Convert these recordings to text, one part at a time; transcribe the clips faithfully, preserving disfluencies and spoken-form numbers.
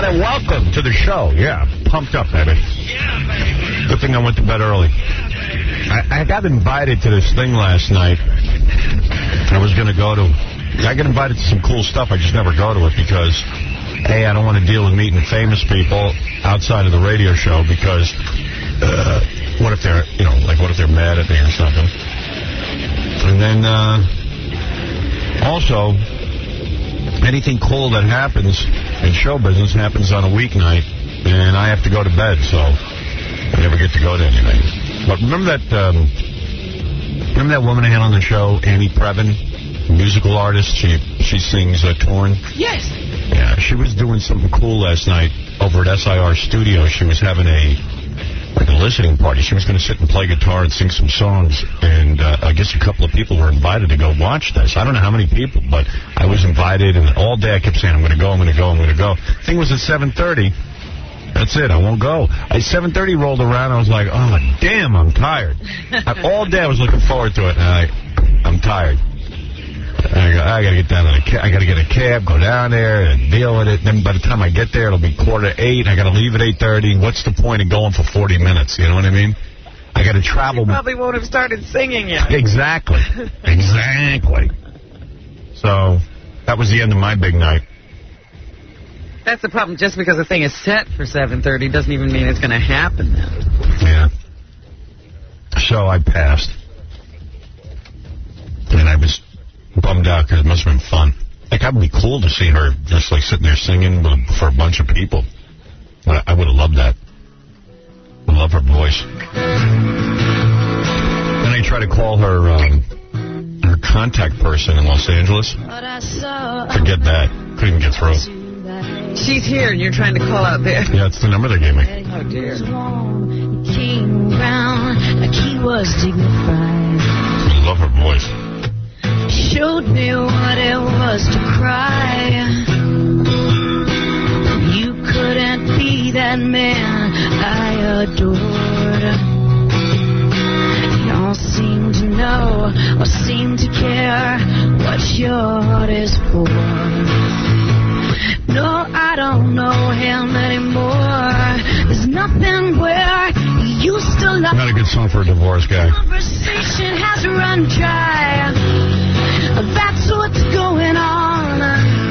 Yeah, welcome to the show. Yeah, pumped up, baby. Yeah, baby. Good thing I went to bed early. I, I got invited to this thing last night. I was going to go to... I get invited to some cool stuff. I just never go to it because, A, I don't want to deal with meeting famous people outside of the radio show because uh, what if they're, you know, like what if they're mad at me or something? And then uh, also... anything cool that happens in show business happens on a weeknight, and I have to go to bed, so I never get to go to anything. But remember that um, remember that woman I had on the show, Annie Previn, musical artist? She she sings uh, Torn. Yes. Yeah, she was doing something cool last night over at S I R Studio. She was having a like a listening party. She was going to sit and play guitar and sing some songs, and uh, I guess a couple of people were invited to go watch this. I don't know how many people, but I was invited, and all day I kept saying, I'm going to go, I'm going to go, I'm going to go. Thing was at seven thirty. That's it. I won't go. At seven thirty rolled around, I was like, oh, damn, I'm tired. I, all day I was looking forward to it, and I, I'm tired. I got, I got to get down to the ca- I got to get a cab, go down there, and deal with it. Then by the time I get there, it'll be quarter to eight. I got to leave at eight thirty. What's the point of going for forty minutes? You know what I mean? I got to travel. You probably won't have started singing yet. Exactly. Exactly. So that was the end of my big night. That's the problem. Just because the thing is set for seven thirty doesn't even mean it's going to happen then. Yeah. So I passed. And I was bummed out because it must have been fun. Like, that would be cool to see her just, like, sitting there singing for a bunch of people. I, I would have loved that. I love her voice. Then I tried to call her, um, her contact person in Los Angeles. Forget that. Couldn't get through. She's here, and you're trying to call out there. Yeah, it's the number they gave me. Oh, dear. I love her voice. Showed me what it was to cry. You couldn't be that man I adored. You don't seem to know or seem to care what your heart is for. No, I don't know him anymore. There's nothing where you used to love. Not a good song for a divorce guy. Conversation has run dry. That's what's going on.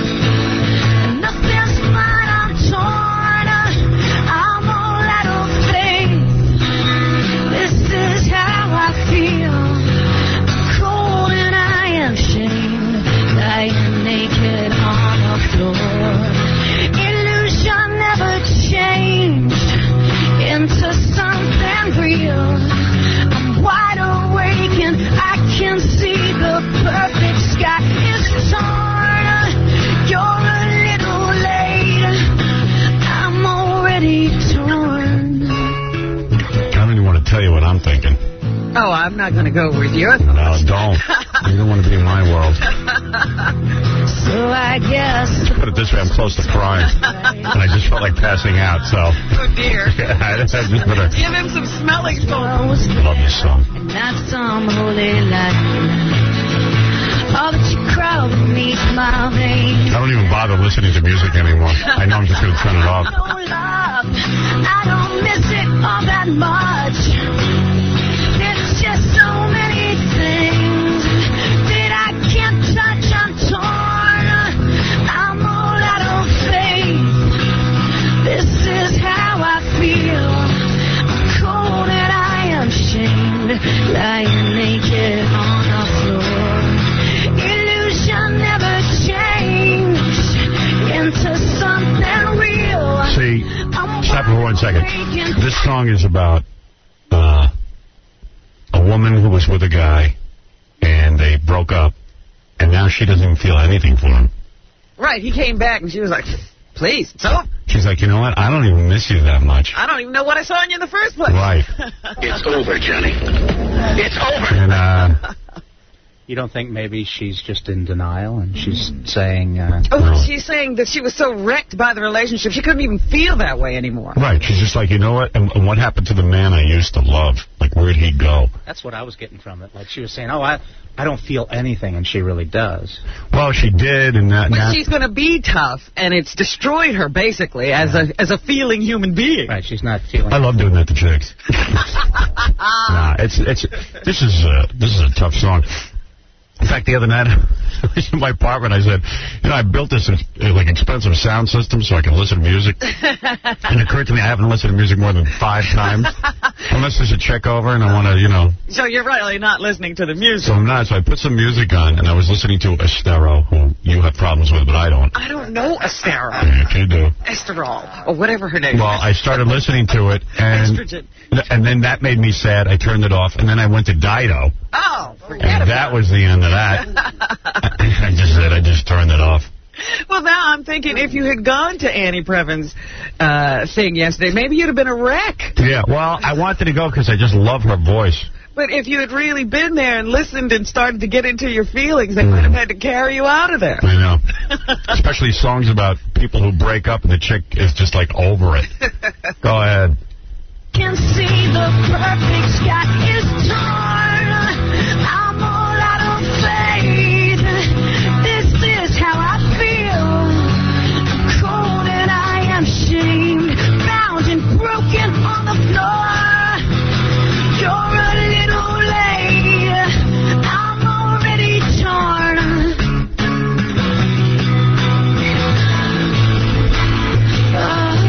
Nothing's mine, I'm torn. I'm all out of faith. This is how I feel. I'm cold and I am shamed, lying naked on the floor. Illusion never changed into something real. I'm wide awake and I can see the perfect sky is torn. You're a little late. I'm already torn. I don't even want to tell you what I'm thinking. Oh, I'm not going to go with your thoughts. No, don't. You don't want to be in my world. So I guess. Let's put it this way, I'm close to crying. And I just felt like passing out, so. Oh, dear. Yeah, I just put a... Give him some smelling salts. Love this song. And not some holy light. All that you crowd beneath my veins. I don't even bother listening to music anymore. I know I'm just going to turn it off. I don't miss it all that much. There's just so many things that I can't touch. I'm torn. I'm all out of faith. This is how I feel. I'm cold and I am shamed, lying naked on the floor. Illusion never changed into something real. See, stop for one second. This song is about uh, a woman who was with a guy, and they broke up, and now she doesn't even feel anything for him. Right, he came back, and she was like, please, it's over. She's like, you know what? I don't even miss you that much. I don't even know what I saw in you in the first place. Right. It's over, Johnny. It's over. And, uh... You don't think maybe she's just in denial and she's saying... Uh, oh, well, she's saying that she was so wrecked by the relationship, she couldn't even feel that way anymore. Right. She's just like, you know what? And, and what happened to the man I used to love? Like, where'd he go? That's what I was getting from it. Like, she was saying, oh, I, I don't feel anything, and she really does. Well, she did, and that... But now, she's going to be tough, and it's destroyed her, basically, as yeah. a as a feeling human being. Right, she's not feeling... I love doing that to chicks. Nah, it's, it's, this is, uh, this is a tough song. In fact, the other night, I was in my apartment. I said, you know, I built this like expensive sound system so I can listen to music. And it occurred to me I haven't listened to music more than five times. Unless there's a check over and I want to, you know. So you're really not listening to the music. So I'm not. So I put some music on, and I was listening to Estero, who you have problems with, but I don't. I don't know Estero. Yeah, you do. Esterol, or whatever her name well, is. Well, I started listeing to it, and, Estrogen. and then that made me sad. I turned it off, and then I went to Dido. Oh, forget And about that was the end of that. I just said, I just turned it off. Well, now I'm thinking if you had gone to Annie Previn's uh, thing yesterday, maybe you'd have been a wreck. Yeah, well, I wanted to go because I just love her voice. But if you had really been there and listened and started to get into your feelings, they mm. might have had to carry you out of there. I know. Especially songs about people who break up and the chick is just, like, over it. Go ahead. Can see the perfect sky is torn. I'm all out of faith. This is how I feel. I'm cold and I am shamed, bound and broken on the floor. You're a little late. I'm already torn. Oh.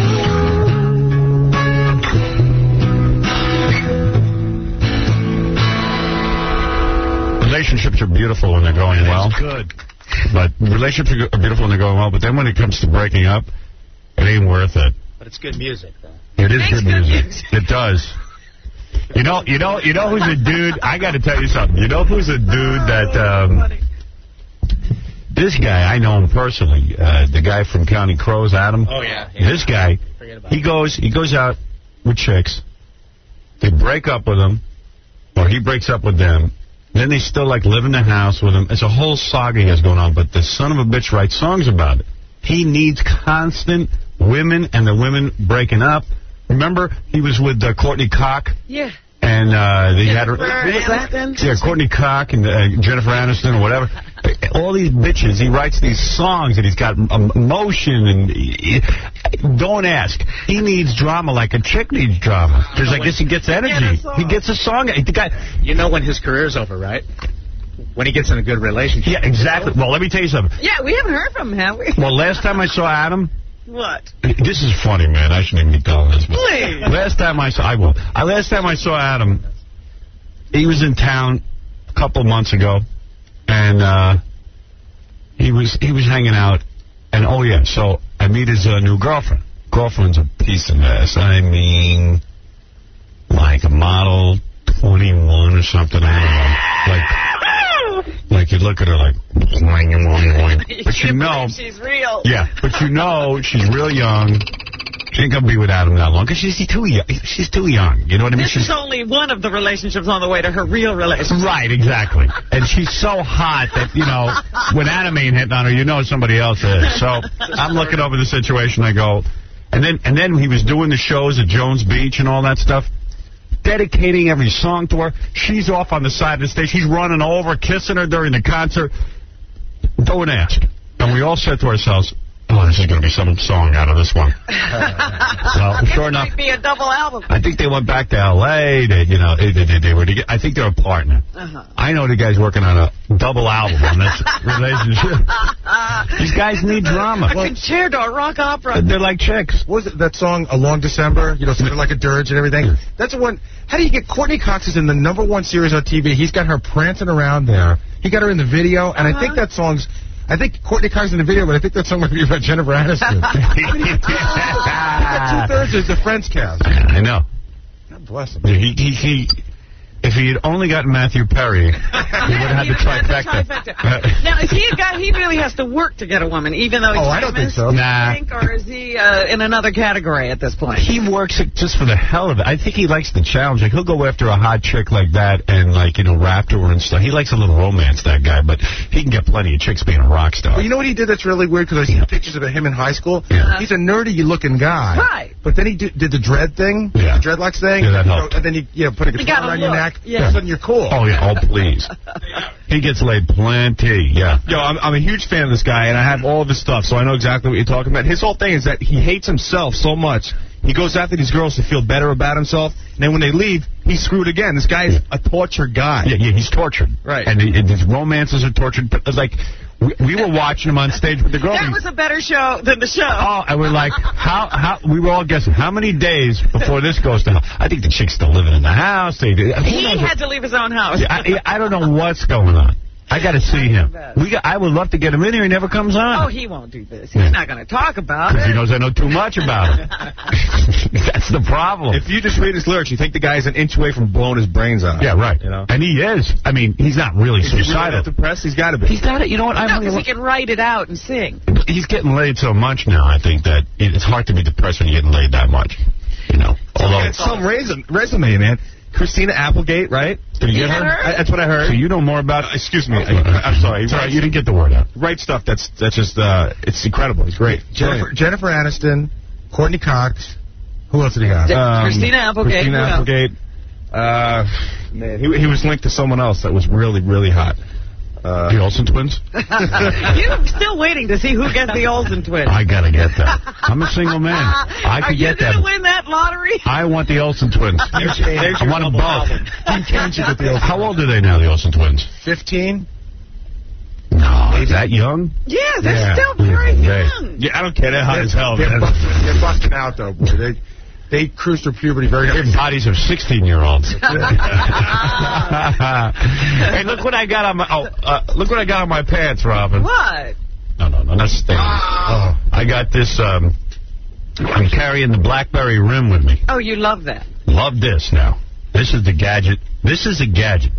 Relationships are beautiful when they're going well. Good. But relationships are beautiful when they're going well, but then when it comes to breaking up, it ain't worth it. But it's good music, though. It is It good good music. music. It does. You know, you know, you know who's a dude? I got to tell you something. You know who's a dude that? Um, this guy, I know him personally. Uh, the guy from County Crows, Adam. Oh yeah. yeah. This guy, he goes, he goes out with chicks. They break up with him, or he breaks up with them. Then they still, like, live in the house with him. It's a whole saga he has going on, but the son of a bitch writes songs about it. He needs constant women and the women breaking up. Remember, he was with uh, Courtney Cox? Yeah. And uh, they had her. Aniston? Yeah, Courtney Cox and uh, Jennifer Aniston or whatever. All these bitches. He writes these songs and he's got um, emotion and he, don't ask. He needs drama like a chick needs drama. Because I guess he gets energy. He gets a song. The guy. You know when his career's over, right? When he gets in a good relationship. Yeah, exactly. Well, let me tell you something. Yeah, we haven't heard from him, have we? Well, last time I saw Adam. What? This is funny, man. I shouldn't even be telling this. Please. Last time I saw, I will. Uh, last time I saw Adam, he was in town a couple months ago, and uh, he was he was hanging out, and oh yeah, so I meet his uh, new girlfriend. Girlfriend's a piece of ass. I mean, like a model twenty-one or something. I don't know. Like. Like, you look at her like, boing, boing, boing. But you know... She's real. Yeah, but you know she's real young. She ain't going to be with Adam that long, because she's too young. She's too young. You know what I mean? This she's, is only one of the relationships on the way to her real relationship. Right, exactly. And she's so hot that, you know, when Adam ain't hitting on her, you know somebody else is. So I'm looking over the situation. I go... And then, and then he was doing the shows at Jones Beach and all that stuff. Dedicating every song to her. She's off on the side of the stage. He's running over, kissing her during the concert. Don't ask. And we all said to ourselves, oh, this is going to be some song out of this one. Well, sure enough, It might be a double album. I think they went back to L A They, you know, they, they, they were. Together. I think they're a partner. Uh-huh. I know the guy's working on a double album on this relationship. These guys need drama. A concerto, a rock opera. They're like chicks. What was it, that song, A Long December? You know, something like a dirge and everything. That's the one. How do you get Courtney Cox is in the number one series on T V? He's got her prancing around there. He got her in the video, and uh-huh. I think that song's. I think Courtney Cox in the video, but I think that song might be about Jennifer Aniston. Two thirds is the Friends cast. I know. God bless him. He, he, he, if he had only gotten Matthew Perry, he would have had the trifecta. Now, is he a guy, he really has to work to get a woman, even though he's Oh, I don't think so. Nah. Think, or is he uh, in another category at this point? He works it just for the hell of it. I think he likes the challenge. Like, he'll go after a hot chick like that and, like, you know, rap to her and stuff. He likes a little romance, that guy, but he can get plenty of chicks being a rock star. Well, you know what he did that's really weird? Because I see pictures of him in high school. Yeah. He's a nerdy-looking guy. Right. But then he did, did the dread thing, Yeah. the dreadlocks thing. Yeah, that you know, helped. and then you, you know, put a got guitar a around your look. neck. Yeah. All of a sudden you're cool. Oh, yeah. Oh, please. He gets laid plenty. Yeah. Yo, I'm, I'm a huge fan of this guy, and I have all of his stuff, so I know exactly what you're talking about. His whole thing is that he hates himself so much. He goes after these girls to feel better about himself, and then when they leave, he's screwed again. This guy is a tortured guy. Yeah, yeah, he's tortured. Right. And, he, and his romances are tortured. But, like, we, we were watching him on stage with the girl. That was a better show than the show. Oh, and we're like, how, how, we were all guessing, how many days before this goes to hell? I think the chick's still living in the house. They, who he knows had to leave his own house. what, I, I don't know what's going on. I got to see him. We got, I would love to get him in here. He never comes on. Oh, he won't do this. He's not going to talk about Because it. he knows I know too much about him. That's the problem. If you just read his lyrics, you think the guy's an inch away from blowing his brains out. Yeah, right. You know? And he is. I mean, he's not really Is he really suicidal. that depressed? He's got to be. He's got it. You know what? No, I'm because he can write it out and sing. He's getting laid so much now, I think, that it's hard to be depressed when you're getting laid that much. You know? Although, It's some resume, resume, man. Christina Applegate, right? Did you You get her? get her? I, that's what I heard. So you know more about... Uh, excuse me. I, I'm sorry. It's all right. You didn't get the word out. Right stuff. That's that's just uh, it's incredible. He's great. Jennifer, Jennifer Aniston, Courtney Cox. Who else did he have? Um, Christina Applegate. Christina Who else? Applegate. Uh, man, he he was linked to someone else that was really really hot. Uh, The Olsen twins? You're still waiting to see who gets the Olsen twins. I gotta get that. I'm a single man. I Are could you get going that. to win that lottery? I want the Olsen twins. There's I your want them double both. album. You changed it with the Olsen. How old are they now, the Olsen twins? fifteen? No, is that young? Yeah, they're Yeah. still very Yeah. young. Yeah, I don't care. They're hot as hell, They're, man. busting, they're busting out, though, boy. They, they cruise through puberty very Their quickly. bodies of sixteen-year-olds. Hey, look what I got on my oh, uh, look what I got on my pants, Robin. What? No, no, no, that's thing. Oh, I got this. Um, I'm carrying the BlackBerry Rim with me. Oh, you love that. Love this now. This is the gadget. This is a gadget.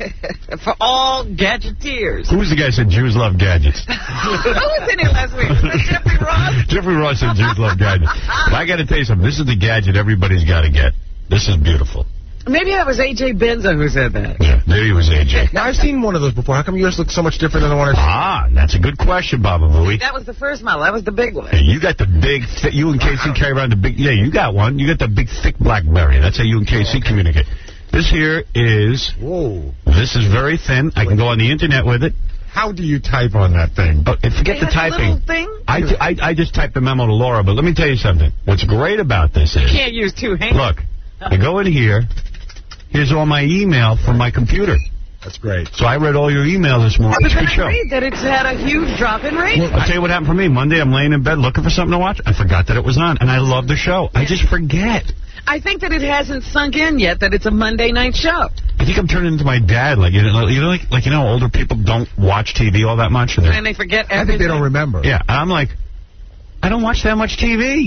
For all gadgeteers. Who's the guy who said Jews love gadgets? Who was in here last week? Was it Jeffrey Ross? Jeffrey Ross said Jews love gadgets. But I got to tell you something. This is the gadget everybody's got to get. This is beautiful. Maybe that was A J Benza who said that. Yeah, there he was, A J. Now, I've seen one of those before. How come yours look so much different than the one I Ah, that's a good question, Baba Booey. That was the first model. That was the big one. Hey, you got the big, thick, you and K C carry around the big, yeah, you got one. You got the big, thick BlackBerry. That's how you and K C communicate. This here is, Whoa. this is very thin. I can go on the internet with it. How do you type on that thing? Oh, and forget It the has a typing. little thing. I, I, I just typed the memo to Laura, but let me tell you something. What's great about this is, Can't use two hands. look, I go in here, here's all my email from my computer. That's great. So I read all your email this morning. But It's a then good I show. read that it's had a huge drop in rating. I'll tell you what happened for me. Monday, I'm laying in bed looking for something to watch. I forgot that it was on, and I love the show. I just forget. I think that it hasn't sunk in yet that it's a Monday night show. I think I'm turning into my dad. Like you know, you know, like like you know, older people don't watch T V all that much. And they're- And they forget I everything. think they don't remember. yeah, and I'm like, I don't watch that much T V.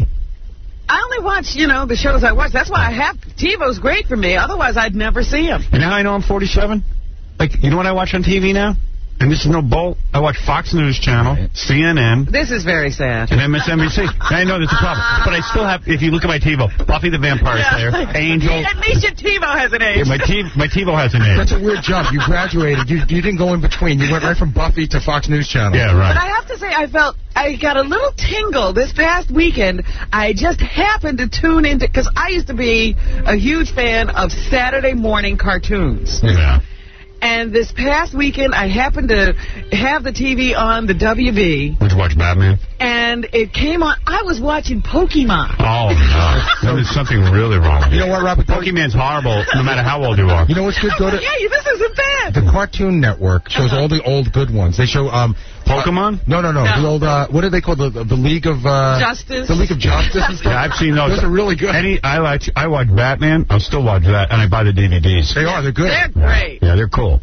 I only watch, you know, the shows I watch. That's why I have TiVo's great for me. Otherwise, I'd never see him. And now I know I'm forty-seven. Like, you know what I watch on T V now? And this is no bull. I watch Fox News Channel, C N N, This is very sad. and M S N B C. I know that's a problem, but I still have. If you look at my TiVo, Buffy the Vampire Slayer, Angel. At least your TiVo has an age. Yeah, my T my TiVo has a name. That's a weird jump. You graduated. You, you didn't go in between. You went right from Buffy to Fox News Channel. Yeah, But right. I have to say, I felt I got a little tingle this past weekend. I just happened to tune into, because I used to be a huge fan of Saturday morning cartoons. Yeah. And this past weekend, I happened to have the T V on the W B, Would you watch Batman? and it came on. I was watching Pokemon. Oh no, there's something really wrong with You know what, Robert? Pokemon's horrible, no matter how old you are. You know what's good? Go to Yeah, this isn't bad. the Cartoon Network. Shows all the old good ones. They show um Pokemon? No, no, no. No. The old uh, what are they called? The, the, the League of uh, Justice. The League of Justice. And stuff. Yeah, I've seen those. Those are really good. Any, I like. I watch Batman. I'll still watch that, and I buy the D V Ds. They are. They're good. They're great. Yeah, they're cool. Yeah.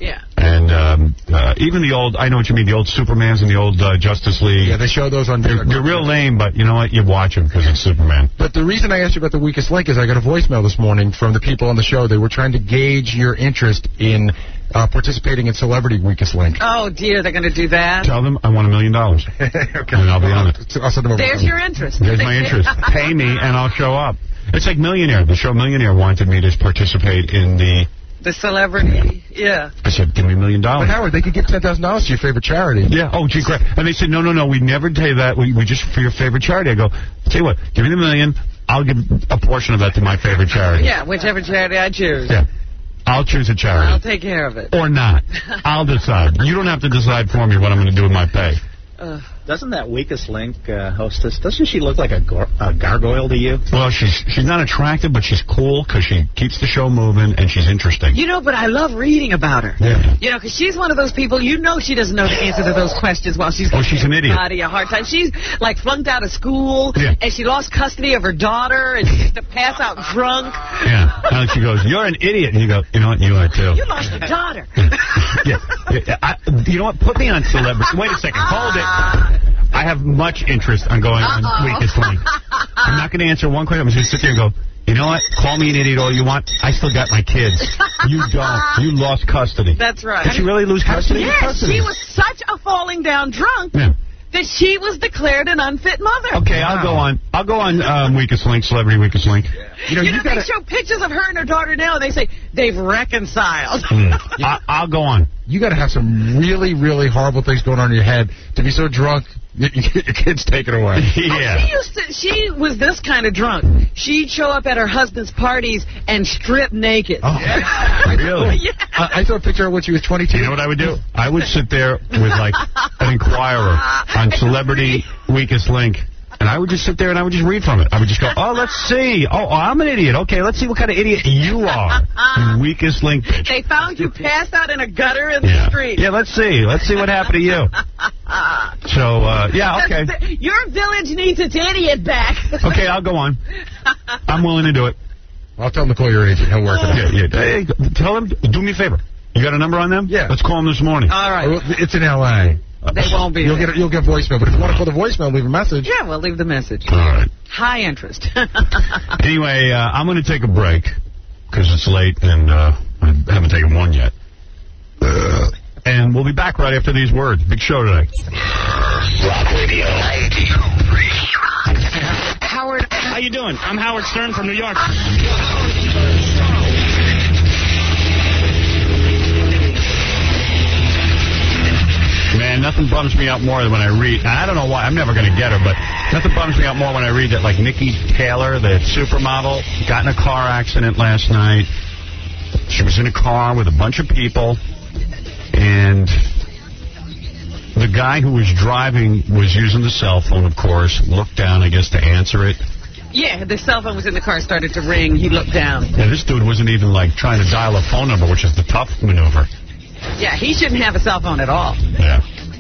And um, uh, even the old, I know what you mean, the old Supermans and the old uh, Justice League. Yeah, they show those on... They're, they're real lame, but you know what? You watch them because it's Superman. But the reason I asked you about the weakest link is I got a voicemail this morning from the people on the show. They were trying to gauge your interest in uh, participating in Celebrity Weakest Link. Oh, dear, they're going to do that? Tell them I want a million dollars. Okay. And I'll be on it. I'll send them over. There's your interest. There's my interest. Pay me and I'll show up. It's like Millionaire. The show Millionaire wanted me to participate in the... The celebrity, yeah. I said, give me a million dollars. But Howard, they could give ten thousand dollars to your favorite charity. Yeah, oh, gee, great. And they said, no, no, no, we never tell you that. We, we just for your favorite charity. I go, tell you what, give me the million. I'll give a portion of that to my favorite charity. Yeah, whichever charity I choose. Yeah. I'll choose a charity. I'll take care of it. Or not. I'll decide. You don't have to decide for me what I'm going to do with my pay. Uh, doesn't that Weakest Link uh, hostess, doesn't she look like a, gar a gargoyle to you? Well, she's she's not attractive, but she's cool because she keeps the show moving and she's interesting. You know, but I love reading about her. Yeah. You know, because she's one of those people, you know she doesn't know the answer to those questions while she's Oh, she's an idiot. Body a hard time. She's, like, flunked out of school, Yeah. and she lost custody of her daughter, and she used to pass out drunk. Yeah. And she goes, you're an idiot. And you go, you know what, you are too. You lost your daughter. yeah. yeah. I, you know what, put me on Celebrity. Wait a second, hold it. I have much interest on going on Uh-oh. Weakest Link. I'm not going to answer one question. I'm just going to sit there and go, you know what? Call me an idiot all you want. I still got my kids. You don't. You lost custody. That's right. Did she really lose custody? Yes, custody? she was such a falling down drunk Yeah. that she was declared an unfit mother. Okay, I'll go on. I'll go on um, Weakest Link, Celebrity Weakest Link. You know, you know they show pictures of her and her daughter now, and they say they've reconciled. Mm. I, I'll go on. You got to have some really, really horrible things going on in your head to be so drunk you, you get your kids taken away. Yeah. Oh, she used to. She was this kind of drunk. She'd show up at her husband's parties and strip naked. Oh, really? Yeah. I, I saw a picture of when she was twenty-two. You know what I would do? I would sit there with, like, an Inquirer on Celebrity Weakest Link, and I would just sit there and I would just read from it. I would just go, oh, let's see. Oh, oh I'm an idiot. Okay, let's see what kind of idiot you are. You Weakest Link bitch. They found you passed out in a gutter in the Yeah. street. Yeah, let's see. Let's see what happened to you. So, uh, yeah, okay. Your village needs its idiot back. Okay, I'll go on. I'm willing to do it. I'll tell him to call your agent. He'll work it out. Yeah, yeah. Hey, tell him, do me a favor. You got a number on them? Yeah. Let's call them this morning. All right. Well, it's in L A They won't be You'll there. get you'll get voicemail, but if you want to call the voicemail, leave a message. Yeah, we'll leave the message. All right. High interest. Anyway, uh, I'm going to take a break because it's late and uh, I haven't taken one yet. Uh, and we'll be back right after these words. Big show today. Rock Radio. Howard, how you doing? I'm Howard Stern from New York. Man, nothing bums me out more than when I read, and I don't know why, I'm never going to get her, but nothing bums me out more when I read that, like, Nikki Taylor, the supermodel, got in a car accident last night. She was in a car with a bunch of people, and the guy who was driving was using the cell phone, of course, looked down, I guess, to answer it. Yeah, the cell phone was in the car, started to ring. He looked down. Yeah, this dude wasn't even, like, trying to dial a phone number, which is the tough maneuver. Yeah, he shouldn't have a cell phone at all. Yeah.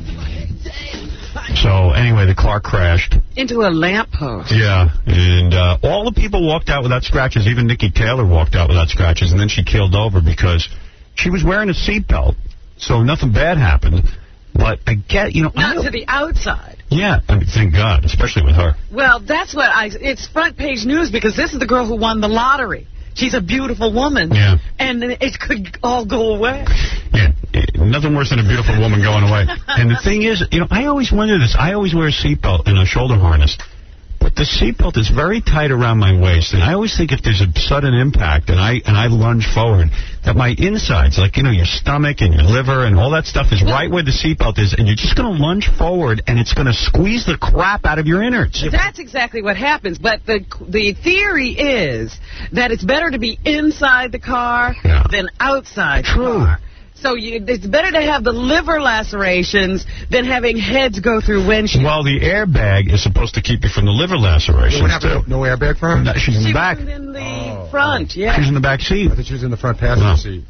So, anyway, the car crashed. Into a lamppost. Yeah, and uh, all the people walked out without scratches. Even Nikki Taylor walked out without scratches, and then she keeled over because she was wearing a seatbelt, so nothing bad happened. But I get, you know... Not I to the outside. Yeah, I mean, thank God, especially with her. Well, that's what I... It's front page news because this is the girl who won the lottery. She's a beautiful woman. Yeah. And it could all go away. Yeah, nothing worse than a beautiful woman going away. And the thing is, you know, I always wonder this. I always wear a seatbelt and a shoulder harness. But the seatbelt is very tight around my waist, and I always think if there's a sudden impact and I and I lunge forward, that my insides, like, you know, your stomach and your liver and all that stuff is right where the seatbelt is, and you're just going to lunge forward, and it's going to squeeze the crap out of your innards. That's exactly what happens. But the the theory is that it's better to be inside the car Yeah. than outside True. the car. So you, it's better to have the liver lacerations than having heads go through windshield. Well, the airbag is supposed to keep you from the liver lacerations, What happened? too. No, no airbag for her? No, she's in she the back. was in the Oh, front, yeah. She's in the back seat. I thought she was in the front passenger No. seat.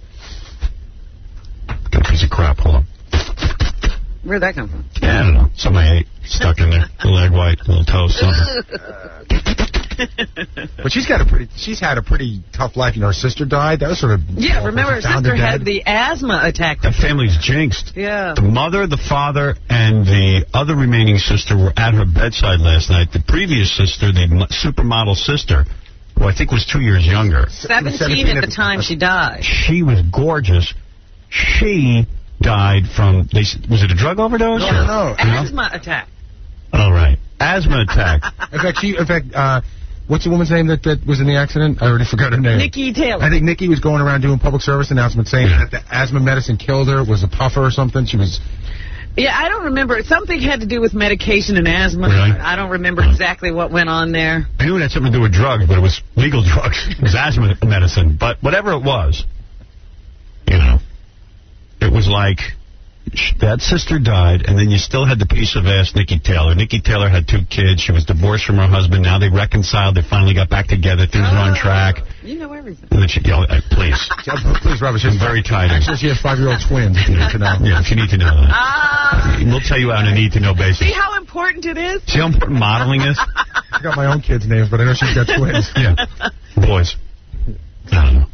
Good piece of crap. Hold on. Where'd that come from? Yeah, I don't know. Something I ate. Stuck in there. A little egg white, a little toast, something. But she's got a pretty, she's had a pretty tough life. You know, her sister died. That was sort of... Yeah, awful. remember her She found sister her had dead. the asthma attack. The family's jinxed. Yeah. The mother, the father, and the other remaining sister were at her bedside last night. The previous sister, the mo- supermodel sister, who I think was two years younger. seventeen at the time she died. She was gorgeous. She died from, they, s- was it a drug overdose? No, or- no, no. Asthma attack. All right. Asthma attack. In fact, she, in fact, uh, what's the woman's name that, that was in the accident? I already forgot her name. Nikki Taylor. I think Nikki was going around doing public service announcements saying that the asthma medicine killed her, was a puffer or something. She was... Yeah, I don't remember. Something had to do with medication and asthma. Really? I don't remember exactly what went on there. I knew it had something to do with drugs, but it was legal drugs. It was asthma medicine. But whatever it was, you know, it was like sh- that sister died, and then you still had the piece of ass Nikki Taylor. Nikki Taylor had two kids. She was divorced from her husband. Now they reconciled. They finally got back together. Things were on track. You know everything. And then she, you know, uh, please. Please, Robert. I'm very tired. Actually, she has five-year-old twins, if you need to know. Yeah, if you need to know that. Ah. We'll tell you on a need-to-know basis. See how important it is? See how important modeling is? I got my own kids' names, but I know she's got twins. Yeah. Boys. I don't know.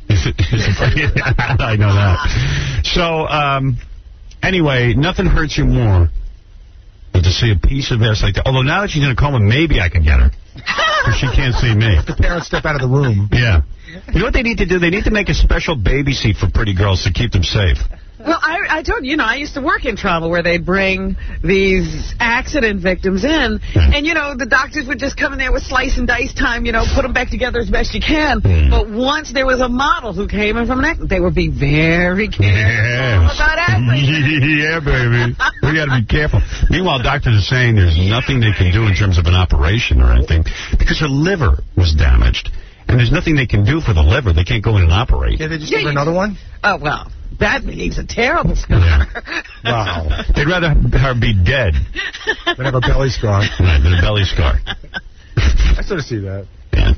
I know that. So, um, anyway, nothing hurts you more than to see a piece of ass like that. Although now that she's in a coma, maybe I can get her. Because she can't see me. The parents step out of the room. Yeah. You know what they need to do? They need to make a special baby seat for pretty girls to keep them safe. Well, I, I told you, you know, I used to work in trauma where they'd bring these accident victims in, and, you know, the doctors would just come in there with slice and dice time, you know, put them back together as best you can. Mm. But once there was a model who came in from an accident, they would be very careful Yes. about acting. Yeah, baby. We got to be careful. Meanwhile, doctors are saying there's nothing they can do in terms of an operation or anything because her liver was damaged. And there's nothing they can do for the liver. They can't go in and operate. Yeah, they just Yeah, give her you- another one? Oh, well, that means a terrible scar. Yeah. Wow. They'd rather her be dead They have a belly scar. right, than a belly scar. I sort of see that. Yeah.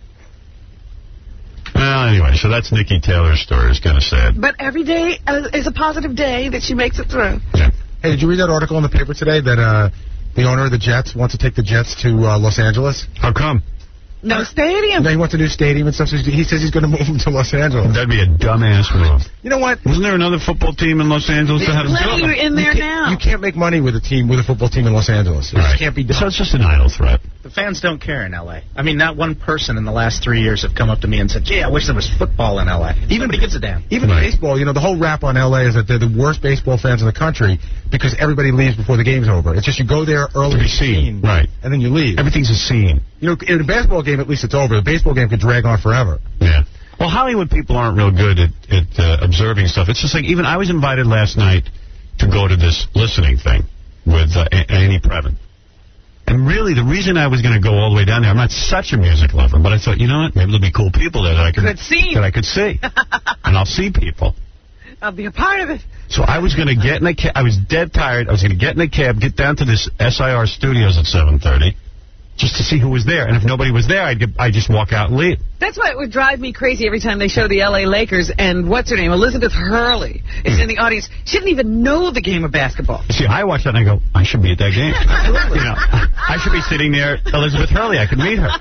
Well, anyway, so that's Nikki Taylor's story. It's kind of sad. But every day uh, is a positive day that she makes it through. Yeah. Hey, did you read that article in the paper today that uh, the owner of the Jets wants to take the Jets to uh, Los Angeles? How come? No stadium. And he wants a new stadium and stuff, so he says he's going to move them to Los Angeles. That'd be a dumbass move. You know what? Wasn't there another football team in Los Angeles that had a Plenty in there you now. can't, you can't make money with a team, with a football team in Los Angeles. It Right. just can't be done. So it's just an idle threat. The fans don't care in L A. I mean, not one person in the last three years have come up to me and said, gee, I wish there was football in L A. Even Nobody gives a damn. Even Right. baseball, you know, the whole rap on L A is that they're the worst baseball fans in the country because everybody leaves before the game's over. It's just you go there early To be in the seen, scene, right. and then you leave. Everything's a scene. You know, in a basketball game, at least it's over. The baseball game can drag on forever. Yeah. Well, Hollywood people aren't real good at, at uh, observing stuff. It's just like, even I was invited last night to go to this listening thing with uh, A- Annie Previn. And really, the reason I was going to go all the way down there, I'm not such a music lover, but I thought, you know what, maybe there'll be cool people there that I could, Could see. that I could see. And I'll see people. I'll be a part of it. So I was going to get in a cab. I was dead tired. I was going to get in a cab, get down to this S I R Studios at seven thirty, just to see who was there. And if nobody was there, I'd, get, I'd just walk out and leave. That's why it would drive me crazy every time they show the L A Lakers and what's her name, Elizabeth Hurley is in the audience. She didn't even know the game of basketball. See, I watch that and I go, I should be at that game. You know, I should be sitting there, Elizabeth Hurley. I could meet her.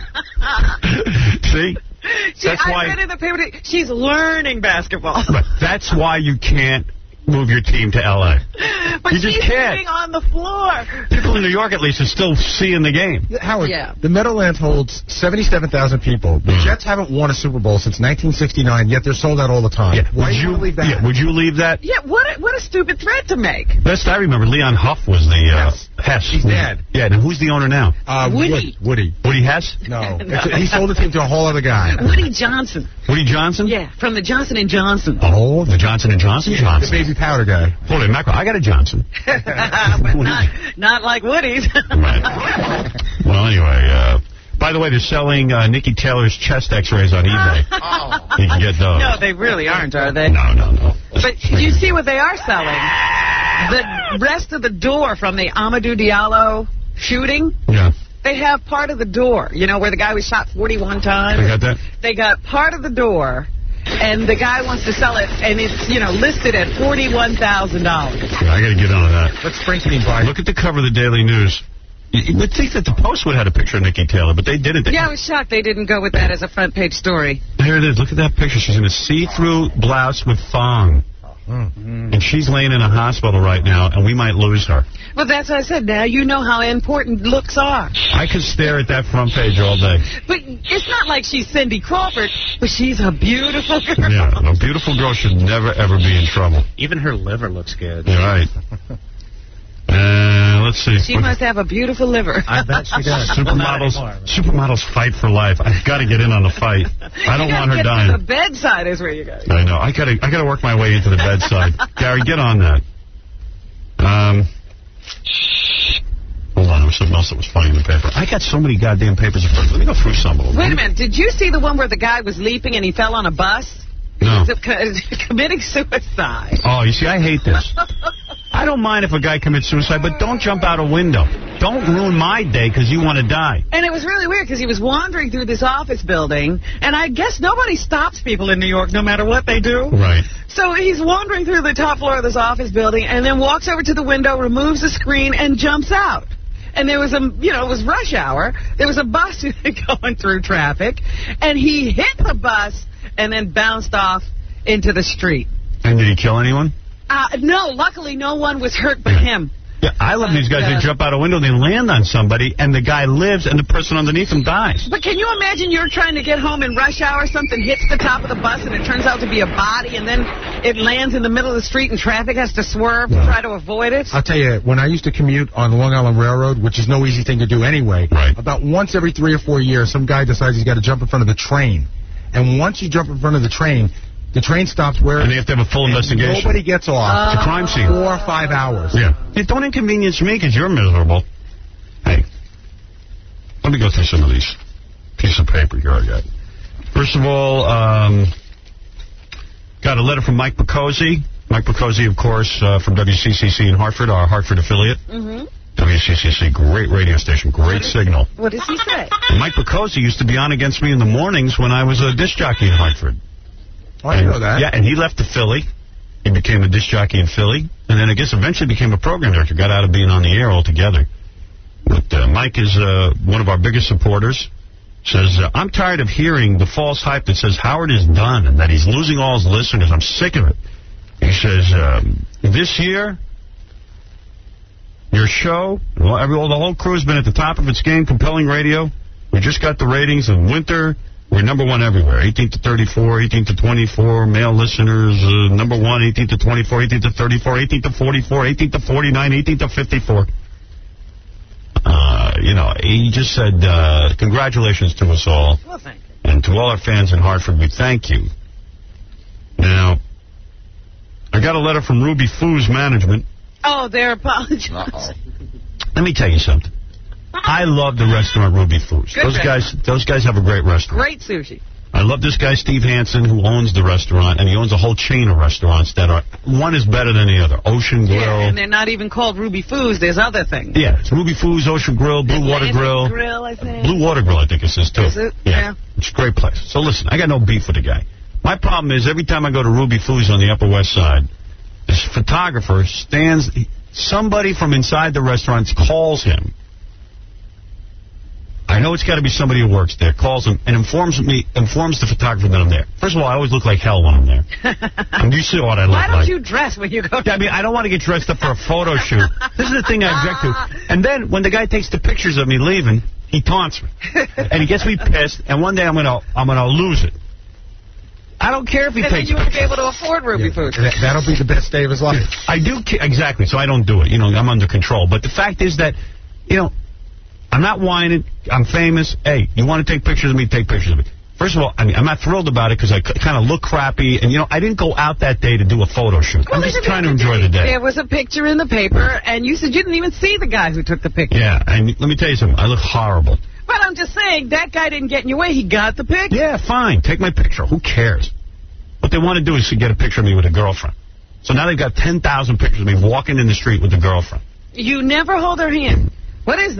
See? She, That's I why. read in the paper today, she's learning basketball. But that's why you can't move your team to L A. But You just she's can't. sitting on the floor. People in New York, at least, are still seeing the game. Howard, Yeah. the Meadowlands holds seventy-seven thousand people. The Mm. Jets haven't won a Super Bowl since nineteen sixty-nine, yet they're sold out all the time. Yeah. Why Would do you you, want to leave that? yeah, would you leave that? Yeah, what a, what a stupid threat to make. Best I remember, Leon Huff was the uh, Hess. Hess. He's dead. Yeah, and who's the owner now? Uh, Woody. Wood- Woody. Woody Hess? No. It's- he sold the team to a whole other guy. Woody Johnson. Woody Johnson? Yeah, from the Johnson and Johnson. Oh, the Johnson and Johnson The Johnson. baby powder guy. Holy mackerel, I got a Johnson. but not, not like Woody's. Right. Well, anyway, uh, by the way, they're selling uh, Nikki Taylor's chest x-rays on eBay. You can get those. No, they really aren't, are they? No, no, no. But you see what they are selling? The rest of the door from the Amadou Diallo shooting, Yeah. they have part of the door, you know, where the guy was shot forty-one times. They got that? They got part of the door, and the guy wants to sell it, and it's, you know, listed at forty-one thousand dollars. Yeah, I got to get on that. Let's Springsteen buy. Look at the cover of the Daily News. You would think that the Post would have had a picture of Nikki Taylor, but they didn't. They, Yeah, I was shocked they didn't go with that as a front page story. There it is. Look at that picture. She's in a see-through blouse with thong. Mm. And she's laying in a hospital right now, and we might lose her. Well, that's what I said. Now you know how important looks are. I could stare at that front page all day. But it's not like she's Cindy Crawford, but she's a beautiful girl. Yeah, a beautiful girl should never, ever be in trouble. Even her liver looks good. You're right. Uh, let's see. She what, must have a beautiful liver. I bet she does. Supermodels, supermodels fight for life. I've got to get in on the fight. I don't want her get dying. To the bedside is where you go. I know. I got to. I got to work my way into the bedside. Gary, get on that. Um. Hold on. There was something else that was funny in the paper. I got so many goddamn papers. Let me go through some of them. Wait a minute. Did you see the one where the guy was leaping and he fell on a bus? No. Committing suicide. Oh, you see, I hate this. I don't mind if a guy commits suicide, but don't jump out a window. Don't ruin my day because you want to die. And it was really weird because he was wandering through this office building, and I guess nobody stops people in New York no matter what they do. Right. So he's wandering through the top floor of this office building and then walks over to the window, removes the screen, and jumps out. And there was a, you know, it was rush hour. There was a bus going through traffic, and he hit the bus and then bounced off into the street. And did he kill anyone? Uh, no, luckily no one was hurt but him. Yeah, I love but, these guys. Uh, they jump out a window, they land on somebody, and the guy lives, and the person underneath him dies. But can you imagine you're trying to get home in rush hour, something hits the top of the bus, and it turns out to be a body, and then it lands in the middle of the street, and traffic has to swerve yeah. to try to avoid it? I'll tell you, when I used to commute on the Long Island Railroad, which is no easy thing to do anyway, right. about once every three or four years, some guy decides he's got to jump in front of the train. And once you jump in front of the train, the train stops where... And they have to have a full investigation. Nobody gets off. Uh, it's a crime scene. Four or five hours. Yeah. Hey, don't inconvenience me because you're miserable. Hey, let me go through some of these. Piece of paper here I got. First of all, um, got a letter from Mike Picozzi. Mike Picozzi, of course, uh, from W C C C in Hartford, our Hartford affiliate. Mm-hmm. W C C C, great radio station, great signal. What does he say? And Mike Picozzi used to be on against me in the mornings when I was a disc jockey in Hartford. Oh, I know that. Yeah, and he left to Philly. He became a disc jockey in Philly. And then I guess eventually became a program director. Got out of being on the air altogether. But uh, Mike is uh, one of our biggest supporters. Says, uh, I'm tired of hearing the false hype that says Howard is done and that he's losing all his listeners. I'm sick of it. He says, um, this year, your show, well, every, well, the whole crew's been at the top of its game, compelling radio. We just got the ratings in winter. We're number one everywhere, eighteen to thirty-four, eighteen to twenty-four, male listeners, uh, number one, eighteen to twenty-four, eighteen to thirty-four, eighteen to forty-four, eighteen to forty-nine, eighteen to fifty-four. Uh, you know, he just said, uh, congratulations to us all. Well, thank you. And to all our fans in Hartford, we thank you. Now, I got a letter from Ruby Foo's management. Oh, they're apologizing. Uh-oh. Let me tell you something. I love the restaurant Ruby Foo's. Good those restaurant. guys, those guys have a great restaurant. Great sushi. I love this guy, Steve Hansen, who owns the restaurant, and he owns a whole chain of restaurants that are, one is better than the other. Ocean Grill. Yeah, and they're not even called Ruby Foo's. There's other things. Yeah, it's Ruby Foo's, Ocean Grill, Blue Water Grill. Grill, I think. Blue Water Grill, I think it says, too. Is it? Yeah. Yeah. It's a great place. So listen, I got no beef with the guy. My problem is every time I go to Ruby Foo's on the Upper West Side, this photographer stands, somebody from inside the restaurant calls him. I know it's got to be somebody who works there, calls him, and informs me, informs the photographer that I'm there. First of all, I always look like hell when I'm there. I'm used to what I look Why don't like. you dress when you go to I mean, I don't want to get dressed up for a photo shoot. This is the thing I object to. And then, when the guy takes the pictures of me leaving, he taunts me. And he gets me pissed, and one day I'm going to I'm gonna lose it. I don't care if he and takes then you won't pictures. be able to afford Ruby Yeah, Food. that, that'll be the best day of his life. I do, exactly, so I don't do it. You know, I'm under control. But the fact is that, you know, I'm not whining. I'm famous. Hey, you want to take pictures of me, take pictures of me. First of all, I mean, I'm not thrilled about it because I kind of look crappy. And, you know, I didn't go out that day to do a photo shoot. Well, I'm just trying to enjoy the day. There was a picture in the paper, and you said you didn't even see the guy who took the picture. Yeah, and let me tell you something. I look horrible. But I'm just saying, that guy didn't get in your way. He got the picture. Yeah, fine. Take my picture. Who cares? What they want to do is to get a picture of me with a girlfriend. So now they've got ten thousand pictures of me walking in the street with a girlfriend. You never hold her hand. What is that?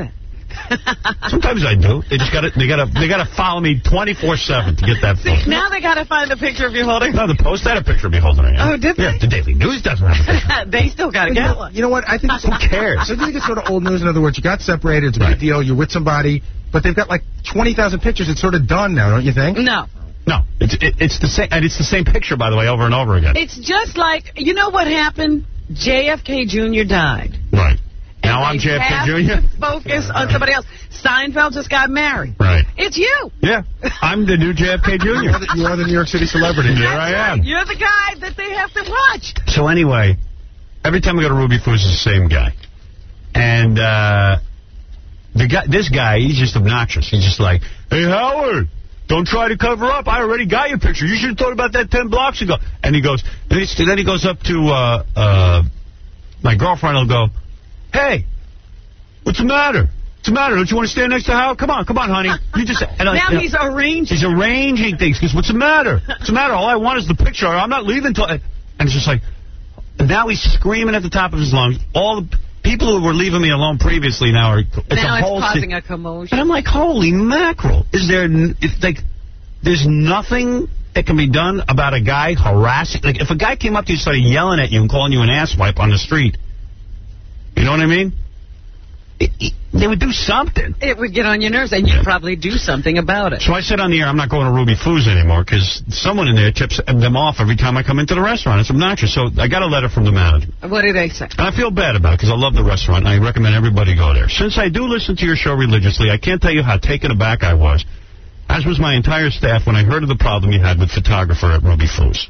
Sometimes I do. They just got to they got to they got to follow me twenty-four seven to get that photo. See, now they got to find a picture of you holding. No, the Post had a picture of me holding it. Oh, did they? Yeah, the Daily News doesn't have a picture. They still got to You get know, one. you know what? I think it's, who cares? I think it's sort of old news. In other words, you got separated. It's a Right. big deal. You're with somebody, but they've got like twenty thousand pictures. It's sort of done now, don't you think? No. No, it's it, it's the same, and it's the same picture, by the way, over and over again. It's just like, you know what happened? J F K Junior died. Right. Now And I'm they J F K have Junior to focus on somebody else. Seinfeld just got married. Right. It's you. Yeah. I'm the new J F K Junior You're the, you are the New York City celebrity. There That's I right. am. You're the guy that they have to watch. So anyway, every time we go to Ruby Foods, it's the same guy. And uh, the guy, this guy, he's just obnoxious. He's just like, hey, Howard, don't try to cover up. I already got your picture. You should have thought about that ten blocks ago. And he goes, and he's, then he goes up to uh, uh, my girlfriend. Will go, hey, what's the matter? What's the matter? Don't you want to stand next to Howard? Come on, come on, honey. You just and I, Now you know, he's arranging. He's arranging things. Because what's the matter? What's the matter? All I want is the picture. I'm not leaving till. And it's just like, now he's screaming at the top of his lungs. All the people who were leaving me alone previously now are. It's now a it's whole causing si- a commotion. And I'm like, holy mackerel! Is there? It's like, there's nothing that can be done about a guy harassing. Like, if a guy came up to you and started yelling at you and calling you an asswipe on the street, you know what I mean? It, it, they would do something. It would get on your nerves, and you'd probably do something about it. So I said on the air, I'm not going to Ruby Foods anymore because someone in there tips them off every time I come into the restaurant. It's obnoxious. So I got a letter from the manager. What do they say? And I feel bad about it because I love the restaurant, and I recommend everybody go there. Since I do listen to your show religiously, I can't tell you how taken aback I was, as was my entire staff, when I heard of the problem you had with photographer at Ruby Foods.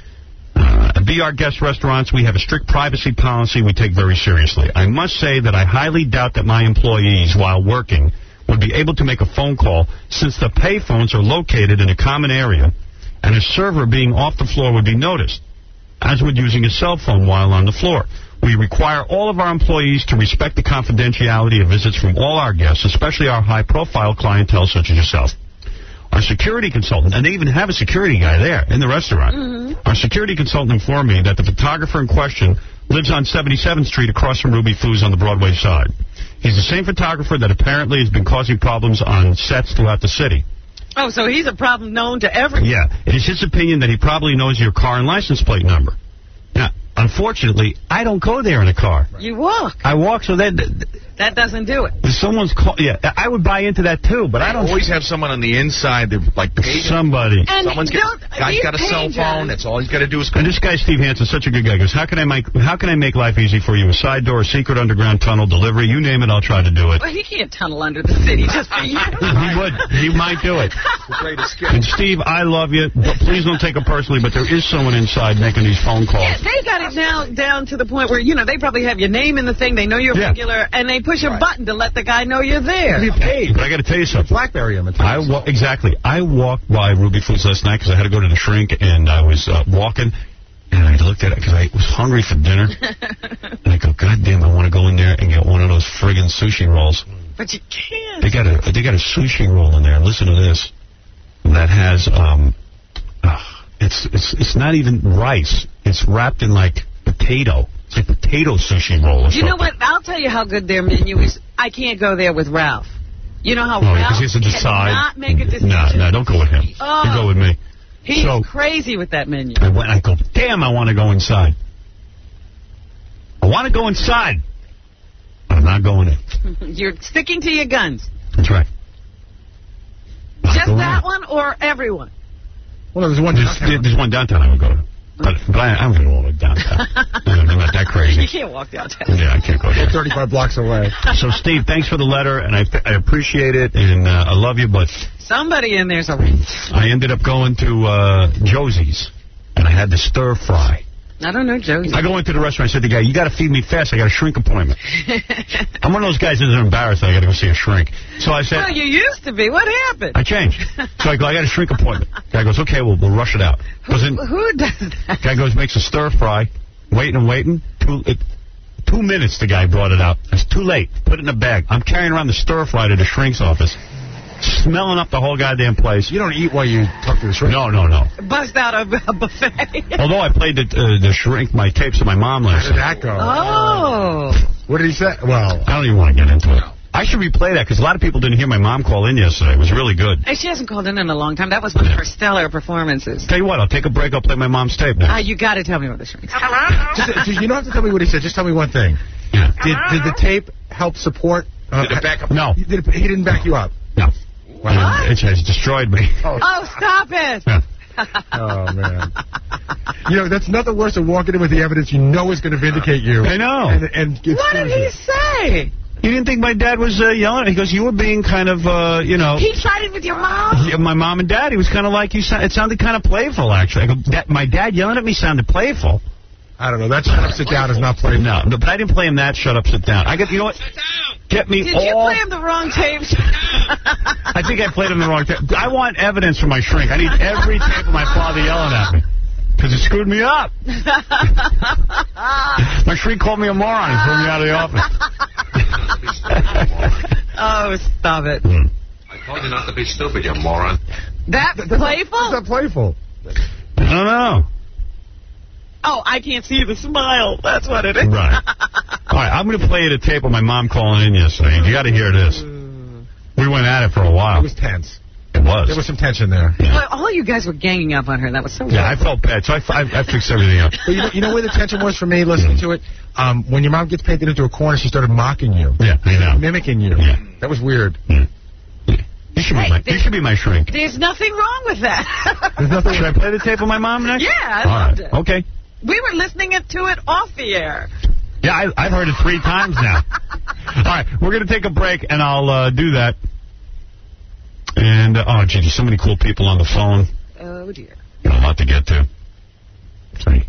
Uh, at B R Guest Restaurants, we have a strict privacy policy we take very seriously. I must say that I highly doubt that my employees, while working, would be able to make a phone call since the payphones are located in a common area, and a server being off the floor would be noticed, as would using a cell phone while on the floor. We require all of our employees to respect the confidentiality of visits from all our guests, especially our high-profile clientele such as yourself. Our security consultant, and they even have a security guy there in the restaurant. Mm-hmm. Our security consultant informed me that the photographer in question lives on seventy-seventh Street across from Ruby Foods on the Broadway side. He's the same photographer that apparently has been causing problems on sets throughout the city. Oh, so he's a problem known to everyone. Yeah. It is his opinion that he probably knows your car and license plate number. Now, unfortunately, I don't go there in a car. You walk. I walk, so that... That doesn't do it. If someone's call, yeah, I would buy into that too, but I don't always have someone on the inside that like somebody. And Someone's got, guy's got a cell phone. That's all he's got to do is. And this guy Steve Hansen, such a good guy, goes, how can I make how can I make life easy for you? A side door, a secret underground tunnel, delivery, you name it, I'll try to do it. Well, he can't tunnel under the city just for you. He would. He might do it. The greatest And Steve, I love you. But please don't take it personally, but there is someone inside making these phone calls. Yeah, they got it now down to the point where, you know, they probably have your name in the thing, they know you're Yeah. regular, and they push a button to let the guy know you're there. You paid. But I got to tell you something. BlackBerry him. I wa- exactly. I walked by Ruby Foods last night because I had to go to the shrink, and I was uh, walking, and I looked at it because I was hungry for dinner. And I go, God damn, I want to go in there and get one of those friggin' sushi rolls. But you can't. They got a they got a sushi roll in there. Listen to this. That has um, uh, it's it's it's not even rice. It's wrapped in like potato. It's like potato sushi roll. Or You know something. what? I'll tell you how good their menu is. I can't go there with Ralph. You know how Oh, Ralph because he has to decide. cannot make a decision. No, no, don't go with him. Oh. You go with me. He's So- crazy with that menu. I went. I go, damn, I want to go inside. I want to go inside. But I'm not going in. You're sticking to your guns. That's right. Not Just going that in. one or everyone? Well, there's one There's, downtown. there's one downtown I would go to. But, but I, I'm going to go to downtown. I'm not that crazy. You can't walk downtown. Yeah, I can't go there. thirty-five blocks away. So, Steve, thanks for the letter, and I, I appreciate it, and uh, I love you, but Somebody in there's a... I ended up going to uh, Josie's, and I had the stir fry. I don't know, Josie. I go into the restaurant, I said to the guy, you got to feed me fast, I got a shrink appointment. I'm one of those guys that is embarrassed that I got to go see a shrink. So I said... Well, you used to be. What happened? I changed. So I go, I got a shrink appointment. Guy goes, okay, we'll, we'll rush it out. Goes in, Who, who does that? guy goes, makes a stir fry, waiting and waiting. Two, it, two minutes the guy brought it out. It's too late. Put it in a bag. I'm carrying around the stir fry to the shrink's office, smelling up the whole goddamn place. You don't eat while you talk to the shrink. No, no, no. Bust out a, a buffet. Although I played the, uh, the shrink, my tapes of my mom How last did night. that go? Oh. What did he say? Well, I don't even want to get into it. I should replay that because a lot of people didn't hear my mom call in yesterday. It was really good. Hey, she hasn't called in in a long time. That was one of her stellar performances. Tell you what, I'll take a break. I'll play my mom's tape now. Uh, you got to tell me what the shrink's. Just, just, you don't have to tell me what he said. Just tell me one thing. Yeah. Did, did the tape help support? Uh, Did it back up? No. He, did, he didn't back you up. No. Wow. It has destroyed me. Oh, stop it. Yeah. Oh, man. You know, that's nothing worse than walking in with the evidence you know is going to vindicate you. I know. And, and What did he say? You didn't think my dad was uh, yelling? He goes, you were being kind of, uh, you know... He sided with your mom? Yeah, my mom and dad, he was kind of like, you. It sounded kind of playful, actually. I go, that, my dad yelling at me sounded playful. I don't know. That shut up, sit down is not playful. No, no, but I didn't play him that shut up, sit down. I get, you know what? Get me Did all... you play him the wrong tapes? I think I played him the wrong tape. I want evidence from my shrink. I need every tape of my father yelling at me. Because it screwed me up. My shrink called me a moron. He threw me out of the office. Oh, stop it. Mm. I told you not to be stupid, you moron. That playful? It's not playful. I don't know. Oh, I can't see the smile. That's what it is. Right. All right, I'm going to play you the tape of my mom calling in yesterday. You got to hear this. We went at it for a while. It was tense. It was. There was some tension there. Yeah, Well, all you guys were ganging up on her. That was so yeah I weird. felt bad, so I, I, I fixed everything up. But you know, you know where the tension was for me listening to it? Um, when your mom gets painted into a corner, she started mocking you. Yeah, I know. Mimicking you. Yeah. That was weird. Yeah. Yeah. You should, Hey, be my, this- you should be my shrink. There's nothing wrong with that. There's nothing. Should I play the tape of my mom next? Yeah, I All loved right. it. Okay. We were listening it to it off the air. Yeah, I, I've heard it three times now. All right, we're going to take a break, and I'll uh, do that. And, uh, oh, gee, there's so many cool people on the phone. Oh, dear. Got a lot to get to. Sorry.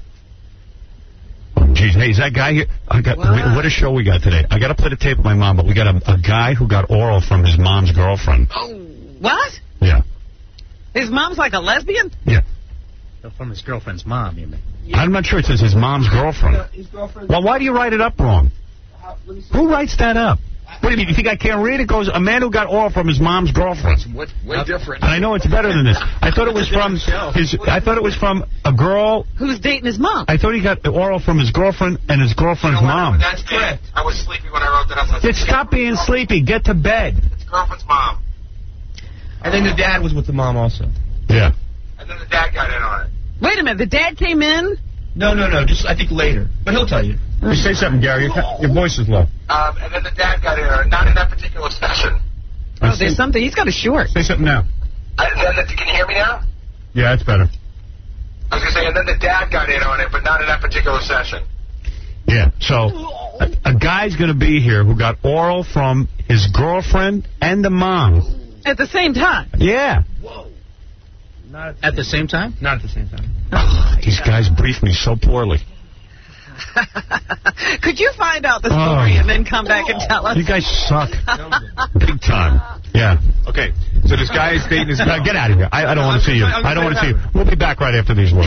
Oh, geez, hey, is that guy here? I got, What? what a show we got today. I got to play the tape of my mom, but we got a, a guy who got oral from his mom's girlfriend. What? Yeah. His mom's like a lesbian? Yeah. From his girlfriend's mom, you mean? I'm not sure it says his mom's girlfriend. His girlfriend. Well, why do you write it up wrong? Who writes that up? What do you mean? You think I can't read it? It goes, a man who got oral from his mom's girlfriend. Way, way different. And I know it's better than this. I thought it was from his. I thought it was from a girl. Who's dating his mom? I thought he got oral from his girlfriend and his girlfriend's mom. That's correct. I was sleepy when I wrote that up. Then stop being sleepy. Get to bed. It's girlfriend's mom. And then the dad was with the mom also. Yeah. And then the dad got in on it. Wait a minute. The dad came in? No, no, no. Just I think later. But he'll tell you. You say something, Gary. Your, your voice is low. Um, and then the dad got in on it. Not in that particular session. Oh, there's something. He's got a short. Say something now. And then the, can you hear me now? Yeah, that's better. I was going to say, and then the dad got in on it, but not in that particular session. Yeah. So a, a guy's going to be here who got oral from his girlfriend and the mom. At the same time? Yeah. Not at the same time? Not at the same time. Oh, these guys briefed me so poorly. Could you find out the story Oh. and then come back and tell us? You guys suck. Big time. Yeah. Okay. So this guy is dating his Now, get out of here. I, I don't want to see you. I don't want to see you. We'll be back right after these words.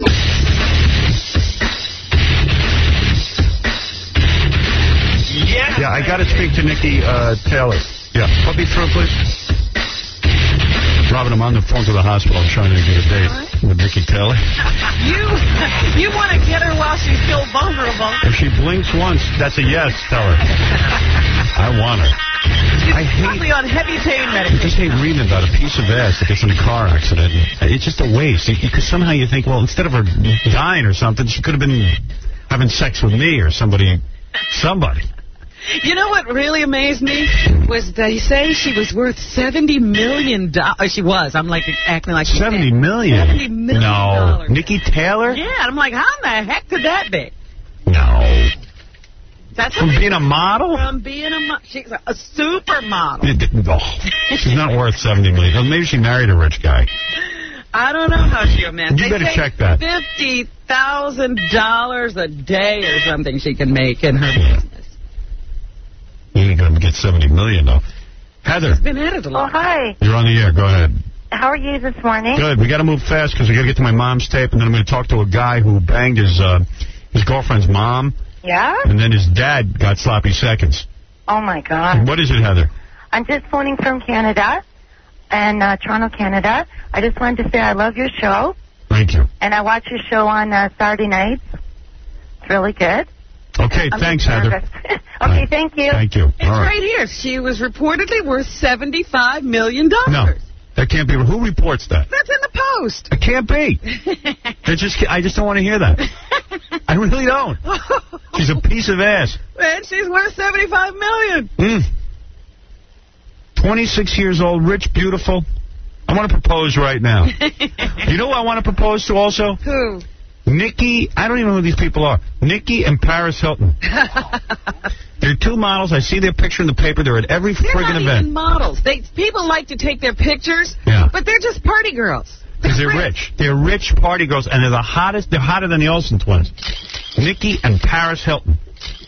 Yeah. Yeah, I got to speak to Nikki uh, Taylor. Yeah. Put me through, please. Robin, I'm on the phone to the hospital. I'm trying to get a date with Nikki Taylor. You you want to get her while she's still vulnerable. If she blinks once, that's a yes, tell her. I want her. She's I hate- probably on heavy pain I medication. just hate reading about a piece of ass that gets in a car accident. It's just a waste. Because somehow you think, well, instead of her dying or something, she could have been having sex with me or somebody. Somebody. You know what really amazed me was they say she was worth seventy million dollars. She was. I'm like acting like she's Seventy dead. million. Seventy million No, dollars. Nikki Taylor. Yeah, and I'm like, how in the heck could that be? No. That's From being a model. From being a mo- she's a, a supermodel. Oh, she's not worth seventy million. Well, maybe she married a rich guy. I don't know how she amassed. You They better say check that. Fifty thousand dollars a day or something she can make in her business. You ain't gonna get seventy million though. Heather, She's been at it a Oh, lot. hi. you're on the air. Go ahead. How are you this morning? Good. We got to move fast because we got to get to my mom's tape, and then I'm going to talk to a guy who banged his uh, his girlfriend's mom, Yeah? and then his dad got sloppy seconds. Oh, my God. What is it, Heather? I'm just phoning from Canada, and uh, Toronto, Canada. I just wanted to say I love your show, Thank you. and I watch your show on uh, Saturday nights. It's really good. Okay, I'm thanks, just Heather. nervous. Okay, Right. thank you. Thank you. It's All right. right here. She was reportedly worth seventy-five million dollars. No, that can't be. Who reports that? That's in the Post. It can't be. It just, I just don't want to hear that. I really don't. She's a piece of ass. And she's worth seventy-five million Mm. dollars. twenty-six years old, rich, beautiful. I want to propose right now. You know who I want to propose to also? Who? Nikki, I don't even know who these people are. Nikki and Paris Hilton. They're two models. I see their picture in the paper. They're at every They're friggin' not event. even models. They people like to take their pictures, Yeah. but they're just party girls. Because they're rich. They're rich party girls, and they're the hottest. They're hotter than the Olsen twins. Nikki and Paris Hilton.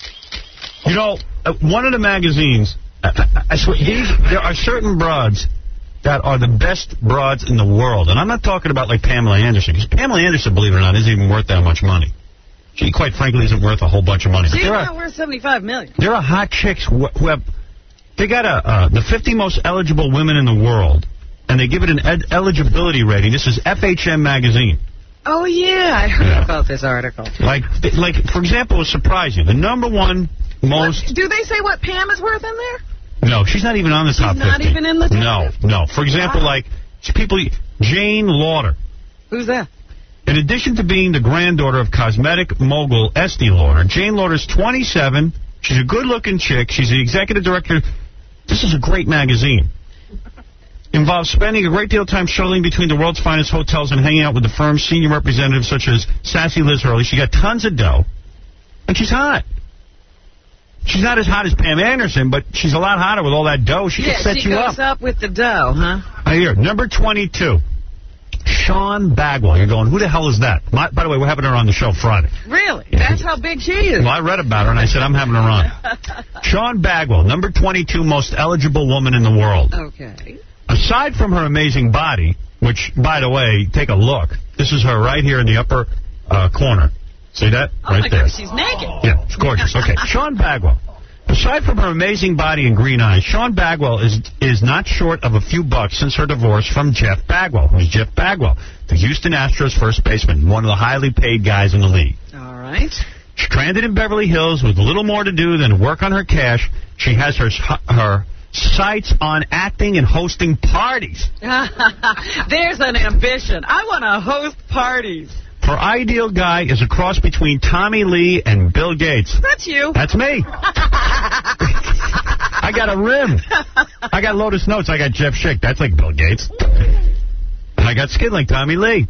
You know, uh, one of the magazines, I, I, I swear, these, there are certain broads that are the best broads in the world. And I'm not talking about like Pamela Anderson, because Pamela Anderson, believe it or not, isn't even worth that much money. She, quite frankly, isn't worth a whole bunch of money. But She's there not are, worth seventy-five million dollars. there are hot chicks who, who have, they got a, uh, the fifty most eligible women in the world, and they give it an ed eligibility rating. This is F H M magazine. Oh, yeah, I heard Yeah. about this article. Like, like for example, it was surprising. The number one most... What, do they say what Pam is worth in there? No, she's not even on the top She's not fifty. even in the top No, fifty? no. For example, Wow. like, people... Jane Lauder. Who's that? In addition to being the granddaughter of cosmetic mogul Estee Lauder, Jane Lauder's twenty-seven. She's a good-looking chick. She's the executive director. This is a great magazine. Involves spending a great deal of time shuttling between the world's finest hotels and hanging out with the firm's senior representatives such as Sassy Liz Hurley. She got tons of dough, and she's hot. She's not as hot as Pam Anderson, but she's a lot hotter with all that dough. She yeah, can set she you goes up. up with the dough, huh? I hear. Number twenty-two, Sean Bagwell. You're going, who the hell is that? My, by the way, we're having her on the show Friday. Really? That's how big she is. Well, I read about her, and I said, I'm having her on. Sean Bagwell, number twenty-two most eligible woman in the world. Okay. Aside from her amazing body, which, by the way, take a look. This is her right here in the upper uh, corner. See that? Oh, right my there. God, she's naked. Yeah, it's gorgeous. Okay, Sean Bagwell. Aside from her amazing body and green eyes, Sean Bagwell is is not short of a few bucks since her divorce from Jeff Bagwell. Who's Jeff Bagwell? The Houston Astros first baseman, one of the highly paid guys in the league. All right. Stranded in Beverly Hills with little more to do than work on her cash, she has her her sights on acting and hosting parties. There's an ambition. I want to host parties. Her ideal guy is a cross between Tommy Lee and Bill Gates. That's you. That's me. I got a rim. I got Lotus Notes. I got Jeff Schick. That's like Bill Gates. And I got skin like Tommy Lee.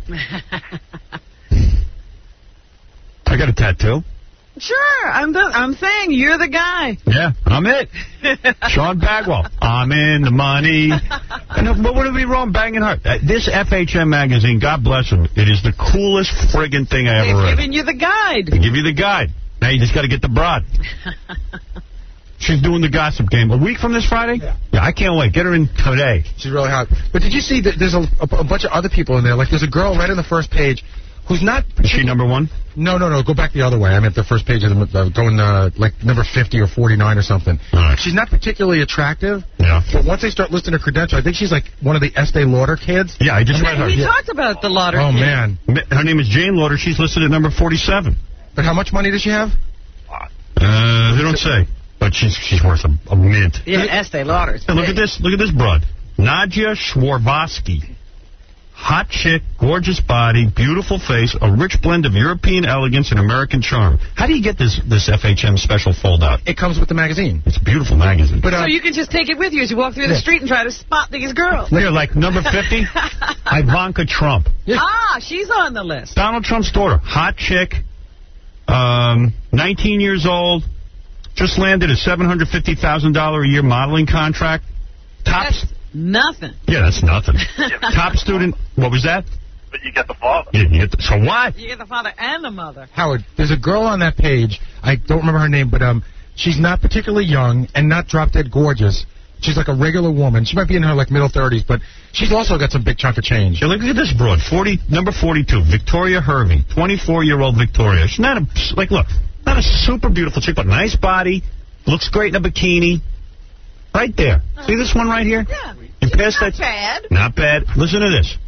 I got a tattoo. Sure. I'm the, I'm saying you're the guy. Yeah, I'm it. Sean Bagwell. I'm in the money. And what would it be wrong banging her? Uh, This F H M magazine, God bless them, it is the coolest friggin' thing I ever They've read. given you the guide. They give you the guide. Now you just got to get the broad. She's doing the gossip game. A week from this Friday? Yeah. yeah, I can't wait. Get her in today. She's really hot. But did you see that there's a, a, a bunch of other people in there? Like, there's a girl right on the first page who's not... Is she number one? No, no, no. Go back the other way. I meant the first page of the, uh, going uh, like number fifty or forty-nine or something. All right. She's not particularly attractive. Yeah. But once they start listing her credentials, I think she's like one of the Estee Lauder kids. Yeah, I just read her. We Yeah. talked about the Lauder. Oh, kid. man. Her name is Jane Lauder. She's listed at number forty-seven. But how much money does she have? Uh, they don't say. But she's she's worth a, a mint. Yeah, Estee Lauder's. And look at this. Look at this broad. Nadia Schwarvosky. Hot chick, gorgeous body, beautiful face, a rich blend of European elegance and American charm. How do you get this this F H M special fold out? It comes with the magazine. It's a beautiful magazine. But uh, So you can just take it with you as you walk through the Yeah. street and try to spot these girls. Here, like number fifty, Ivanka Trump. Ah, she's on the list. Donald Trump's daughter, hot chick, um, nineteen years old, just landed a seven hundred fifty thousand dollars a year modeling contract. Top, That's nothing. yeah, that's nothing. Top student, what was that? But you get the father. You didn't get the, so what? You get the father and the mother. Howard, there's a girl on that page. I don't remember her name, but um, she's not particularly young and not drop-dead gorgeous. She's like a regular woman. She might be in her like middle thirties, but she's also got some big chunk of change. Yeah, look at this broad, forty, number forty-two, Victoria Hervey, twenty-four-year-old Victoria. She's not a, like, look, not a super beautiful chick, but nice body, looks great in a bikini. Right there. See this one right here? Yeah. You pass Not that. bad. Not bad. Listen to this.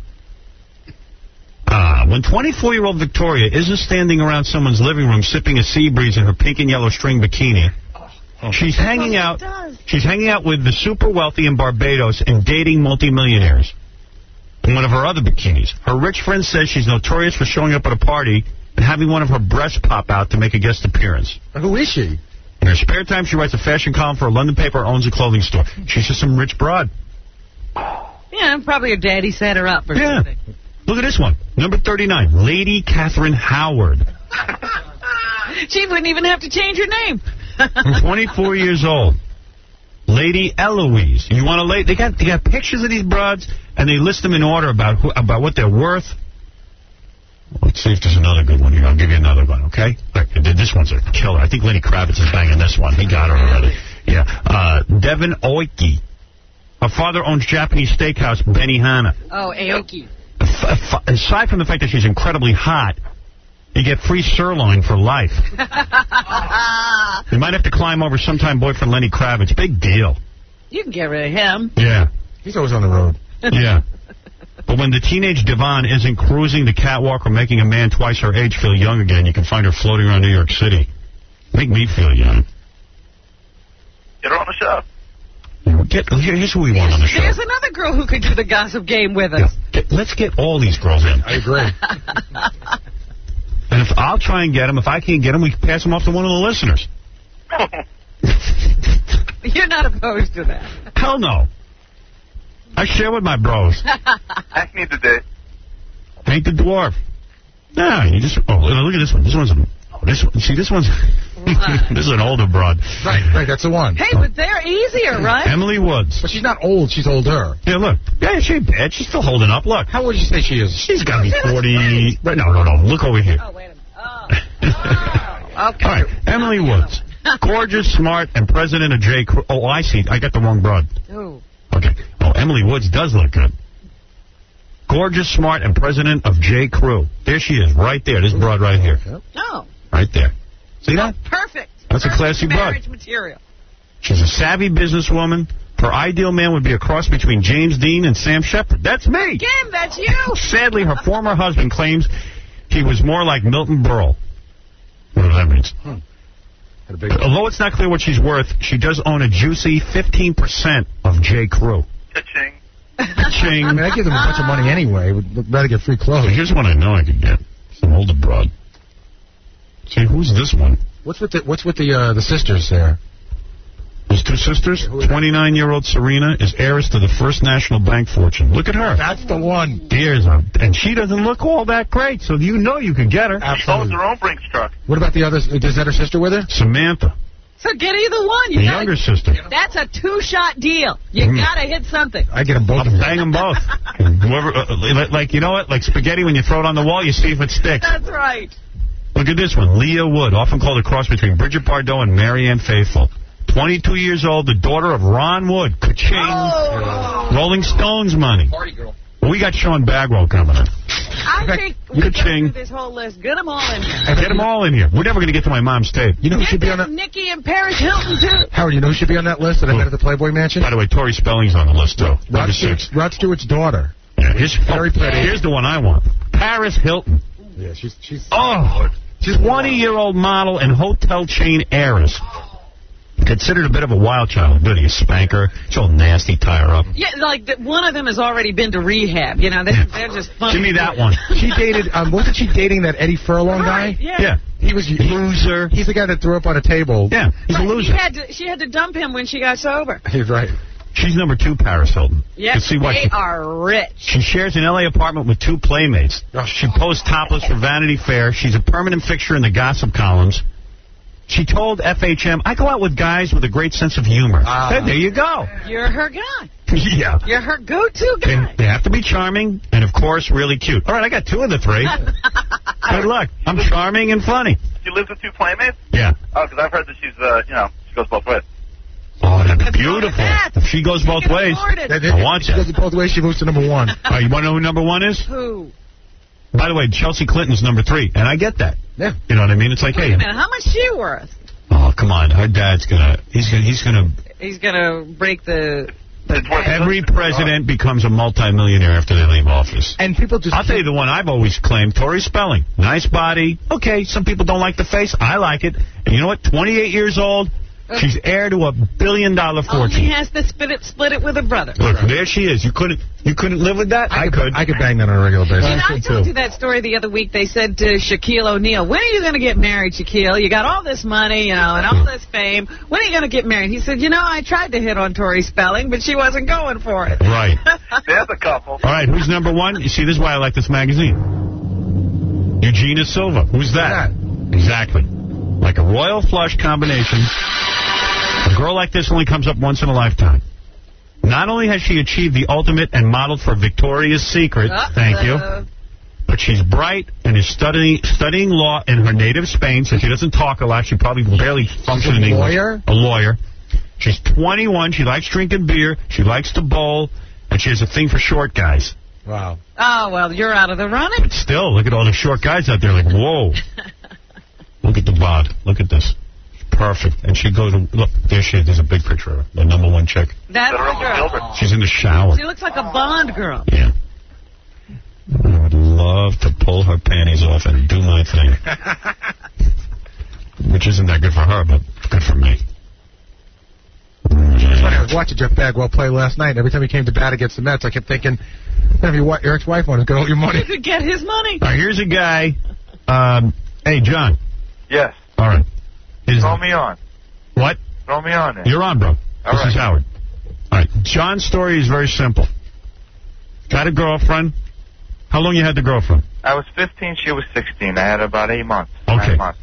Uh, when twenty-four-year-old Victoria isn't standing around someone's living room sipping a sea breeze in her pink and yellow string bikini, She's hanging what out. it does. She's hanging out with the super wealthy in Barbados and dating multimillionaires. In one of her other bikinis. Her rich friend says she's notorious for showing up at a party and having one of her breasts pop out to make a guest appearance. Who is she? In her spare time, she writes a fashion column for a London paper, owns a clothing store. She's just some rich broad. Yeah, probably her daddy set her up or Yeah. something. Look at this one. Number thirty-nine, Lady Catherine Howard. She wouldn't even have to change her name. twenty-four years old. Lady Eloise. You want to lay? They got they got pictures of these broads, and they list them in order about who, about what they're worth. Let's see if there's another good one here. I'll give you another one, okay? Look, this one's a killer. I think Lenny Kravitz is banging this one. He got her already. Yeah. Uh, Devin Oiki. Her father owns Japanese steakhouse Benihana. Oh, Aoki. F- f- aside from the fact that she's incredibly hot, you get free sirloin for life. You might have to climb over sometime boyfriend Lenny Kravitz. Big deal. You can get rid of him. Yeah. He's always on the road. Yeah. But when the teenage Devon isn't cruising the catwalk or making a man twice her age feel young again, you can find her floating around New York City. Make me feel young. Get her on the show. Get, here's who we want on the show. There's another girl who could do the gossip game with us. Yeah. Get, let's get all these girls in. I agree. And if I'll try and get them. If I can't get them, we can pass them off to one of the listeners. You're not opposed to that. Hell no. I share with my bros. Hank needs a date. Hank the Dwarf. Nah, you just... Oh, look at this one. This one's... Oh, this one. See, this one's... This is an older broad. Right, right, that's the one. Hey, but they're easier, right? Emily Woods. But she's not old, she's older. Yeah, look. Yeah, she ain't bad. She's still holding up. Look. How old did you say she is? She's got to be forty... Right, no, no, no. Look over here. Oh, wait a minute. Oh. Oh. Okay. All right, Emily Woods. Gorgeous, smart, and president of J. Crew. Oh, I see. I got the wrong broad. Ooh. Okay. Oh, Emily Woods does look good. Gorgeous, smart, and president of J. Crew. There she is, right there. This broad right here. Oh. Right there. See that? Perfect. That's Perfect a classy broad. marriage material. She's a savvy businesswoman. Her ideal man would be a cross between James Dean and Sam Shepard. That's me. Again, that's you. Sadly, her former husband claims he was more like Milton Berle. Whatever that means. Hmm. Although it's not clear what she's worth, she does own a juicy fifteen percent of J. Crew. Cha-ching. Ching. I mean, I give them a bunch of money anyway. Would rather get free clothes. Here's one I know I could get. Some older broad. See, who's this one? What's with the What's with the uh, the sisters there? There's two sisters. twenty-nine-year-old Serena is heiress to the First National Bank fortune. Look at her. That's the one. Here's a, and she doesn't look all that great, so you know you could get her. She owns her own Brinks truck. What about the others? Is that her sister with her? Samantha, So get either one. You the gotta, younger sister. That's a two-shot deal. You Mm. got to hit something. I get them both. I'll bang them both. Whoever, uh, like, you know what? Like spaghetti, when you throw it on the wall, you see if it sticks. That's right. Look at this one. Leah Wood, often called a cross between Bridget Bardot and Marianne Faithfull. twenty-two years old, the daughter of Ron Wood. Ka-ching. Oh. Rolling Stones money. Party girl. Well, we got Sean Bagwell coming in. I fact, think you we could go sing. through this whole list. Get them all in here. Get them all in here. We're never going to get to my mom's tape. You know who Get should be on that that? Nikki and Paris Hilton, too. Howard, you know who should be on that list that I Who? met at the Playboy Mansion? By the way, Tori Spelling's on the list, too. Rod Number Stewart's, six. Rod Stewart's daughter. Yeah, here's, Very oh, pretty. Here's the one I want. Paris Hilton. Yeah, she's she's. Oh, she's twenty-year-old model and hotel chain heiress. Considered a bit of a wild child. Good, you spank her. She'll nasty, tie her up. Yeah, like the, one of them has already been to rehab. You know, they're, they're just fun. Give me that one. She dated. Um, wasn't she dating that Eddie Furlong Right, guy? yeah. Yeah. He was Loser. He's the guy that threw up on a table. Yeah, he's Right, a loser. He had to, she had to dump him when she got sober. He's right. She's number two, Paris Hilton. Yes, You see what they she, are rich. she shares an L A apartment with two playmates. She posts topless for Vanity Fair. She's a permanent fixture in the gossip columns. She told F H M, I go out with guys with a great sense of humor. Ah. Hey, there you go. You're her guy. Yeah. You're her go-to They, guy. they have to be charming and, of course, really cute. All right, I got two of the three. Good luck. I'm charming and funny. She lives with two playmates? Yeah. Oh, because I've heard that she's, uh, you know, she goes both ways. Oh, that'd be What's wrong with beautiful. that? If she goes both can ways, afford it. That- I want she you. does it both ways. She moves to number one. All right, you want to know who number one is? Who? By the way, Chelsea Clinton's number three, and I get that. Yeah. You know what I mean? It's like, Wait hey, a minute. How much she worth? oh, come on. Her dad's gonna, he's gonna, he's gonna, He's going to break the... It's worth every it. president becomes a multimillionaire after they leave office. And people just. I'll tell you the one I've always claimed, Tori Spelling. Nice body. Okay, some people don't like the face. I like it. And you know what? twenty-eight years old, She's heir to a billion-dollar fortune. Only has to split it, split it with her brother. Look, there she is. You couldn't, you couldn't live with that. I, I could. I could bang that on a regular basis. And I told you that story the other week. They said to Shaquille O'Neal, "When are you going to get married, Shaquille? You got all this money, you know, and all this fame. When are you going to get married?" He said, "You know, I tried to hit on Tori Spelling, but she wasn't going for it." Right. There's a couple. All right, who's number one? You see, this is why I like this magazine. Eugenia Silva. Who's that? Exactly. Like a royal flush combination. A girl like this only comes up once in a lifetime. Not only has she achieved the ultimate and modeled for Victoria's Secret, Uh-oh. thank you, but she's bright and is studying studying law in her native Spain, so she doesn't talk a lot. She probably barely functions in English. lawyer? A lawyer. She's twenty-one. She likes drinking beer. She likes to bowl. And she has a thing for short guys. Wow. Oh, well, you're out of the running. But still, look at all the short guys out there like, whoa. Look at the bod. Look at this. Perfect. And she goes, look, there she is. There's a big picture of her, the number one chick. That's the girl. She's in the shower. She looks like a Bond girl. Yeah. I would love to pull her panties off and do my thing. Which isn't that good for her, but good for me. It's funny, I was watching Jeff Bagwell play last night. Every time he came to bat against the Mets, I kept thinking, if your, your ex-wife wanted to get all your money. You could get his money. All right, here's a guy. Um, hey, John. Yes. All right. His, Throw me on. What? Throw me on there. You're on, bro. All this right. is Howard. All right. John's story is very simple. Got a girlfriend. How long you had the girlfriend? I was fifteen. She was sixteen. I had about eight months. Okay. Nine months.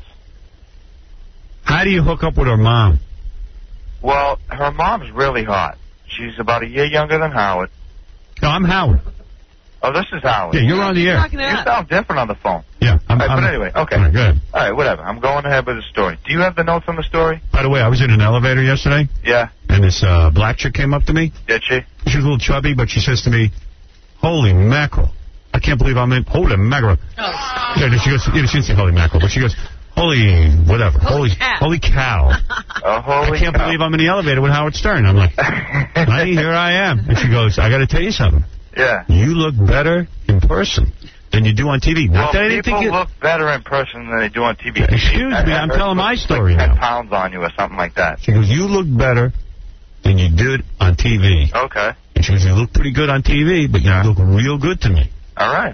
How do you hook up with her mom? Well, her mom's really hot. She's about a year younger than Howard. No, I'm Howard. Oh, this is Howard. Yeah, you're on the air. You sound different on the phone. Yeah. I'm, All right, I'm, but anyway, okay. All right, go ahead. All right, whatever. I'm going ahead with the story. Do you have the notes on the story? By the way, I was in an elevator yesterday. Yeah. And this uh, black chick came up to me. Did she? She was a little chubby, but she says to me, "Holy mackerel. I can't believe I'm in. Holy mackerel." Oh. Yeah, she goes, yeah, she didn't say holy mackerel, but she goes, holy whatever. Holy Holy, cow. holy cow. Oh, holy I can't cow. believe I'm in the elevator with Howard Stern. I'm like, honey, here I am. And she goes, I got to tell you something. Yeah. You look better in person than you do on T V. Not Well, that I didn't people think you... look better in person than they do on T V. Excuse I- me, I I'm heard telling my like story ten now. pounds on you or something like that. She goes, you look better than you did on T V. Okay. And she goes, you look pretty good on T V, but you look real good to me. All right.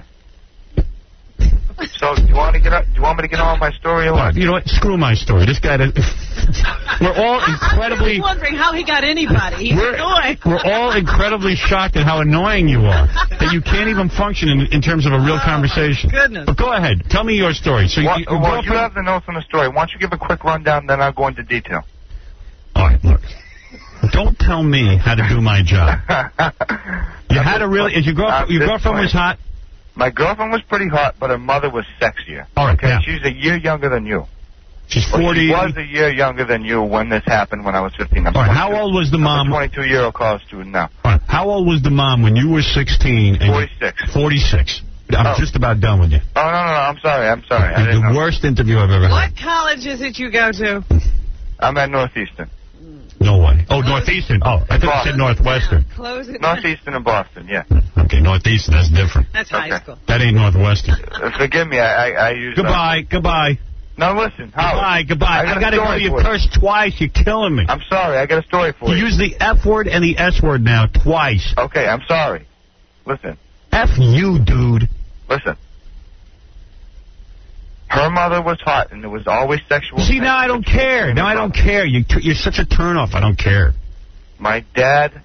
So, do you want to get up, do you want me to get on with my story or what? You know what? Screw my story. This guy, does, we're all incredibly, I was wondering how he got anybody. He's we're, annoying. we're all incredibly shocked at how annoying you are. That you can't even function in, in terms of a real Oh, conversation. my goodness. But go ahead. Tell me your story. So Well, you, your well, you girlfriend- have the notes on the story. Why don't you give a quick rundown, then I'll go into detail. All right, look. Don't tell me how to do my job. You had a really... Is your, girl, At your this girlfriend point. was hot? My girlfriend was pretty hot, but her mother was sexier. All right, Okay, yeah. she's a year younger than you. She's Well, forty. she was a year younger than you when this happened when I was fifteen. I'm All right, how twenty-two. old was the I'm mom? a twenty-two-year-old college student now. All right, how old was the mom when you were sixteen? And forty-six. forty-six. I'm Oh. just about done with you. Oh, no, no, no, I'm sorry, I'm sorry. I The didn't know. worst interview I've ever had. What college is it you go to? I'm at Northeastern. No way. Oh, Northeastern. Oh, I thought you said Northwestern. Close it. Northeastern in Boston, yeah. Okay, Northeastern, that's different. That's high Okay. school. That ain't Northwestern. Uh, forgive me, I, I, I use... Goodbye, goodbye. No, listen, Howard. Goodbye, goodbye. I got I a gotta go. story You for you. cursed twice. You're killing me. I'm sorry, I got a story for You you. use the F word and the S word now twice. Okay, I'm sorry. Listen, F you, dude. listen. Her mother was hot, and there was always sexual... See, now I don't tension care. between Now the I don't brothers. care. You, you're such a turnoff. I don't care. My dad,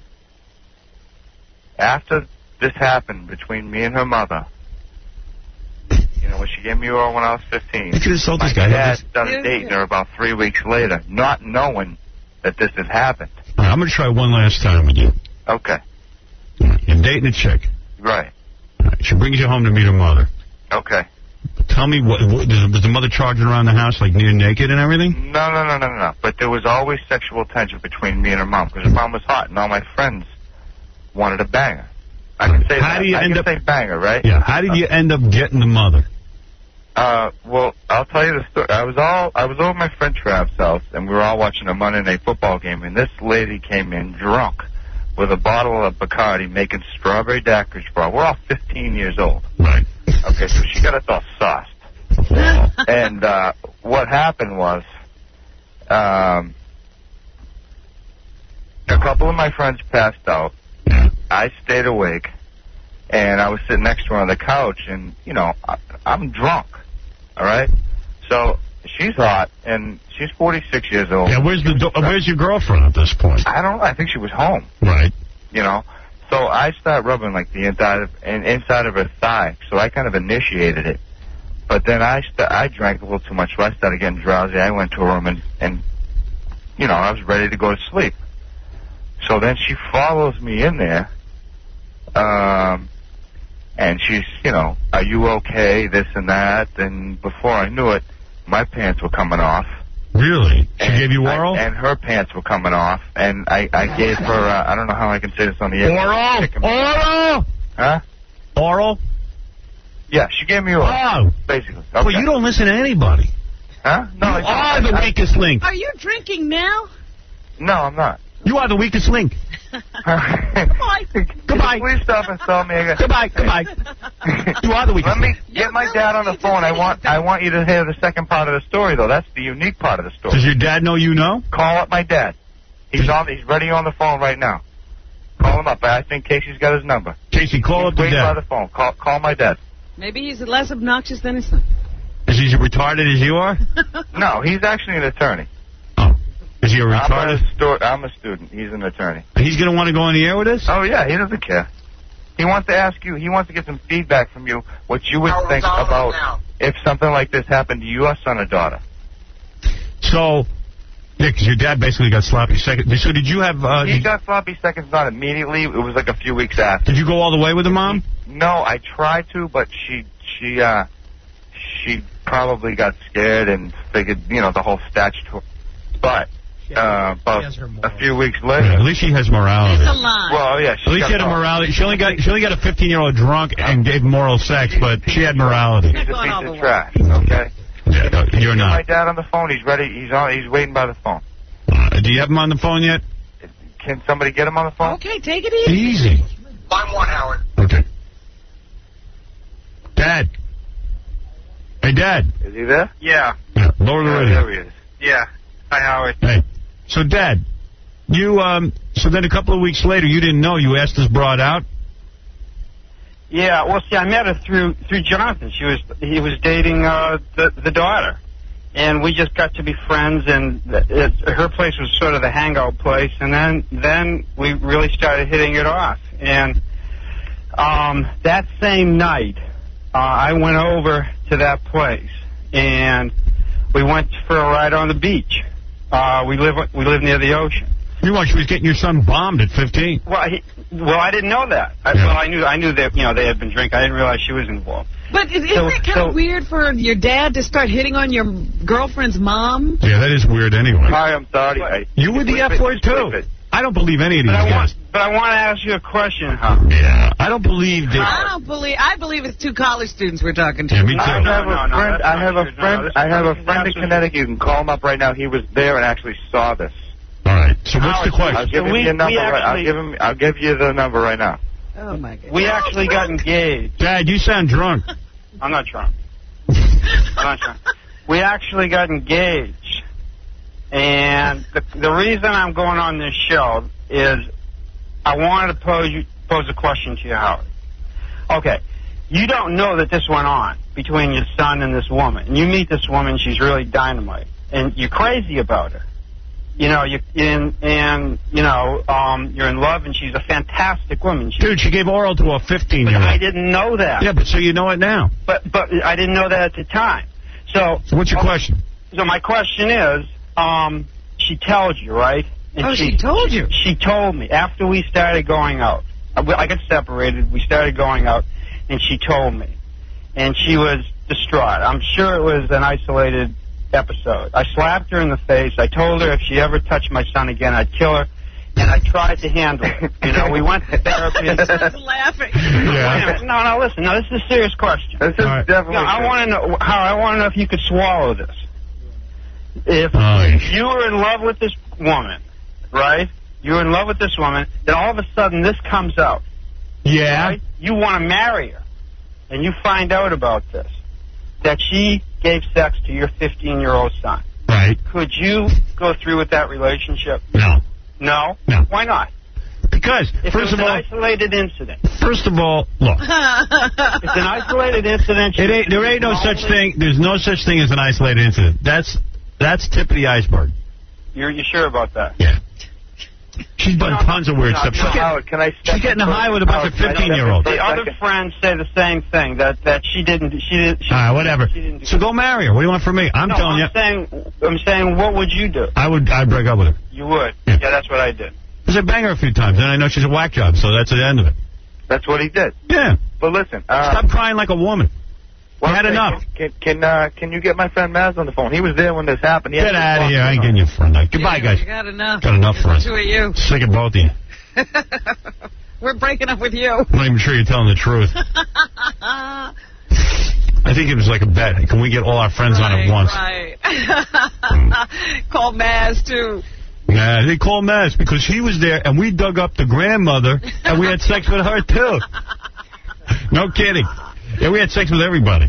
after this happened between me and her mother, you know, when she gave me her when I was fifteen, You could insult my this guy. dad This- started dating her about three weeks later, not knowing that this had happened. All right, I'm going to try one last time with you. Okay, You're dating a chick. right. All right, she brings you home to meet her mother. Okay. Tell me, what, what does, does the mother charging around the house like near naked and everything? No, no, no, no, no, no. But there was always sexual tension between me and her mom, because her mom was hot, and all my friends wanted to bang her. I can say How that. do you I end can up- say bang her, right? Yeah. How did you end up getting the mother? Uh, well, I'll tell you the story. I was all I was over at my friend Trav's house, and we were all watching a Monday night football game, and this lady came in drunk with a bottle of Bacardi making strawberry daiquiris for her. We're all fifteen years old. Right. Okay, so she got us all sauced. and uh, what happened was, um, A couple of my friends passed out. I stayed awake, and I was sitting next to her on the couch, and, you know, I, I'm drunk, all right? So she's hot, and she's forty-six years old. Yeah, where's the do- where's your girlfriend at this point? I don't know. I think she was home. Right. You know? So I started rubbing, like, the inside of, in, inside of her thigh, so I kind of initiated it. But then I st- I drank a little too much, so I started getting drowsy. I went to her room, and, and, you know, I was ready to go to sleep. So then she follows me in there, um, and she's, you know, are you okay, this and that, and before I knew it, my pants were coming off. Really? She and gave you oral? I, and her pants were coming off, and I, I gave her, uh, I don't know how I can say this on the air. Oral? Oral? Huh? Oral? Yeah, she gave me oral. Oh. Basically. Okay. Well, you don't listen to anybody. Huh? No, You are the weakest link. Are you drinking now? No, I'm not. You are the weakest link. Goodbye. Goodbye. Please stop and tell me again. Goodbye. Goodbye. You are the weakest Let me link. get my dad on the phone. I want I want you to hear the second part of the story, though. That's the unique part of the story. Does your dad know you know? Call up my dad. He's on. He's ready on the phone right now. Call him up. I think Casey's got his number. Casey, call He's up the waiting dad. by the phone. Call call my dad. Maybe he's less obnoxious than his son. Is he as retarded as you are? No, he's actually an attorney. Oh. Is he a I'm retarded? a, stu- I'm a student. He's an attorney. He's going to want to go on the air with us? Oh, yeah, he doesn't care. He wants to ask you, he wants to get some feedback from you, what you would think about if something like this happened to your son or daughter. So, yeah, because your dad basically got sloppy seconds. So did you have... Uh, He did, got sloppy seconds not immediately. It was like a few weeks after. did you go all the way with the mom? No, I tried to, but she, she, uh, she probably got scared and figured, you know, the whole statutory. But, uh, about a few weeks later. Yeah, at least she has morality. It's a lie. Well, yeah, she At least she had a got- morality. She only got she only got a fifteen-year-old drunk and gave moral sex, but she had morality. He's a piece of trash, okay? Yeah, no, you're Get my not. dad on the phone. He's ready. He's on. He's waiting by the phone. Uh, do you have him on the phone yet? Can somebody get him on the phone? Okay, take it easy. Easy. Line one, Howard. Okay. Dad. Hey, Dad. Is he there? Yeah. Yeah, lower the Yeah, radio. there he is. Yeah. Hi, Howard. Hey. So, Dad, you, um, so then a couple of weeks later, you didn't know. You asked this broad out? Yeah, well, see, I met her through through Jonathan. She was he was dating uh, the the daughter, and we just got to be friends. And it, her place was sort of the hangout place, and then then we really started hitting it off. And um, that same night, uh, I went over to that place, and we went for a ride on the beach. Uh, we live we live near the ocean. You know, she was getting your son bombed at fifteen. Well, he, well, I didn't know that. I, Yeah. Well, I knew I knew that you know they had been drinking. I didn't realize she was involved. But is, isn't So- it kind so- of weird for your dad to start hitting on your girlfriend's mom? Yeah, that is weird anyway. Hi, I'm sorry. I, You with the Flip F it, word, flip too. it. I don't believe any of these But I guys. want, but I want to ask you a question, huh? Yeah, I don't believe I that. don't believe. I believe it's two college students we're talking to. Yeah, me too. I have No, a no, no, friend. that's I not have a true. No, friend. that's I have not a true. friend in Absolutely. Connecticut. You can call him up right now. He was there and actually saw this. All right. So what's the Howard, question? I'll give him we- your number. we right, I'll actually- give him. I'll give you the number right now. Oh my God. We actually got engaged. Dad, you sound drunk. I'm not drunk. I'm not drunk. We actually got engaged, and the the reason I'm going on this show is I wanted to pose you pose a question to you, Howard. Okay, you don't know that this went on between your son and this woman, and you meet this woman, she's really dynamite, and you're crazy about her. You know, you in and you know, um, you're in love, and she's a fantastic woman. She, Dude, she gave oral to a but fifteen-year-old. I didn't know that. Yeah, but so you know it now. But but I didn't know that at the time. So So what's your question? so my question is, um, she tells you, right? And Oh, she told you. She told me after we started going out. I, I got separated. We started going out, and she told me, and she was distraught. I'm sure it was an isolated episode. I slapped her in the face. I told her if she ever touched my son again, I'd kill her. And I tried to handle it. You know, we went to therapy. And, Just laughing. Wait a minute. No, no, listen. No, this is a serious question. This is All right. definitely. No, I want to know how. I want to know if you could swallow this. If Oh, if you were in love with this woman, right? You were in love with this woman, then all of a sudden this comes out. Yeah. Right? You want to marry her, and you find out about this, that she gave sex to your fifteen-year-old son. Right. Could you go through with that relationship? No. No. No. Why not? Because, If first it was of an all, isolated incident. first of all, look. It's an isolated incident. It ain't, there ain't no such thing. There's no such thing as an isolated incident. That's that's tip of the iceberg. You're you sure about that? Yeah. She's done tons of weird no, stuff. no, She's getting, Howard, can I she's getting high with a bunch of fifteen-year-olds. The other friends say the same thing, that that she didn't. She didn't. She, All right, whatever. She didn't do So go marry her. What do you want from me? I'm no, telling I'm you. Saying, I'm saying, what would you do? I would. I'd break up with her. You would. Yeah. Yeah, that's what I did. Because I bang her a few times, and I know she's a whack job, so that's the end of it. That's what he did. Yeah. But listen. Uh, Stop crying like a woman. Well, I had okay, enough. Can can uh, can you get my friend Maz on the phone? He was there when this happened. He Get actually out of walked here. I ain't in on getting your friend. Like, goodbye, Yeah, guys. you got enough. Got enough friends. Two of you. Sick of both of you. We're breaking up with you. I'm not even sure you're telling the truth. I think it was like a bet. Can we get all our friends on at once? Right. Call Maz, too. Nah, they call Maz because he was there, and we dug up the grandmother, and we had sex with her, too. No kidding. Yeah, we had sex with everybody.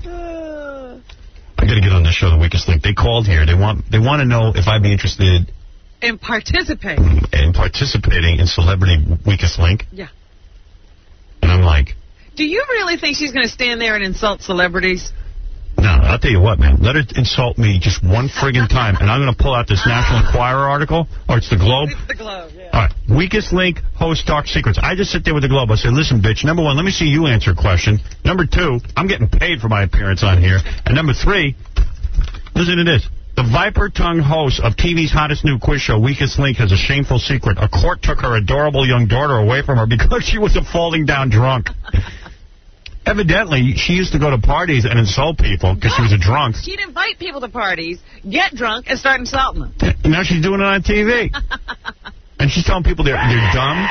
I got to get on this show, The Weakest Link. They called here. They want they want to know if I'd be interested In participating. in participating in Celebrity Weakest Link. Yeah. And I'm like, Do you really think she's going to stand there and insult celebrities? no, I'll tell you what, man. Let her insult me just one friggin' time, and I'm going to pull out this National Enquirer article, or it's the Globe. It's the Globe, yeah. All right, Weakest Link, host Dark Secrets. I just sit there with the Globe. I say, listen, bitch, number one, let me see you answer a question. Number two, I'm getting paid for my appearance on here. And number three, listen to this. The viper-tongued host of T V's hottest new quiz show, Weakest Link, has a shameful secret. A court took her adorable young daughter away from her because she was a falling down drunk. Evidently, she used to go to parties and insult people because she was a drunk. She'd invite people to parties, get drunk, and start insulting them. And now she's doing it on T V. And she's telling people they're, they're dumb.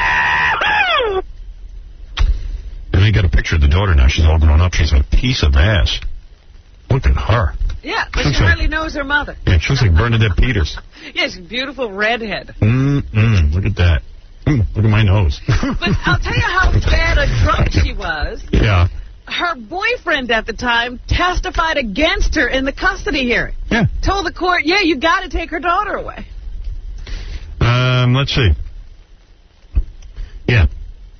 And they got a picture of the daughter now. She's all grown up. She's a piece of ass. Look at her. Yeah, but Looks she like- hardly knows her mother. Yeah, she looks like Bernadette Peters. Yeah, she's a beautiful redhead. Mm-mm. Look at that. Mm, look at my nose. But I'll tell you how bad a drunk she was. Yeah. Her boyfriend at the time testified against her in the custody hearing. Yeah. Told the court, yeah, you got to take her daughter away. Um, let's see. Yeah.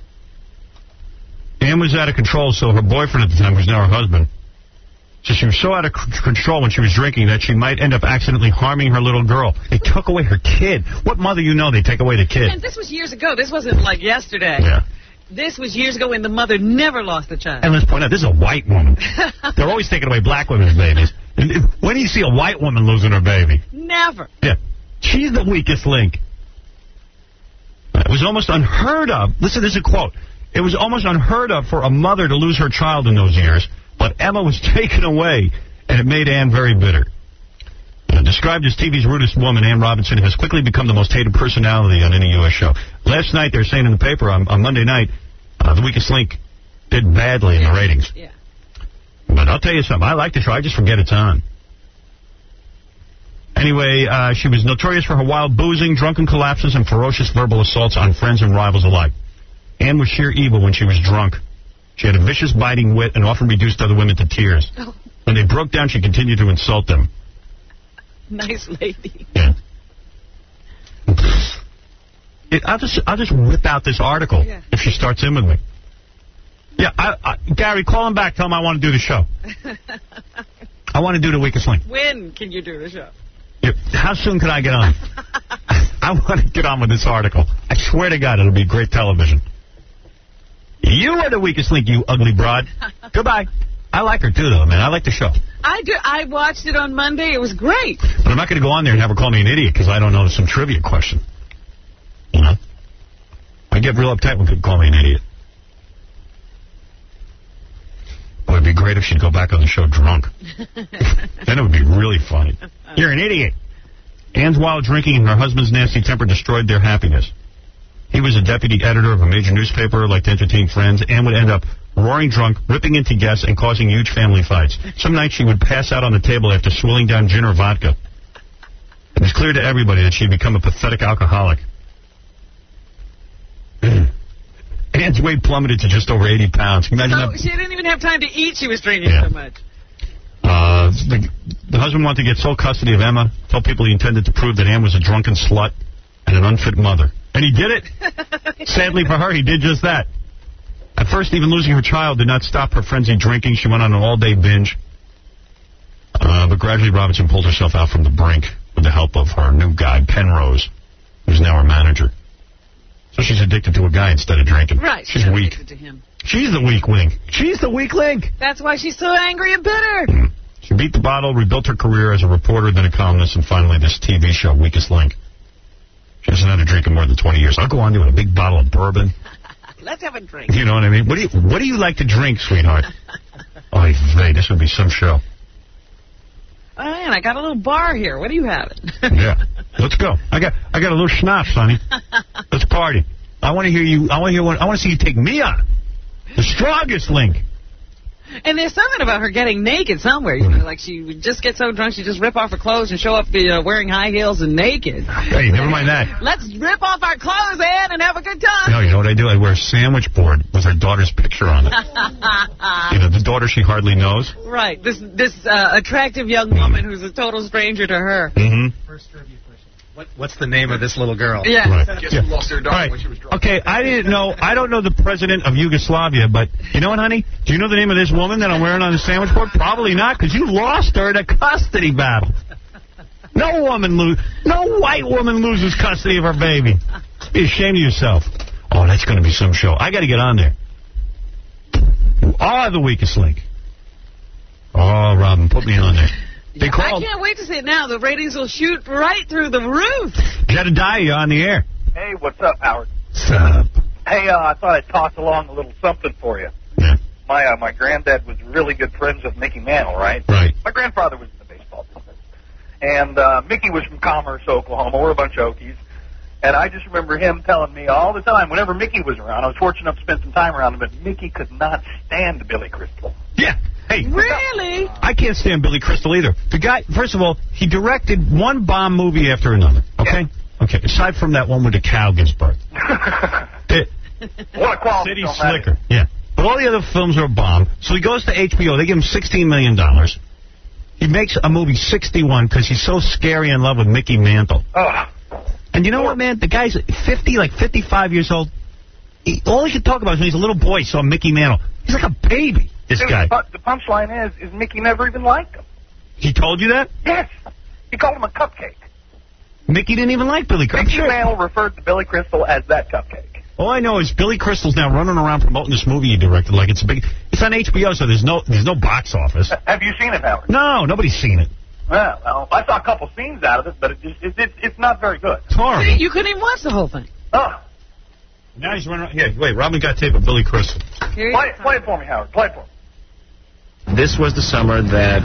Ann was out of control, so her boyfriend at the time, who's now her husband, so she was so out of c- control when she was drinking that she might end up accidentally harming her little girl. They took away her kid. What mother you know they take away the kid? And this was years ago. This wasn't like yesterday. Yeah. This was years ago when the mother never lost a child. And let's point out, this is a white woman. They're always taking away black women's babies. And if- when do you see a white woman losing her baby? Never. Yeah. She's the weakest link. It was almost unheard of. Listen, this is a quote. It was almost unheard of for a mother to lose her child in those years, but Emma was taken away, and it made Ann very bitter. Uh, described as T V's rudest woman, Ann Robinson has quickly become the most hated personality on any U S show. Last night, they were saying in the paper on, on Monday night, uh, The Weakest Link did badly in the ratings. Yeah. But I'll tell you something. I like the show. I just forget it's on. Anyway, uh, she was notorious for her wild boozing, drunken collapses, and ferocious verbal assaults on friends and rivals alike. Ann was sheer evil when she was drunk. She had a vicious, biting wit and often reduced other women to tears. Oh. When they broke down, she continued to insult them. Nice lady. Yeah. It, I'll just I'll just whip out this article Yeah. if she starts in with me. Yeah, I, I, Gary, call him back. Tell him I want to do the show. I want to do the Weakest Link. When can you do the show? Yeah, how soon can I get on? I want to get on with this article. I swear to God, it'll be great television. You are the Weakest Link, you ugly broad. Goodbye. I like her, too, though, man. I like the show. I do. I watched it on Monday. It was great. But I'm not going to go on there and have her call me an idiot because I don't know some trivia question. You know? I get real uptight when people call me an idiot. Boy, it'd be great if she'd go back on the show drunk. Then it would be really funny. You're an idiot. Ann's wild drinking and her husband's nasty temper destroyed their happiness. He was a deputy editor of a major newspaper, liked to entertain friends, and would end up roaring drunk, ripping into guests, and causing huge family fights. Some nights she would pass out on the table after swilling down gin or vodka. It was clear to everybody that she had become a pathetic alcoholic. Ann's weight plummeted to just over eighty pounds. Can you imagine So that? she didn't even have time to eat. She was drinking Yeah. so much. Uh, the, the husband wanted to get sole custody of Emma, told people he intended to prove that Ann was a drunken slut, and an unfit mother. And he did it. Sadly for her, he did just that. At first, even losing her child did not stop her frenzied drinking. She went on an all-day binge. Uh, but gradually, Robinson pulled herself out from the brink with the help of her new guy, Penrose, who's now her manager. So she's addicted to a guy instead of drinking. Right. She's weak. To him. She's the weak link. She's the weak link. That's why she's so angry and bitter. Mm. She beat the bottle, rebuilt her career as a reporter, then a columnist, and finally this T V show, Weakest Link. She hasn't had a drink in more than twenty years. I'll go on to a big bottle of bourbon. Let's have a drink. You know what I mean? What do you What do you like to drink, sweetheart? Oh, vey, this would be some show. Oh, man, I got a little bar here. What do you have? Yeah, let's go. I got I got a little schnapps, honey. Let's party. I want to hear you. I want to hear. What, I want to see you take me on. The strongest link. And there's something about her getting naked somewhere. You know, like she would just get so drunk, she'd just rip off her clothes and show up the, uh, wearing high heels and naked. Hey, never mind that. Let's rip off our clothes, Ann, and have a good time. No, you know what I do? I wear a sandwich board with her daughter's picture on it. You know, the daughter she hardly knows. Right. This this uh, attractive young woman who's a total stranger to her. Mm-hmm. First trivia question. What, what's the name of this little girl? Yeah. Right. Guess Yeah. who lost their daughter Right. when she was drunk? Okay, I didn't know. I don't know the president of Yugoslavia, but you know what, honey? Do you know the name of this woman that I'm wearing on the sandwich board? Probably not, because you lost her in a custody battle. No woman lo- No white woman loses custody of her baby. Be ashamed of yourself. Oh, that's going to be some show. I got to get on there. You are the weakest link. Oh, Robin, put me on there. They I called can't wait to see it now. The ratings will shoot right through the roof. Jedediah, you're on the air. Hey, what's up, Howard? What's up? Hey, uh, I thought I'd toss along a little something for you. Yeah. My uh, my granddad was really good friends with Mickey Mantle, right? Right. My grandfather was in the baseball business. And uh, Mickey was from Commerce, Oklahoma. We're a bunch of Okies. And I just remember him telling me all the time, whenever Mickey was around, I was fortunate enough to spend some time around him, but Mickey could not stand Billy Crystal. Yeah. Hey. Really? I can't stand Billy Crystal either. The guy, first of all, he directed one bomb movie after another. Okay? Yeah. Okay. Aside from that one where the cow gives birth. the, What a quality City film Slicker. that is. Yeah. But all the other films are a bomb. So he goes to H B O. They give him sixteen million dollars. He makes a movie sixty-one because he's so scary in love with Mickey Mantle. Oh. And you know what, man? The guy's fifty, like fifty-five years old. He, all he can talk about is when he's a little boy, saw Mickey Mantle. He's like a baby, this Dude, guy. The, the punchline is, is Mickey never even liked him. He told you that? Yes. He called him a cupcake. Mickey didn't even like Billy Crystal. Mickey Mantle referred to Billy Crystal as that cupcake. All I know is Billy Crystal's now running around promoting this movie he directed like it's a big. It's on H B O, so there's no there's no box office. Have you seen it, Howard? No, nobody's seen it. Well, well, I saw a couple scenes out of it, but it just it, it, it's not very good. It's horrible. See, you couldn't even watch the whole thing. Oh. Now he's running around. Here, wait, Robin got tape of Billy Crystal. Here Play, play it for me, Howard. Play it for me. This was the summer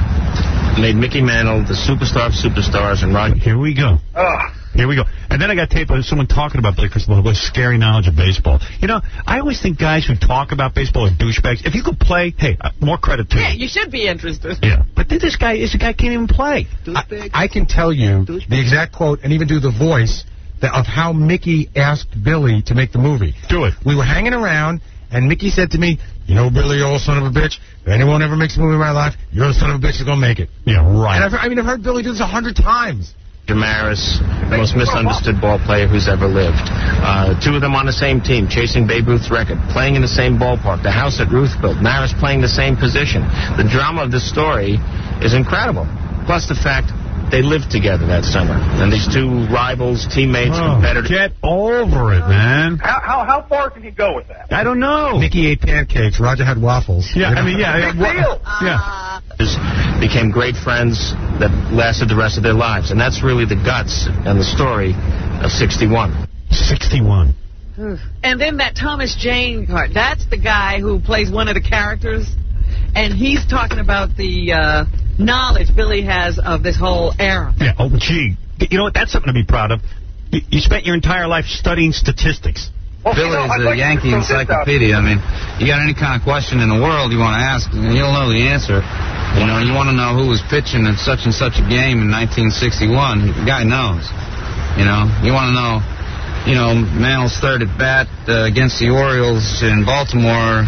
that made Mickey Mantle the superstar of superstars, and Roger. Here we go. Oh. Here we go. And then I got tape of someone talking about Billy Crystal with scary knowledge of baseball. You know, I always think guys who talk about baseball are douchebags. If you could play, hey, uh, more credit to Yeah, you. you should be interested. Yeah. But then this guy, this guy can't even play. I, I can tell you the exact quote and even do the voice that, of how Mickey asked Billy to make the movie. Do it. We were hanging around, and Mickey said to me, "You know, Billy, you old son of a bitch, if anyone ever makes a movie in my life, you're the son of a bitch who's going to make it." Yeah, right. And I've, I mean, I've heard Billy do this a hundred times. Maris, the most misunderstood ball player who's ever lived. Uh, two of them on the same team, chasing Babe Ruth's record, playing in the same ballpark, the house that Ruth built, Maris playing the same position. The drama of this story is incredible. Plus the fact they lived together that summer. And these two rivals, teammates, Oh, competitors. get over it, man. How, how how far can you go with that? I don't know. Mickey ate pancakes. Roger had waffles. Yeah, You know? I mean, yeah. Big what- deal. Yeah. became great friends that lasted the rest of their lives. And that's really the guts and the story of sixty-one. sixty-one. And then that Thomas Jane part. That's the guy who plays one of the characters. And he's talking about the uh, knowledge Billy has of this whole era. Yeah, oh, gee. You know what? That's something to be proud of. You, you spent your entire life studying statistics. Well, you know, Billy's I'd a like to Yankee throw this out. encyclopedia. I mean, you got any kind of question in the world you want to ask, and you'll know the answer. You know, you want to know who was pitching in such and such a game in nineteen sixty-one. The guy knows. You know, you want to know, you know, Mantle's third at bat uh, against the Orioles in Baltimore.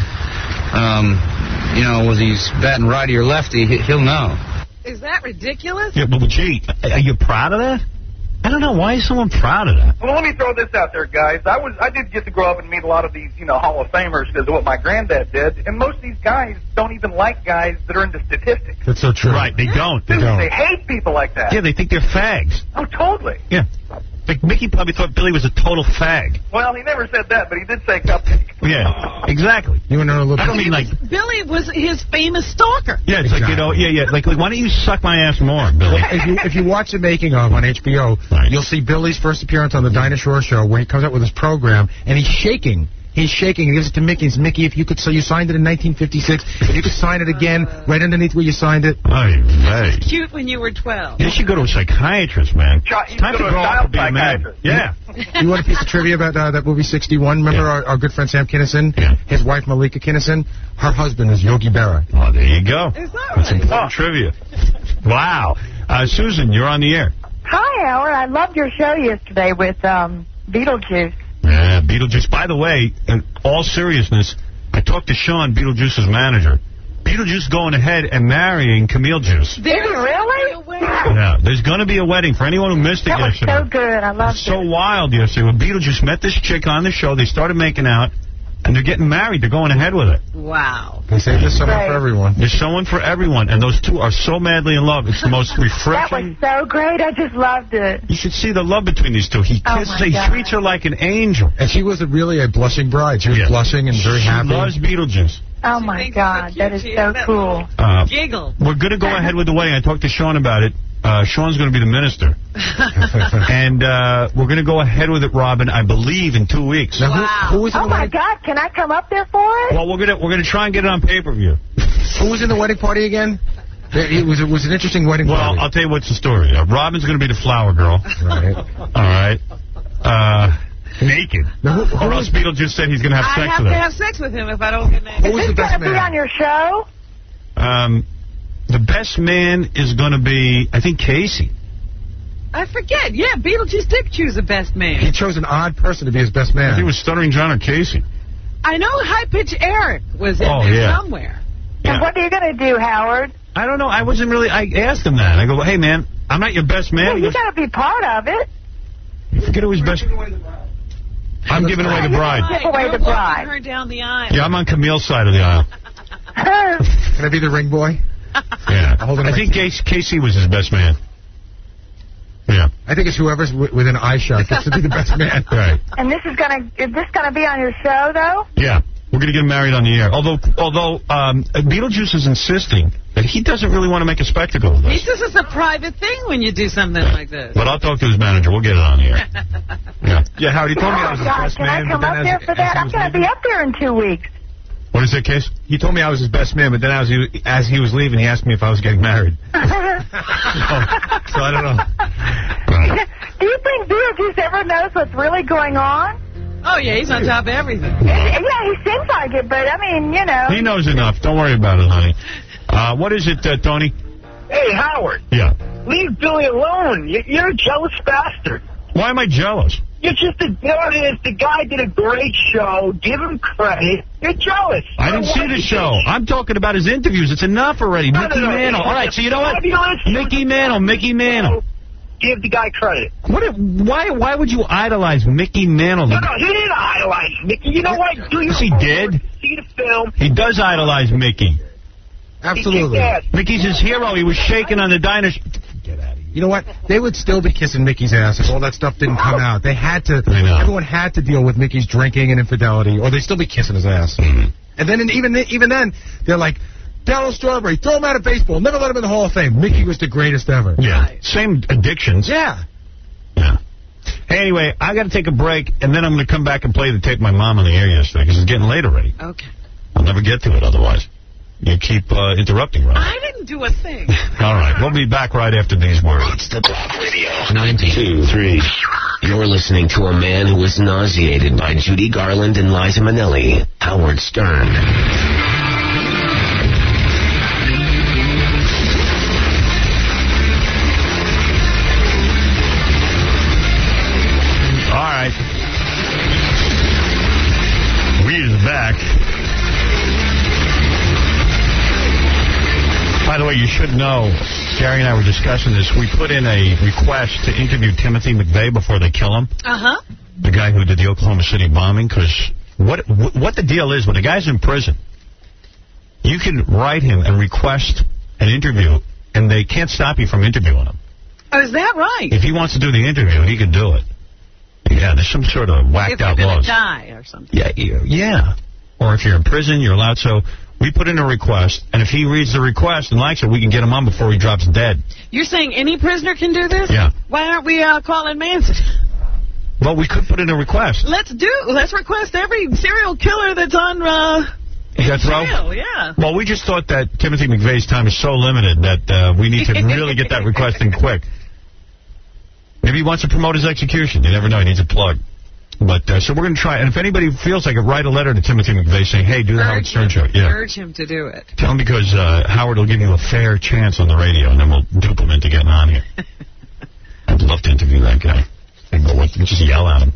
Um, you know, was he batting righty or lefty? He- He'll know. Is that ridiculous? Yeah, but gee, are you proud of that? I don't know. Why is someone proud of that? Well, let me throw this out there, guys. I was I did get to grow up and meet a lot of these, you know, Hall of Famers because of what my granddad did, and most of these guys don't even like guys that are into statistics. That's so true. Right, they don't. They Dude, don't. They hate people like that. Yeah, they think they're fags. Oh, totally. Yeah. Like, Mickey probably thought Billy was a total fag. Well, he never said that, but he did say cupcake. Yeah, exactly. You want to know a little I don't mean like... Billy was his famous stalker. Yeah, it's like, you know, yeah, yeah. Like, like, why don't you suck my ass more, Billy? If you, if you watch the making of on H B O, right. You'll see Billy's first appearance on the Dinah Shore show where he comes out with his program, and he's shaking. He's shaking. He gives it to Mickey. It's Mickey, if you could, so you signed it in nineteen fifty-six. If you could sign it again, right underneath where you signed it. Ay, ay. Cute when you were twelve. You should go to a psychiatrist, man. Ch- It's time to go to grow a up and be a man. psychiatrist. Yeah. You want a piece of trivia about uh, that movie sixty-one? Remember Yeah. our, our good friend Sam Kinison? Yeah. His wife Malika Kinison? Her husband is Yogi Berra. Oh, there you go. Is that That's right? important trivia. Wow. Uh, Susan, you're on the air. Hi, Howard. I loved your show yesterday with um, Beetlejuice. Yeah, Beetlejuice. By the way, in all seriousness, I talked to Sean, Beetlejuice's manager. Beetlejuice going ahead and marrying Camille Juice. Did he really? Yeah, there's going to be a wedding. For anyone who missed it That was yesterday. so good. I loved It's so it. wild yesterday. When Beetlejuice met this chick on the show, they started making out, and they're getting married. They're going ahead with it. Wow. They say there's someone Right. for everyone. There's someone for everyone, and those two are so madly in love. It's the most That was refreshing. so great. I just loved it. You should see the love between these two. He Oh, kisses my her. He God. treats her like an angel. And she was a, really a blushing bride. She was Yeah. blushing and very She happy. loves Beetlejuice. Oh, my thinks God. so That cute. is She so has that cool. Uh, Giggle. We're going to go ahead with the wedding. I talked to Sean about it. Uh, Sean's going to be the minister. and uh, we're going to go ahead with it, Robin, I believe, in two weeks. Now, Wow. who, who was in Oh, the my wedding? God. Can I come up there for it? Well, we're going to we're gonna try and get it on pay-per-view. Who was in the wedding party again? It, it was it was an interesting wedding Well, party. I'll tell you what's the story. Uh, Robin's going to be the flower girl. Right. All right. Uh, naked. Now, who, who Or else was, Beetlejuice said he's going to have I sex have with to her. have sex with him if I don't get naked. who was Is the this best going to be man? on your show? Um, the best man is going to be, I think, Casey. I forget. Yeah, Beetlejuice did choose the best He man. chose an odd person to be his best man. I think it was Stuttering John or Casey. I know High Pitch Eric was in Oh, there yeah. somewhere. Yeah. And what are you going to do, Howard? I don't know. I wasn't really. I asked him that. I go, hey, man, I'm not your best man. Well, He you goes, got to be part of it. forget who his best. I'm giving away the bride. Give away You're the walking bride. her down the aisle. Yeah, I'm on Camille's side of the aisle. Can I be the ring boy? Yeah. Hold on, I I think Casey, Casey was his best man. Yeah. I think it's whoever's w- within eye shot gets to be the best man. Right. And this is going to is this going to be on your show, though? Yeah. We're going to get him married on the air. Although, although um, Beetlejuice is insisting that he doesn't really want to make a spectacle of He this. says it's a private thing when you do something like this. But I'll talk to his manager. We'll get it on the air. Yeah. Yeah, Howard, he told me I was Oh, his God, best can man. I come but up then there as, for as that? he I'm was going to be leaving- up there in two weeks. What is that, Case? He told me I was his best man, but then as he, as he was leaving, he asked me if I was getting married. so, so I don't know. Do you think Beetlejuice ever knows what's really going on? Oh, yeah, he's on top of everything. Yeah, he seems like it, but I mean, you know. He knows enough. Don't worry about it, honey. Uh, what is it, uh, Tony? Hey, Howard. Yeah. Leave Billy alone. You- You're a jealous bastard. Why am I jealous? You're just a honest. The guy did a great show. Give him credit. You're jealous. I didn't see the show. I'm talking about his interviews. It's enough already. No, Mickey no, no. Mantle. All right, so you know what? Have you listened? Mickey Mantle, Mickey Mantle. Give the guy credit. What? If, why? Why would you idolize Mickey Mantle? No, no, he didn't idolize Mickey. You know what? Do your Yes, he homework. did. See the film. He does idolize Mickey. Absolutely. He did that. Mickey's his hero. He was shaking on the diner. You know what? They would still be kissing Mickey's ass if all that stuff didn't come out. They had to. I know. Everyone had to deal with Mickey's drinking and infidelity, or they'd still be kissing his ass. Mm-hmm. And then, and even even then, they're like, Donald Strawberry, throw him out of baseball. Never let him in the Hall of Fame. Mickey was the greatest ever. Yeah. Same addictions. Yeah. Yeah. Hey, anyway, I got to take a break, and then I'm going to come back and play the tape my mom on the air yesterday because it's getting late already. Okay. I'll never get to it otherwise. You keep uh, interrupting, right? I didn't do a thing. All right. We'll be back right after these words. It's the Black Radio. ninety-two three. You're listening to a man who was nauseated by Judy Garland and Liza Minnelli. Howard Stern. All right. We is back. By the way, you you should know, Gary and I were discussing this. We put in a request to interview Timothy McVeigh before they kill him. Uh-huh. The guy who did the Oklahoma City bombing, because what, what the deal is, when a guy's in prison, you can write him and request an interview, and they can't stop you from interviewing him. Oh, is that right? If he wants to do the interview, he can do it. Yeah, there's some sort of whacked out laws. If you're going laws. to die or something. Yeah, yeah. Or if you're in prison, you're allowed. So we put in a request, and if he reads the request and likes it, we can get him on before he drops dead. You're saying any prisoner can do this? Yeah. Why aren't we uh, calling Manson? Well, we could put in a request. Let's do. Let's request every serial killer that's on uh, Death row? jail. Yeah. Well, we just thought that Timothy McVeigh's time is so limited that uh, we need to really get that request in quick. Maybe he wants to promote his execution. You never know. He needs a plug. But uh, so we're going to try. And if anybody feels like it, write a letter to Timothy McVeigh saying, hey, do the Howard Stern show. Yeah. Urge him to do it. Tell him because uh, Howard will give you a fair chance on the radio, and then we'll dupe him into getting on here. I'd love to interview that guy. We'll just yell at him.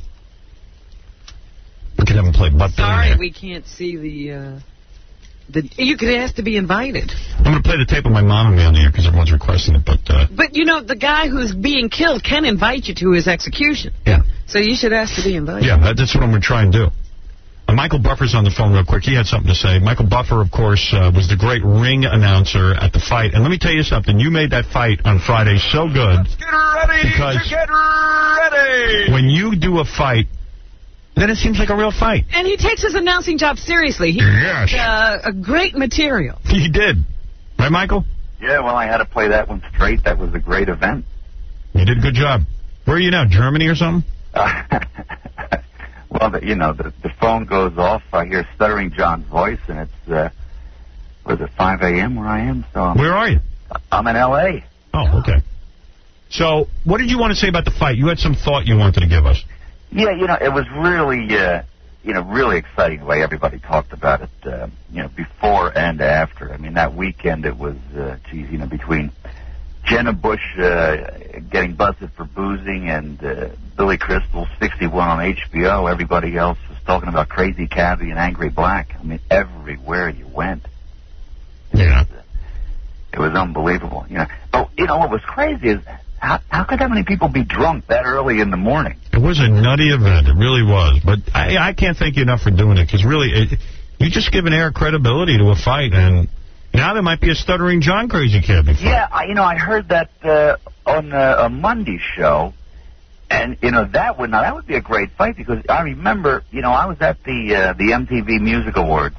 We could have him play butt Sorry, we can't see the... Uh, the. You could ask to be invited. I'm going to play the tape of my mom and me on the air because everyone's requesting it. But uh, But, you know, the guy who's being killed can invite you to his execution. Yeah. So you should ask to be invited. Yeah, that, that's what I'm going to try and do. Uh, Michael Buffer's on the phone real quick. He had something to say. Michael Buffer, of course, uh, was the great ring announcer at the fight. And let me tell you something. You made that fight on Friday so good. Let's get ready because to get ready. When you do a fight, then it seems like a real fight. And he takes his announcing job seriously. He Yes. uh, a great material. He did. Right, Michael? Yeah, well, I had to play that one straight. That was a great event. You did a good job. Where are you now, Germany or something? Uh, well, the, you know, the, the phone goes off. I hear Stuttering John's voice, and it's, uh, was it five A M where I am? So I'm, Where are you? I'm in L A Oh, okay. So, what did you want to say about the fight? You had some thought you wanted to give us. Yeah, you know, it was really, uh, you know, really exciting the way everybody talked about it, uh, you know, before and after. I mean, that weekend it was, uh, geez, you know, between Jenna Bush uh, getting busted for boozing and uh, Billy Crystal's sixty-one on H B O, everybody else was talking about Crazy Cabby and Angry Black. I mean, everywhere you went. Yeah. It was, uh, it was unbelievable, you know. But, you know, what was crazy is, How, how could that many people be drunk that early in the morning? It was a nutty event. It really was. But I, I can't thank you enough for doing it, because really, it, you just give an air of credibility to a fight, and now there might be a Stuttering John Crazy Cabby fight. Yeah, I, you know, I heard that uh, on uh, a Monday show, and, you know, that would now that would be a great fight, because I remember, you know, I was at the uh, the M T V Music Awards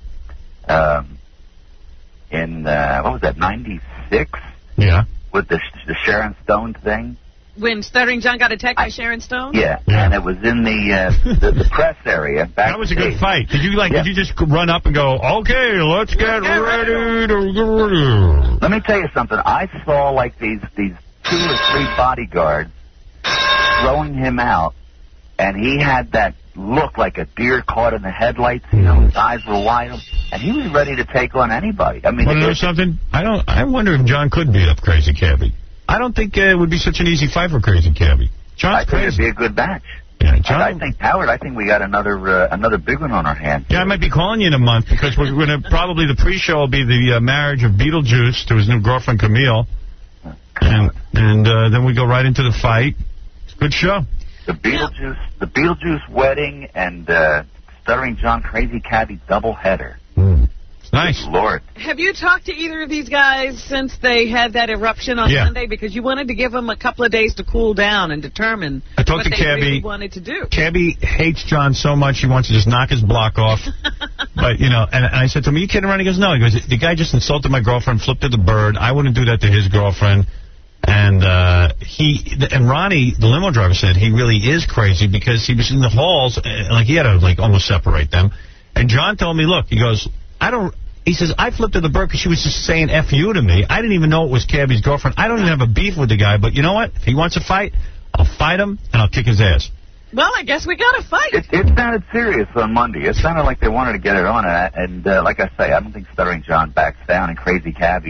um, in, uh, what was that, ninety-six? Yeah. With the, the Sharon Stone thing. When Stuttering John got attacked by Sharon Stone? Yeah, yeah. And it was in the, uh, the the press area. Back That was a good fight. Did you like? Yeah. Did you just run up and go, okay, let's get ready to go? Let me tell you something. I saw like these these two or three bodyguards throwing him out, and he had that look like a deer caught in the headlights. You know, his eyes were wide open, and he was ready to take on anybody. I mean, want to know something? I don't. I wonder if John could beat up Crazy Cabby. I don't think uh, it would be such an easy fight for Crazy Cabby. John's I think crazy. it'd be a good match. Yeah, John. I, I think Howard. I think we got another uh, another big one on our hands. Yeah, I might be calling you in a month because we're going to probably the pre-show will be the uh, marriage of Beetlejuice to his new girlfriend Camille, and and uh, then we go right into the fight. It's a good show. The Beetlejuice, the Beetlejuice wedding, and uh, Stuttering John Crazy Cabby doubleheader. Mm. It's nice. Good Lord. Have you talked to either of these guys since they had that eruption on yeah. Sunday? Because you wanted to give them a couple of days to cool down and determine I talked what to they Cabby. really wanted to do. Cabby hates John so much he wants to just knock his block off. But, you know, and, and I said to him, are you kidding around? He goes, no. He goes, the guy just insulted my girlfriend, flipped her the bird. I wouldn't do that to his girlfriend. And uh, he and Ronnie, the limo driver, said he really is crazy because he was in the halls, and, like he had to like almost separate them. And John told me, look, he goes, I don't. He says I flipped her the bird because she was just saying "f you" to me. I didn't even know it was Cabby's girlfriend. I don't even have a beef with the guy, but you know what? If he wants to fight, I'll fight him and I'll kick his ass. Well, I guess we got to fight. It, it sounded serious on Monday. It sounded like they wanted to get it on, and, and uh, like I say, I don't think Stuttering John backs down, and Crazy Cabby is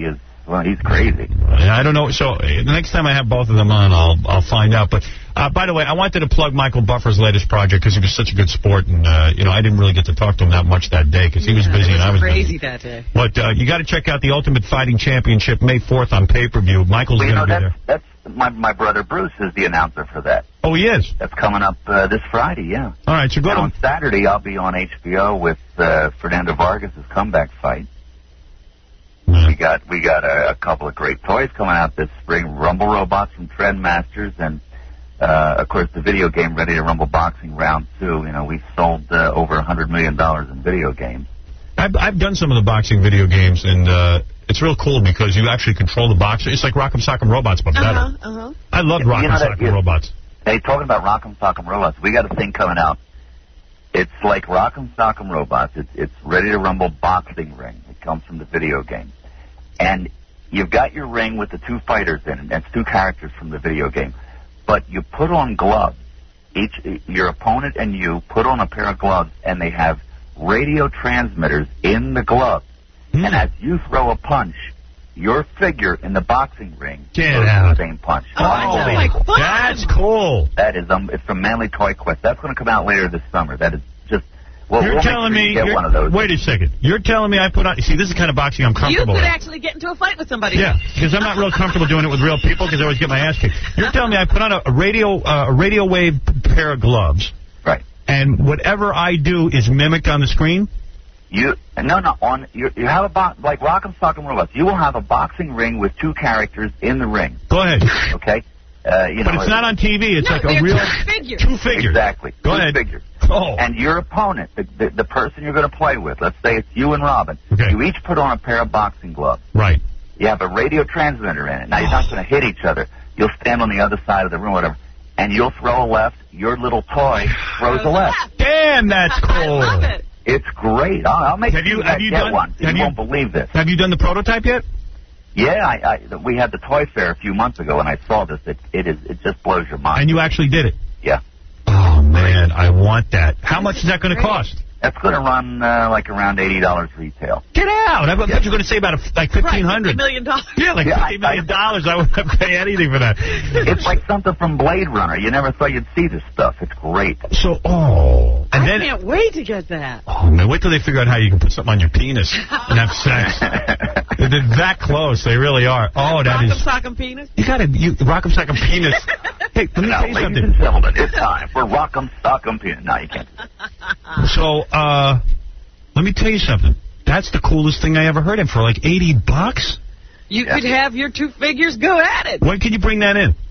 Well, he's crazy. I don't know. So uh, the next time I have both of them on, I'll I'll find out. But uh, by the way, I wanted to plug Michael Buffer's latest project because he was such a good sport, and uh, you know I didn't really get to talk to him that much that day because he was Yeah, busy it was and I was crazy busy. that day. But uh, you got to check out the Ultimate Fighting Championship May fourth on pay-per-view. Michael's Well, you going to know, be that's, there. that's my, my brother Bruce is the announcer for that. Oh, he is? That's coming up uh, this Friday, yeah. All right, so go and to... on Saturday, I'll be on H B O with uh, Fernando Vargas' comeback fight. We got we got a, a couple of great toys coming out this spring. Rumble robots from Trendmasters, and uh, of course the video game Ready to Rumble Boxing Round Two. You know, we've sold uh, over a hundred million dollars in video games. I've, I've done some of the boxing video games, and uh, it's real cool because you actually control the boxer. It's like Rock'em Sock'em Robots, but better. Uh-huh, uh-huh. I loved You Rock'em know that- Sock'em you- Robots. Hey, talking about Rock'em Sock'em Robots, we got a thing coming out. It's like Rock'em Sock'em Robots. It's it's Ready to Rumble Boxing Ring. It comes from the video game. And you've got your ring with the two fighters in it. That's two characters from the video game. But you put on gloves. Each your opponent and you put on a pair of gloves, and they have radio transmitters in the gloves. Mm. And as you throw a punch, your figure in the boxing ring Get throws out. the same punch. Oh, Unbelievable. my That's cool. That is um, it's from Manly Toy Quest. That's going to come out later this summer. That is just. Well, You're we'll make telling sure you me... get you're- one of those. Wait a second. You're telling me I put on... See, this is the kind of boxing I'm You comfortable could with. actually get into a fight with somebody. Yeah, because I'm not real comfortable doing it with real people because I always get my ass kicked. You're telling me I put on a, a radio uh, a radio wave pair of gloves. Right. And whatever I do is mimicked on the screen? You no no on you you have a bo- like Rock'em Sock'em Robots. You will have a boxing ring with two characters in the ring. Go ahead. Okay. Uh, you But know, it's not on T V. It's No, like a they're real... two figures. Two figures. Exactly. Go two ahead. figures. Oh. And your opponent, the, the the person you're going to play with, let's say it's you and Robin. Okay. You each put on a pair of boxing gloves. Right. You have a radio transmitter in it. Now you're not going to hit each other. You'll stand on the other side of the room, whatever, and you'll throw a left. Your little toy throws a left. Damn, that's cool. I love it. It's great. I'll, I'll make Have sure you- guys have you get done- one. have you you- won't believe this. Have you done the prototype yet? Yeah, I, I, we had the toy fair a few months ago, and I saw this. It, it is. It just blows your mind. And you actually did it? Yeah. Oh, man, I want that. How much is that going to cost? That's going to run uh, like around eighty dollars retail. Get out. I thought you were going to say about a, like fifteen hundred Right, fifty million dollars. Yeah, like Yeah, fifty million dollars. I wouldn't pay anything for that. It's like something from Blade Runner. You never thought you'd see this stuff. It's great. So, oh. And I then, can't wait to get that. oh, man, wait till they figure out how you can put something on your penis and have sex. They're that close. They really are. Oh, that Rock'em is... Sock'em Penis. You got to... You, Rock'em Sock'em Penis. Hey, let me Now, tell you ladies something. and gentlemen, it's time for Rock'em Sock'em Peanut. No, you can't. So, uh, let me tell you something. That's the coolest thing I ever heard of for like eighty bucks. You Yeah. could have your two figures go at it. When can you bring that in?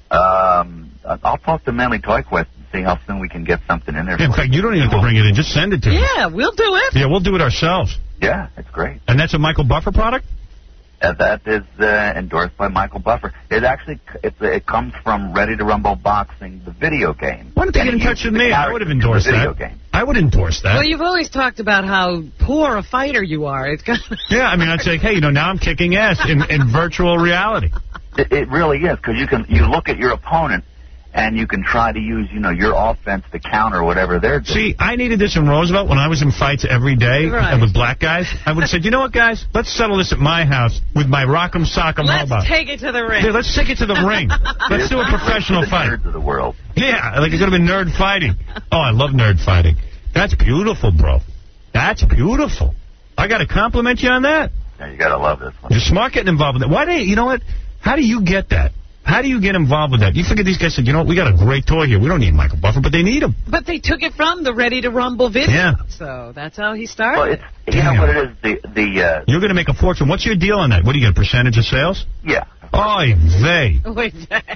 Um, I'll talk to Manly Toy Quest and see how soon we can get something in there. In for fact, you don't even have to bring it in. Just send it to me. Yeah, we'll do it. Yeah, we'll do it ourselves. you. Yeah, it's great. And that's a Michael Buffer product? Uh, that is uh, endorsed by Michael Buffer. It actually it's, it comes from Ready to Rumble Boxing, the video game. Why don't they And get in it touch uses with the me? I would have characters from the endorsed video that. game. I would endorse that. Well, you've always talked about how poor a fighter you are. It's got Yeah, I mean, I'd say, hey, you know, now I'm kicking ass in, in virtual reality. It, it really is, because you can you look at your opponent and you can try to use you know your offense to counter whatever they're doing. See, I needed this in Roosevelt when I was in fights every day Right. and with black guys. I would have said, you know what, guys? Let's settle this at my house with my Rock'em Sock'em Let's robot. take it to the ring. Yeah, let's take it to the ring. Let's do a professional the fight. nerds of the world. Yeah, like it's going to be nerd fighting. Oh, I love nerd fighting. That's beautiful, bro. That's beautiful. I got to compliment you on that. Yeah, you gotta love this one. You're smart getting involved with that. Why do you, you know what? How do you get that? How do you get involved with that? You figure these guys said, you know what, we got a great toy here. We don't need Michael Buffer, but they need him. But they took it from the Ready to Rumble video. Yeah. So that's how he started. Well, it's you know Damn. what it is the the uh, You're going to make a fortune. What's your deal on that? What do you get, a percentage of sales? yeah. Oy vey. Wait,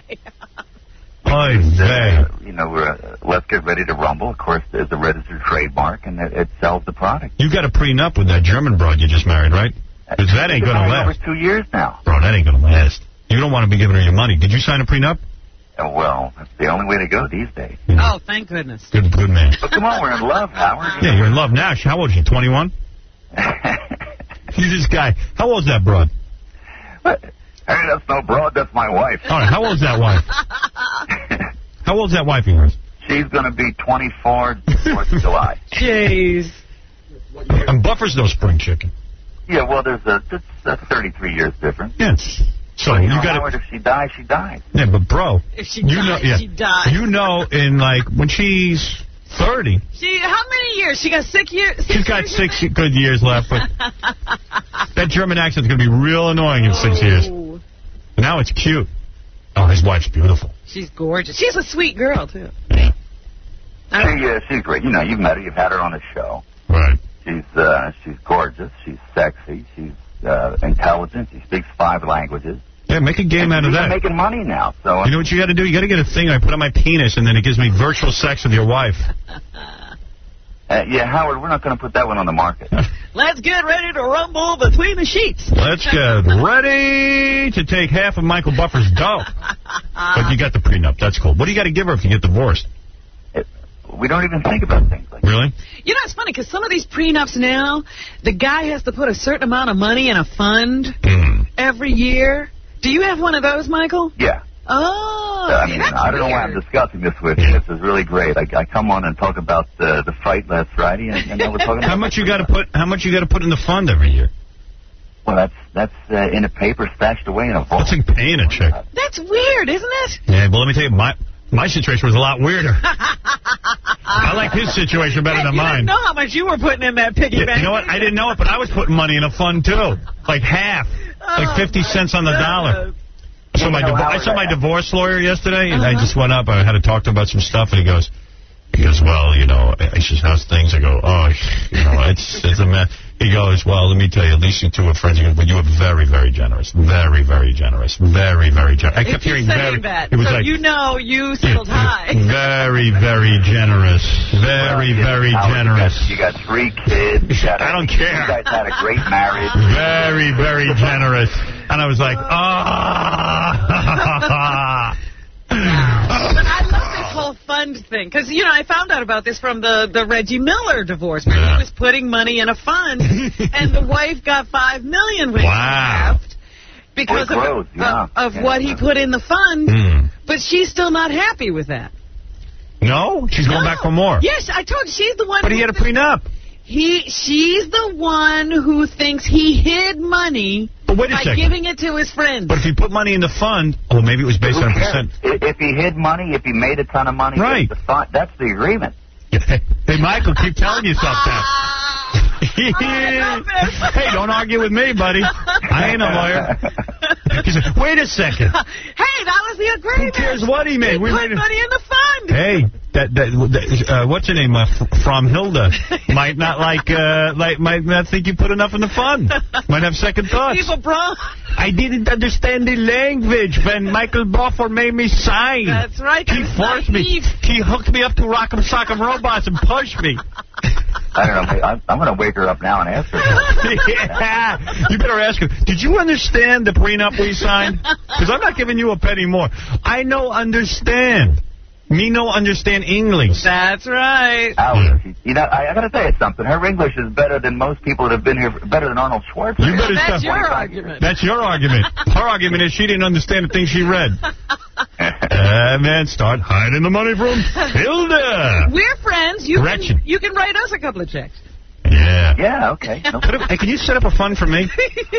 Oy vey. Uh, you know, uh, Let's Get Ready to Rumble, of course, is a registered trademark, and it, it sells the product. You got a prenup with that German broad you just married, right? Because that ain't It's going to been last. over two years now. Bro, that ain't going to last. You don't want to be giving her your money. Did you sign a prenup? Uh, well, that's the only way to go these days. oh, thank goodness. Good, good man. But come on, we're in love, Howard. Yeah, you're in love now. How old is she, twenty-one? You this guy. How old's that broad? Hey, that's no broad, that's my wife. All right, how old's that wife? How old's that wife of yours? She's going to be twenty-four fourth of July. Jeez. And Buffer's no spring chicken. Yeah, well, there's a that's, that's thirty-three years difference. Yes. So But, you, you know, got Howard, to. if she dies, she dies. Yeah, but bro, If she you dies, know, yeah, she dies. you know, in like when she's thirty, She, how many years? She got six years? Six she's got years six good years left. But that German accent's gonna be real annoying in six years. Oh, Now it's cute. Oh, his wife's beautiful. she's gorgeous. She's a sweet girl, too. She, uh, she's great. You know, you've met her. You've had her on the show. Right. She's uh, she's gorgeous. She's sexy. She's uh, intelligent. She speaks five languages. Yeah, make a game out of She's that. making money now. So You know what you got to do? You got to get a thing I put on my penis, and then it gives me virtual sex with your wife. uh, yeah, Howard, we're not going to put that one on the market. Let's get ready to rumble between the sheets. Let's get ready to take half of Michael Buffer's dough. But you got the prenup. That's cool. What do you got to give her if you get divorced? We don't even think about things like Really? You know, it's funny, because some of these prenups now, the guy has to put a certain amount of money in a fund Mm. every year. Do you have one of those, Michael? Yeah. Oh, I mean, that's I don't know why I'm weird. discussing this with you. This is really great. I, I come on and talk about the the fight last Friday, and, and now we're talking about How much you got to put? How much you got to put in the fund every year? Well, that's that's uh, in a paper stashed away in a vault. What's like paying a chick? That's weird, isn't it? Yeah, but let me tell you, my my situation was a lot weirder. I like his situation better than you mine. didn't know how much you were putting in that piggy Yeah, bank. you know what? I didn't know it, but I was putting money in a fund too, like half, like fifty cents on the dollar. So my divo- I saw my divorce lawyer yesterday, and I just went up. I had to talk to him about some stuff, and he goes, he goes, well, you know, I says, how's things? I go, oh, you know, it's it's a mess. He goes, well, let me tell you, at least you two are friends. He goes, but you were very, very generous, very, very generous, very, very generous. I kept If hearing you're very. saying that, It was so like you know you settled high. very, very generous, very, very generous. You got three kids. You got I don't You care. guys had a great marriage. Very, very generous. And I was like, ah. But I love this whole fund thing, because, you know, I found out about this from the, the Reggie Miller divorce, where Yeah. he was putting money in a fund, and the wife got five million dollars when Wow. he left because Boy, of, gross, yeah. of, of Yeah. what he put in the fund, Hmm. but she's still not happy with that. No? She's going No. back for more. Yes, I told you, she's the one. But he who had a prenup. He, she's the one who thinks he hid money But wait a by second. giving it to his friends. But if you put money in the fund, oh, maybe it was based Who on a cares? percent. I- If he hid money, if he made a ton of money, Right. that's the fi- that's the agreement. Hey, Michael, keep telling yourself that. Hey, don't argue with me, buddy. I ain't a lawyer. He said, wait a second. Hey, that was the agreement. Who cares what he made? He We put made it- money in the fund. Hey, that that, that uh, what's her name? Uh, F- from Hilda might not like uh, like might not think you put enough in the fund. Might have second thoughts. People, bro. I didn't understand the language when Michael Buffer made me sign. That's right. He That's forced me. naive. He hooked me up to Rock'em Sock'em Robots and pushed me. I don't know. I'm, I'm going to wake her up now and ask her. Yeah, you better ask her. Did you understand the prenup we signed? Because I'm not giving you a penny more. I know understand. Me no understand English. That's right. Howard, she- you know, I, I got to tell you something. Her English is better than most people that have been here, better than Arnold Schwarzenegger. You better That's stop. your argument. That's your argument. Her argument is she didn't understand the things she read. Uh, man, start hiding the money from Hilda. We're friends. You Gretchen. can, you can write us a couple of checks. Yeah. Yeah, okay. No Could have- hey, can you set up a fund for me?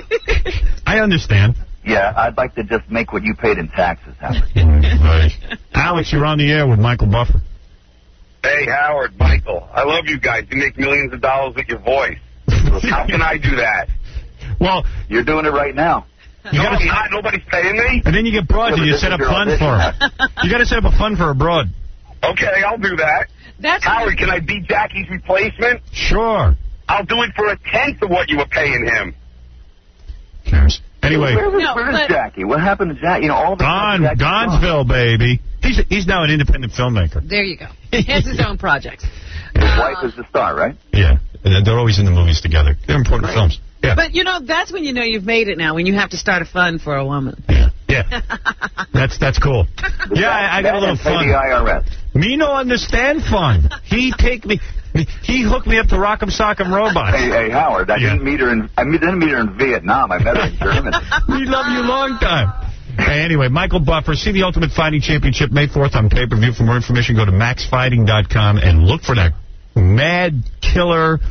I understand. Yeah, I'd like to just make what you paid in taxes, Howard. Right. Alex, you're on the air with Michael Buffer. Hey, Howard, Michael, I love you guys. You make millions of dollars with your voice. How can I do that? Well, You're doing it right now. you no, gotta, I'm not. Nobody's paying me. and then you get broads Yeah, and but you this set is up your fund for audition. her. You got to set up a fund for a broad. Okay, I'll do that. That's Howard, can I be Jackie's replacement? Sure. I'll do it for a tenth of what you were paying him. Cares. Anyway, Where was, No, where's but- Jackie? What happened to Jackie? You know, all the Don, Jackie's gone. Donsville, baby. He's he's now an independent filmmaker. There you go. He has his own projects. His Uh, wife is the star, right? Yeah. And they're always in the movies together. They're important films. Yeah. But, you know, that's when you know you've made it now, when you have to start a fund for a woman. Yeah. That's that's cool. Yeah, I, I got a little That and pay fun. the I R S. Me no understand fun. He take me. He hooked me up to Rock'em Sock'em Robots. Hey, hey, Howard, I Yeah. didn't meet her in. I mean, didn't meet her in Vietnam. I met her in Germany. We love you long time. Hey, anyway, Michael Buffer, see the Ultimate Fighting Championship May fourth on pay-per-view. For more information, go to max fighting dot com and look for that mad killer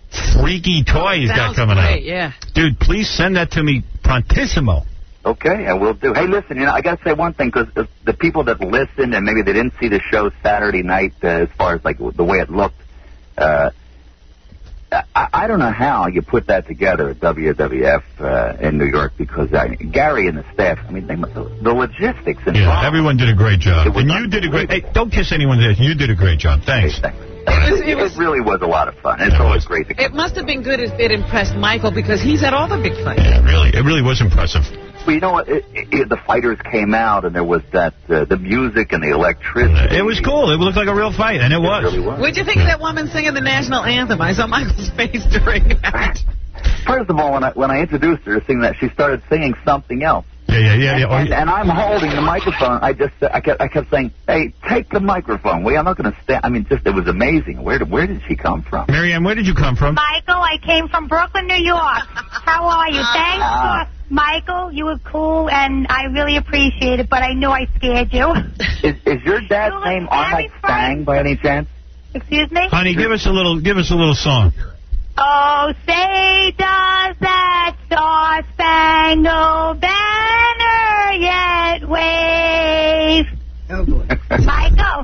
freaky toy he's got coming great, out. Yeah. Dude, please send that to me prontissimo. Okay, I will do. Hey, listen, you know, I got to say one thing, because the, the people that listened and maybe they didn't see the show Saturday night, uh, as far as like the way it looked, uh, I, I don't know how you put that together at W W F uh, in New York, because I, Gary and the staff, I mean, they, the logistics involved. Yeah, everyone did a great job. And you did a great... Hey, don't kiss anyone there. You did a great job. Thanks. Hey, thanks. It, was, it, was, it really was a lot of fun. It's always great to come. It must have been good if it impressed Michael, because he's at all the big fights. Yeah, really. It really was impressive. Well, you know what? It, it, the fighters came out, and there was that uh, the music and the electricity. It was cool. It looked like a real fight, and it, it was. Really was. What'd you think of that woman singing the national anthem? I saw Michael's face during that. First of all, when I when I introduced her to sing that, she started singing something else. Yeah, yeah, yeah, yeah. Oh, and, yeah. and I'm holding the microphone. I just, I kept, I kept saying, "Hey, take the microphone. Well, I'm not going to stand." I mean, just it was amazing. Where did, where did she come from? Marianne, where did you come from? Michael, I came from Brooklyn, New York. How are you? Thanks for Michael. You were cool, and I really appreciate it. But I knew I scared you. Is, is your dad's name Arnold Stang by any chance? Excuse me? Honey, give us a little, give us a little song. Oh, say does that star-spangled banner yet wave? Oh, boy. Michael.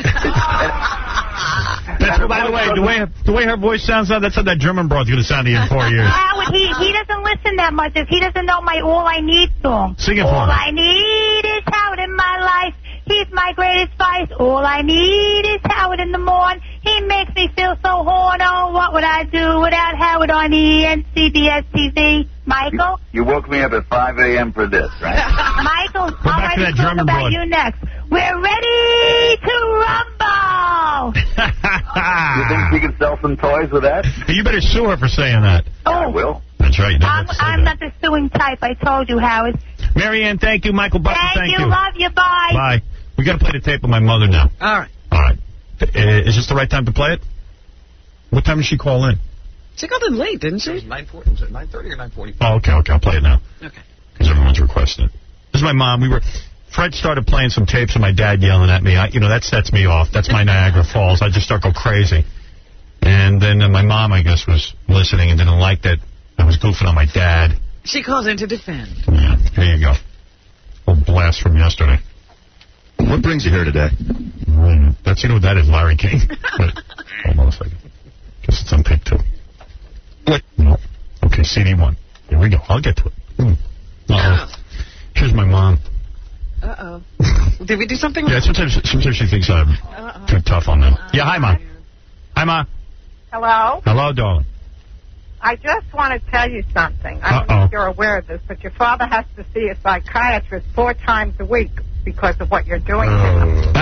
That's, by the way, the way, the way her voice sounds now, that's how that German broad's going to sound to you in four years. Howard, he, he doesn't listen that much. He doesn't know my All I Need song. Sing it for All me. I need is Howard in my life. He's my greatest vice. All I need is Howard in the morning. He makes me feel so horny. Oh, what would I do without Howard on E N C B S T V? Michael? You, you woke me up at five a.m. for this, right? Michael, Go all back right, to that let's talk German about broad. you next. We're ready to rumble. You think she can sell some toys with that? You better sue her for saying that. Oh, I will. That's right. You never I'm, have to say I'm that. not the suing type. I told you, Howard. Marianne, thank you. Michael Butler, Thank, thank you. Love you. Bye. Bye. We got to play the tape with my mother now. All right. All right. Uh, is this the right time to play it? What time did she call in? She called in late, didn't she? nine forty, was it nine thirty or nine forty-five? Oh, okay, okay. I'll play it now. Okay. Because everyone's requesting it. This is my mom. We were... Fred started playing some tapes of my dad yelling at me. I, you know, that sets me off. That's my Niagara Falls. I just start go crazy. And then uh, my mom, I guess, was listening and didn't like that I was goofing on my dad. She calls in to defend. Yeah, there you go. A blast from yesterday. What brings you here today? Mm, that's, you know what that is, Larry King. Wait, hold on a second. Guess it's on tape two. Wait. No. Okay, C D one. Here we go. I'll get to it. Mm. Uh-oh. Here's my mom. Uh-oh. Did we do something Yeah, wrong? sometimes, sometimes she thinks I'm Uh-oh. too tough on them. Yeah, hi, Ma. Hi, Ma. Hello? Hello, darling. I just want to tell you something. I don't know Uh-oh. if you're aware of this, but your father has to see a psychiatrist four times a week because of what you're doing to him.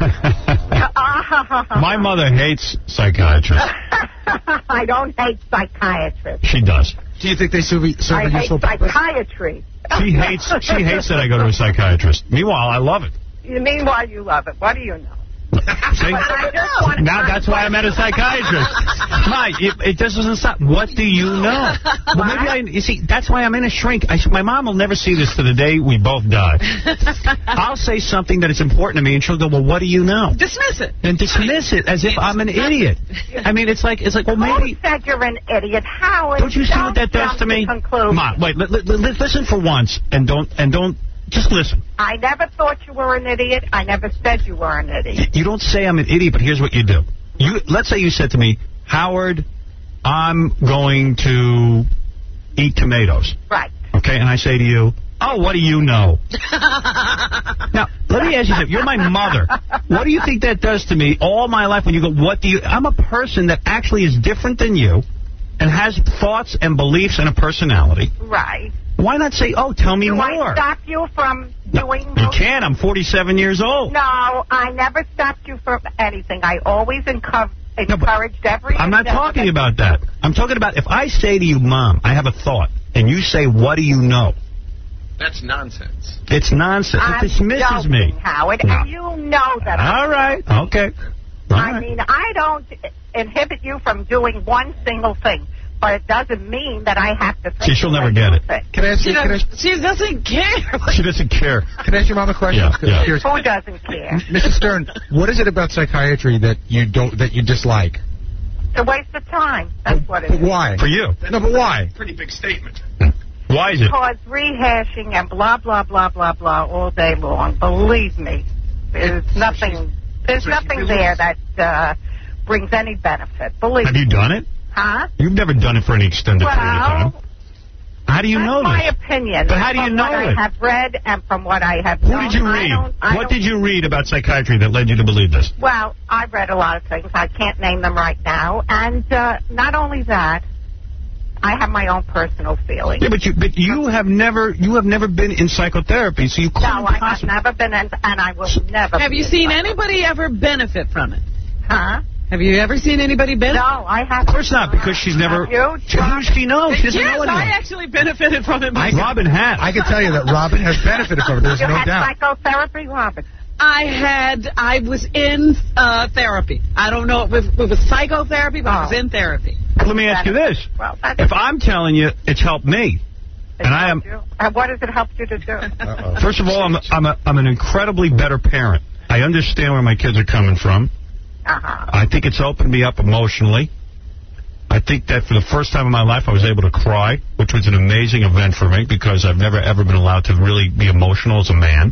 Ah. My mother hates psychiatrists. I don't hate psychiatrists. She does. Do you think they serve, serve I a hate useful purpose? psychiatry. She hates she hates that I go to a psychiatrist. Meanwhile, I love it. Meanwhile, you love it. What do you know? See? Now that's why I'm at a psychiatrist. Mike, it, it just doesn't stop. What do you know? Well, maybe I. You see, that's why I'm in a shrink. I, my mom will never see this to the day we both die. I'll say something that is important to me, and she'll go, "Well, what do you know?" Dismiss it. And dismiss it as if I'm an idiot. I mean, it's like it's like, well, maybe. Who said you're an idiot, Howard? Don't you see what that does jump to me? conclusions. Mom, wait, li li li listen for once, and don't and don't just listen. I never thought you were an idiot. I never said you were an idiot. You don't say I'm an idiot, but here's what you do. You let's say you said to me, Howard, I'm going to eat tomatoes. Right. Okay, and I say to you, oh, what do you know? Now, let me ask you something. You're my mother. What do you think that does to me all my life when you go, what do you... I'm a person that actually is different than you and has thoughts and beliefs and a personality. Right. Why not say, oh, tell me Do more? I stop you from doing... You can. I'm forty-seven years old. No, I never stopped you from anything. I always encouraged, encouraged every... I'm not endeavor talking that- about that. I'm talking about if I say to you, Mom, I have a thought, and you say, what do you know? That's nonsense. It's nonsense. I'm It dismisses joking, me. Howard, No. and you know that. All right. Okay. All I right. mean, I don't inhibit you from doing one single thing, but it doesn't mean that I have to think See, she'll the never way get you it. think. Can I ask She, you, can I, does, she doesn't care. She doesn't care. can I ask your mom a question? Yeah, yeah. Here's- Who doesn't care? Missus Stern, what is it about psychiatry that you don't that you dislike? It's a waste of time. That's what it is. Why? For you. No, but why? Pretty big statement. Why is it? Because rehashing and blah, blah, blah, blah, blah all day long, believe me, there's nothing, there's nothing there that uh, brings any benefit. Believe Have me. you done it? Huh? You've never done it for any extended period of Well, time. How do you that's know my this? opinion. But how do you from know what it? I have read and from what I have Who known, did you I read? don't- I What don't- did you read about psychiatry that led you to believe this? Well, I've read a lot of things. I can't name them right now. And uh, not only that, I have my own personal feelings. Yeah, but you but you have never you have never been in psychotherapy, so you couldn't No, I have possibly. never been in, and I will never Have be you in seen psych- anybody ever benefit from it? Huh? Have you ever seen anybody benefit? No, I haven't. Of course not, because she's never. Have you? She, who does she know? She doesn't yes, know anyone. I actually benefited from it. I myself. Robin has. I can tell you that Robin has benefited from it. There's You no had doubt. psychotherapy, Robin? I had, I was in uh, therapy. I don't know if it was, it was psychotherapy, but I was in therapy. Let me ask you this: Well, that's if I'm telling you it's helped me, and I am, you. And what does it help you to do? Uh-oh. first of all, I'm I'm a, I'm an incredibly better parent. I understand where my kids are coming from. Uh-huh. I think it's opened me up emotionally. I think that for the first time in my life I was able to cry, which was an amazing event for me because I've never ever been allowed to really be emotional as a man.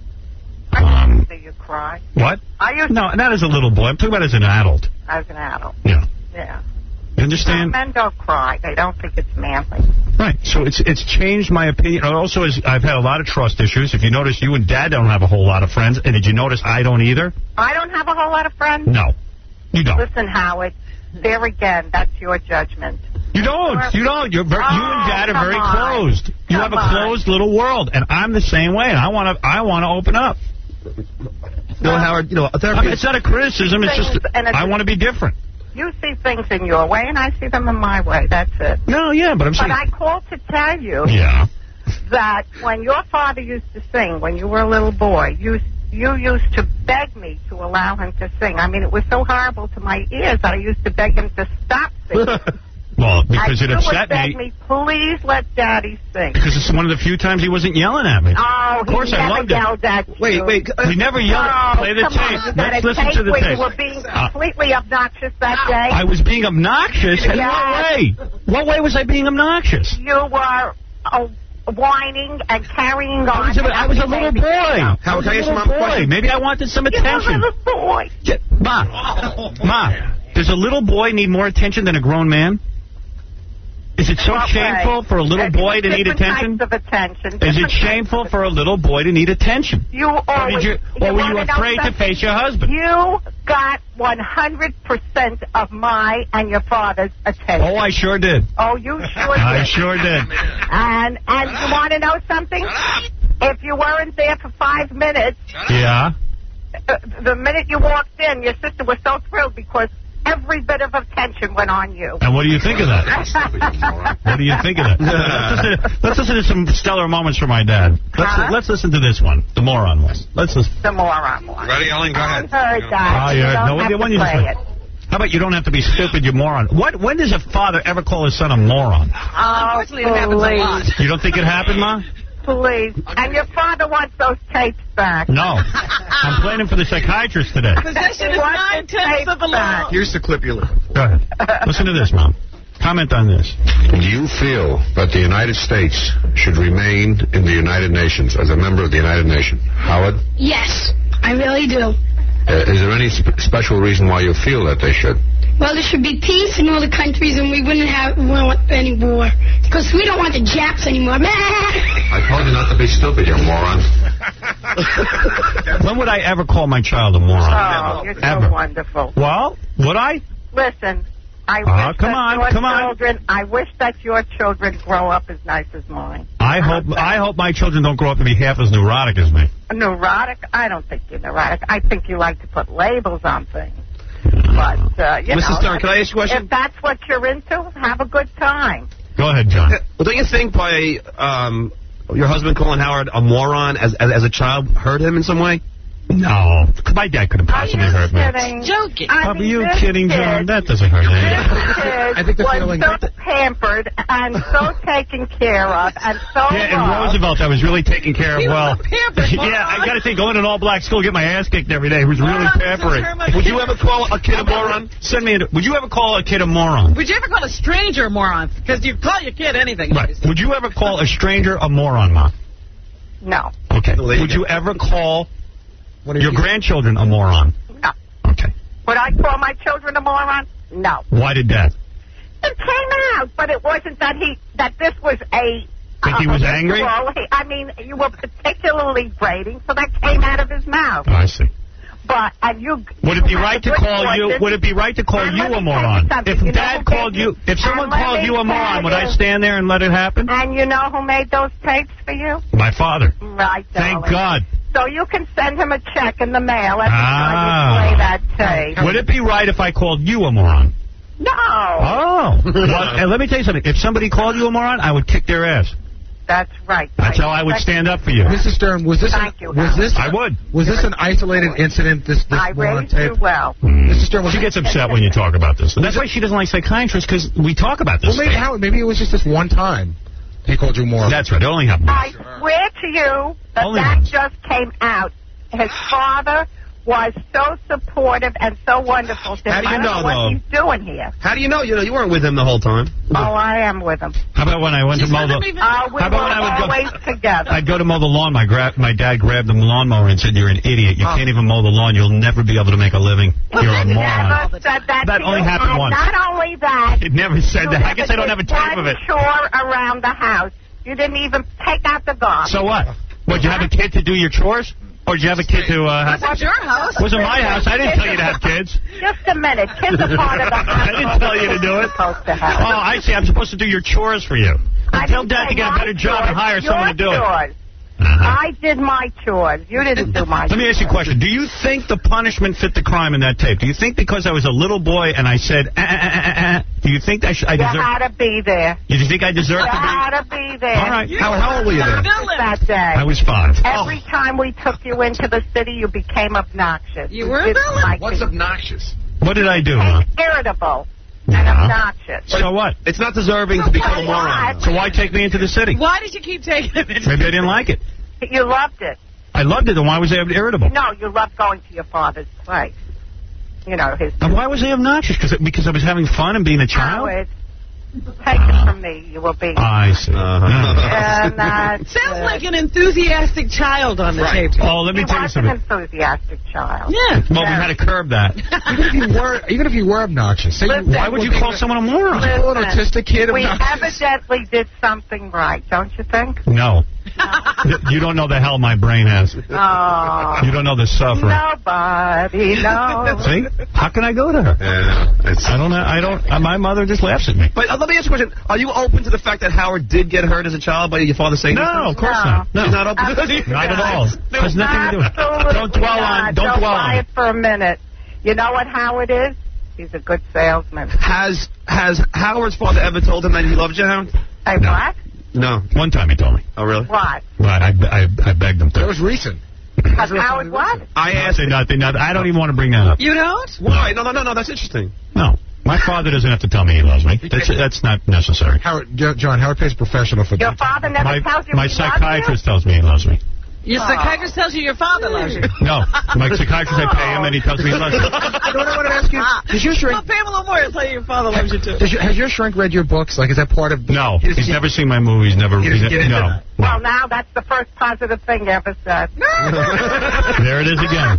Um, Do you cry? what? I used No, not as a little boy. I'm talking about as an adult. as an adult. Yeah. Yeah. You understand? Men don't cry. They don't think it's manly. Right. So it's it's changed my opinion. It also, is, I've had a lot of trust issues. If you notice, you and Dad don't have a whole lot of friends. And did you notice I don't either? I don't have a whole lot of friends. No. You don't. Listen, Howard, there again, that's your judgment. You don't. You don't. You're very, you and Dad are come very on. closed. You have Come a on. closed little world, and I'm the same way. And I want to. I want to open up. No, Howard, you know, I therapy mean, it's not a criticism. It's just Things and it's- I want to be different. You see things in your way, and I see them in my way. That's it. No, yeah, but I'm But saying. I called to tell you Yeah. that when your father used to sing, when you were a little boy, you you used to beg me to allow him to sing. I mean, it was so horrible to my ears that I used to beg him to stop singing. Well, because and it you upset would beg me. me, please let Daddy sing. Because it's one of the few times he wasn't yelling at me. Oh, Of course he I never loved it. yelled at you. Wait, wait. Uh, He never yelled. Oh, Play the come tape. on. You got Let's a listen tape to the where tape. you were being Uh, completely obnoxious that day. I was being obnoxious. In Yes. what way? What way was I being obnoxious? You were uh, whining and carrying on. I was a, I was a little boy. Howard, I was can I a ask you little Mom a boy. question? Maybe I wanted some You're a attention. little boy. Yeah, Ma, Ma, does a little boy need more attention than a grown man? Is it so Okay. shameful for a little There's boy to need different attention? types of attention. Is it different shameful types for a little boy to need attention? of- You Or, always. did you, or were you wanna know afraid to something? face your husband? You got one hundred percent of my and your father's attention. Oh, I sure did. Oh, you sure did. I sure did. And and you want to know something? If you weren't there for five minutes, Yeah. uh, the minute you walked in, your sister was so thrilled because every bit of attention went on you. And what do you think of that? What do you think of that? let's, listen, let's listen to some stellar moments from my dad. Let's Huh? let's listen to this one, the moron one. Let's listen. The moron one. Ready, Ellen? Go I ahead. heard that. Oh, You yeah. don't No, have the one to you just play played. it. How about you don't have to be stupid, you moron? What? When does a father ever call his son a moron? Oh, Unfortunately, it happens a lot. please. You don't think it happened, Ma? Please. And your father wants those tapes back. No. I'm playing him for the psychiatrist today. Possession is What nine is tenths of the law. tape Here's the clip you're looking for. Go ahead. Listen to this, Mom. Comment on this. Do you feel that the United States should remain in the United Nations as a member of the United Nations? Howard, Yes, I really do. uh, is there any sp- special reason why you feel that they should? Well, there should be peace in all the countries, and we wouldn't have want any war. Because we don't want the Japs anymore. I told you not to be stupid, you moron. When would I ever call my child a moron? Oh, you're so Ever. wonderful. Well, would I? Listen, I wish Ah, come that on, your come on. children, I wish that your children grow up as nice as mine. I hope I hope my children don't grow up to be half as neurotic as me. Neurotic? I don't think you're neurotic. I think you like to put labels on things. But, uh, you Missus know. Stern, can I ask you a question? If that's what you're into, have a good time. Go ahead, John. Well, don't you think by um, your husband calling Howard a moron as, as as a child hurt him in some way? No, my dad couldn't possibly hurt me. Kidding. Joking. I Are mean, you this kidding, kid- John? That doesn't hurt me. I think the was feeling- so pampered and so taken care of and so Yeah, in loved. Roosevelt, I was really taken care of He well. was a pampered Yeah, I got to say, going to an all-black school, get my ass kicked every day. It was really Moron, pampering. this is her, my Would you kid. ever call a kid a moron? Send me. A, would you ever call a kid a moron? Would you ever call a stranger a moron? Because you call your kid anything. Right. Would you ever call a stranger a moron, Ma? No. Okay. Would you ever call your grandchildren a moron? No. Okay. Would I call my children a moron? No. Why did that? It came out, but it wasn't that he that this was a. Think he was a angry? ritual. He- I mean, you were particularly grating, so that came out of his mouth. Oh, I see. But and you. Would it be you right had to good call you? voices. Would it be right to call And you let a me tell you moron? something. If You know Dad who called made- you, if someone and let called me you a moron, tell would I you- stand there and let it happen? And you know who made those tapes for you? My father. Right, Thank darling. God. So you can send him a check in the mail every Ah. time you play that tape. Would it be right if I called you a moron? No. Oh. Well, and let me tell you something. If somebody called you a moron, I would kick their ass. That's right. That's how I would stand up for you. Missus Stern, was this Thank you, was this I would. was this an isolated incident? This this I one on raised you tape. well. Missus Stern, was She gets upset when you talk about this. And that's why she doesn't like psychiatrists, because we talk about this Well, maybe stuff. how, maybe it was just this one time. He called you more. That's right. It only happened. I swear to you that Only that once. just came out. His father was so supportive and so wonderful to How him. do you I don't know, know what though? he's doing here. How do you know? You know, you weren't with him the whole time. Oh, I am with him. How about when I went to mow the... Uh, we How were about when I would go- always together. I'd go to mow the lawn. My gra- my dad grabbed the lawnmower and said, "You're an idiot. You can't even mow the lawn. You'll never be able to make a living. You're a moron." Never said that That to only you. happened And once. Not only that. It never said you that. I never guess I don't have a did tape of one it. chore around the house. You didn't even take out the garbage. So what? Would you have a kid to do your chores? Or did you have a kid to... Uh, It wasn't your house. It wasn't my house. I didn't tell you to have kids. Just a minute. Kids are part of the house. I didn't tell you to do it. Supposed to have. Oh, I see. I'm supposed to do your chores for you. I Tell didn't Dad say to get a my better job and chores, hire your someone to do it. chores. Uh-huh. I did my chores. You didn't do my Let me ask you a question. Do you think the punishment fit the crime in that tape? Do you think because I was a little boy and I said, uh, uh, uh, uh, do you think I, sh- I You deserve... had to be there. You think I deserve You to be... had to be there. All right. How- how old were you then? That day. I was five. Every time we took you into the city, you became obnoxious. You were a didn't villain. like What's it. obnoxious? What did I do, huh? Irritable and Yeah. obnoxious. So what? It's not deserving to be called a moron. So why take me into the city? Why did you keep taking him into Maybe I didn't like it. You loved it. I loved it, then why was I irritable? No, you loved going to your father's place. You know, his... And why was I obnoxious? Cause it, because I was having fun and being a child? Howard, take it from me. You were being... I see. And that's Sounds it. like an enthusiastic child on the tape. Oh, let me He tell you was an something. enthusiastic child. Yeah. Well, we had to curb that. Even if you were, even if you were obnoxious, say Listen, Why would you call someone a moron? a little autistic kid We obnoxious? evidently did something right, don't you think? No. You don't know the hell my brain has. Oh, You don't know the suffering. nobody knows. See? How can I go to her? Yeah, it's, I don't know. I don't. Uh, my mother just laughs at me. But uh, let me ask you a question. Are you open to the fact that Howard did get hurt as a child by your father saying No, of these course No. not. No. She's not open to Absolutely it? Not at all. It has nothing to do with it. Absolutely Don't dwell on. not. Don't dwell buy on it for a minute. You know what Howard is? He's a good salesman. Has has Howard's father ever told him that he loved you, Howard? Hey, No. what? No. One time he told me. Oh, really? What? But I, I, I begged him That to. was recent. Has Howard what? I Nothing, asked. nothing, nothing. I don't even want to bring that up. You don't? Why? No, no, no, no. That's interesting. No. My father doesn't have to tell me he loves me. That's, that's not necessary. Howard, Jo- John, Howard pays professional for Your that. father never My, tells you my he loves psychiatrist tells me he loves me. Your psychiatrist tells you your father loves you. No. My psychiatrist, I pay him, and he tells me he loves me. You know what I want to ask you? Does your Well, shrink, Pamela Moore will tell you your father loves you too. does your, has your shrink read your books? Like, is that part of... No. He doesn't He's get- never seen my movies. Never. He doesn't he's- get into No. that. Well, now that's the first positive thing you ever said. There it is again.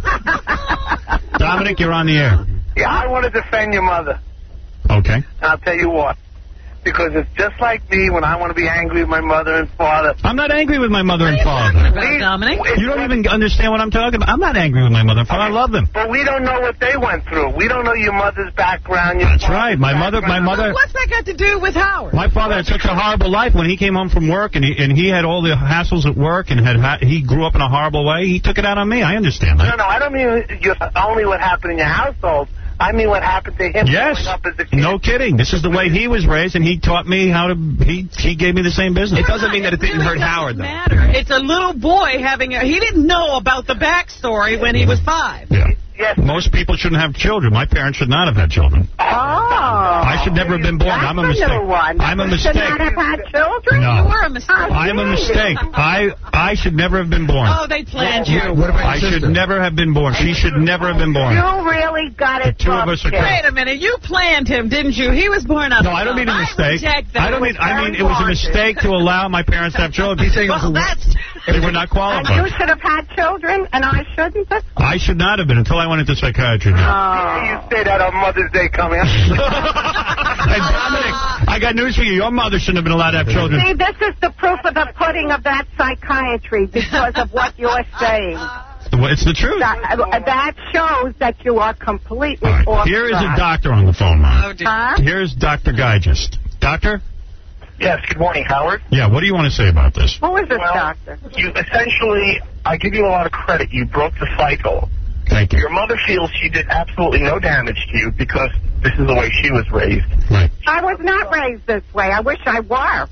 Dominic, you're on the air. Yeah, I want to defend your mother. Okay. And I'll tell you what. Because it's just like me when I want to be angry with my mother and father. I'm not angry with my mother and father. About Dominic. You don't even understand what I'm talking about. I'm not angry with my mother and father. I love them. But we don't know what they went through. We don't know your mother's background. Your That's father's right. My mother, my background. mother, What's that got to do with Howard? my father had such a horrible life when he came home from work, and he and he had all the hassles at work, and had ha- he grew up in a horrible way. He took it out on me. I understand No, that. no, I don't mean you only what happened in your household. I mean what happened to him Yes. growing up as a kid. No kidding. This is the way he was raised, and he taught me how to. He he gave me the same business. It doesn't mean that it didn't hurt Howard, though. Matter. It's a little boy having a. He didn't know about the backstory when he was five. Yeah. Yes. Most people shouldn't have children. My parents should not have had children. Oh. I should never have been born. That's I'm a mistake. new one. I'm a You mistake. should not have had children? No. You were a mistake. I'm a mistake. I I should never have been born. Oh, they planned you. What about I your should sister? never have been born. She should never have been born. You really got it two of us are kid. Wait a minute. You planned him, didn't you? He was born on No, I don't mean a mistake. I, reject that. I don't mean. I mean Very it was a warranted. mistake to allow my parents to have children. He's saying Well, that's. they were not And you qualified. should have had children, and I shouldn't have? I should not have been until I went into psychiatry. Now. You say that on Mother's Day coming up. Hey, Dominic, I got news for you. Your mother shouldn't have been allowed to have children. See, this is the proof of the pudding of that psychiatry because of what you're saying. It's the truth. That, uh, that shows that you are completely All right. off Here is a track. doctor on the phone, Mom. Oh, dear. Huh? Here's Doctor Gygest. Doctor? Yes, good morning, Howard. Yeah, what do you want to say about this? Who is this Well, doctor? You essentially, I give you a lot of credit. You broke the cycle. Thank you. Your mother feels she did absolutely no damage to you because this is the way she was raised. Right. I was not raised this way. I wish I were.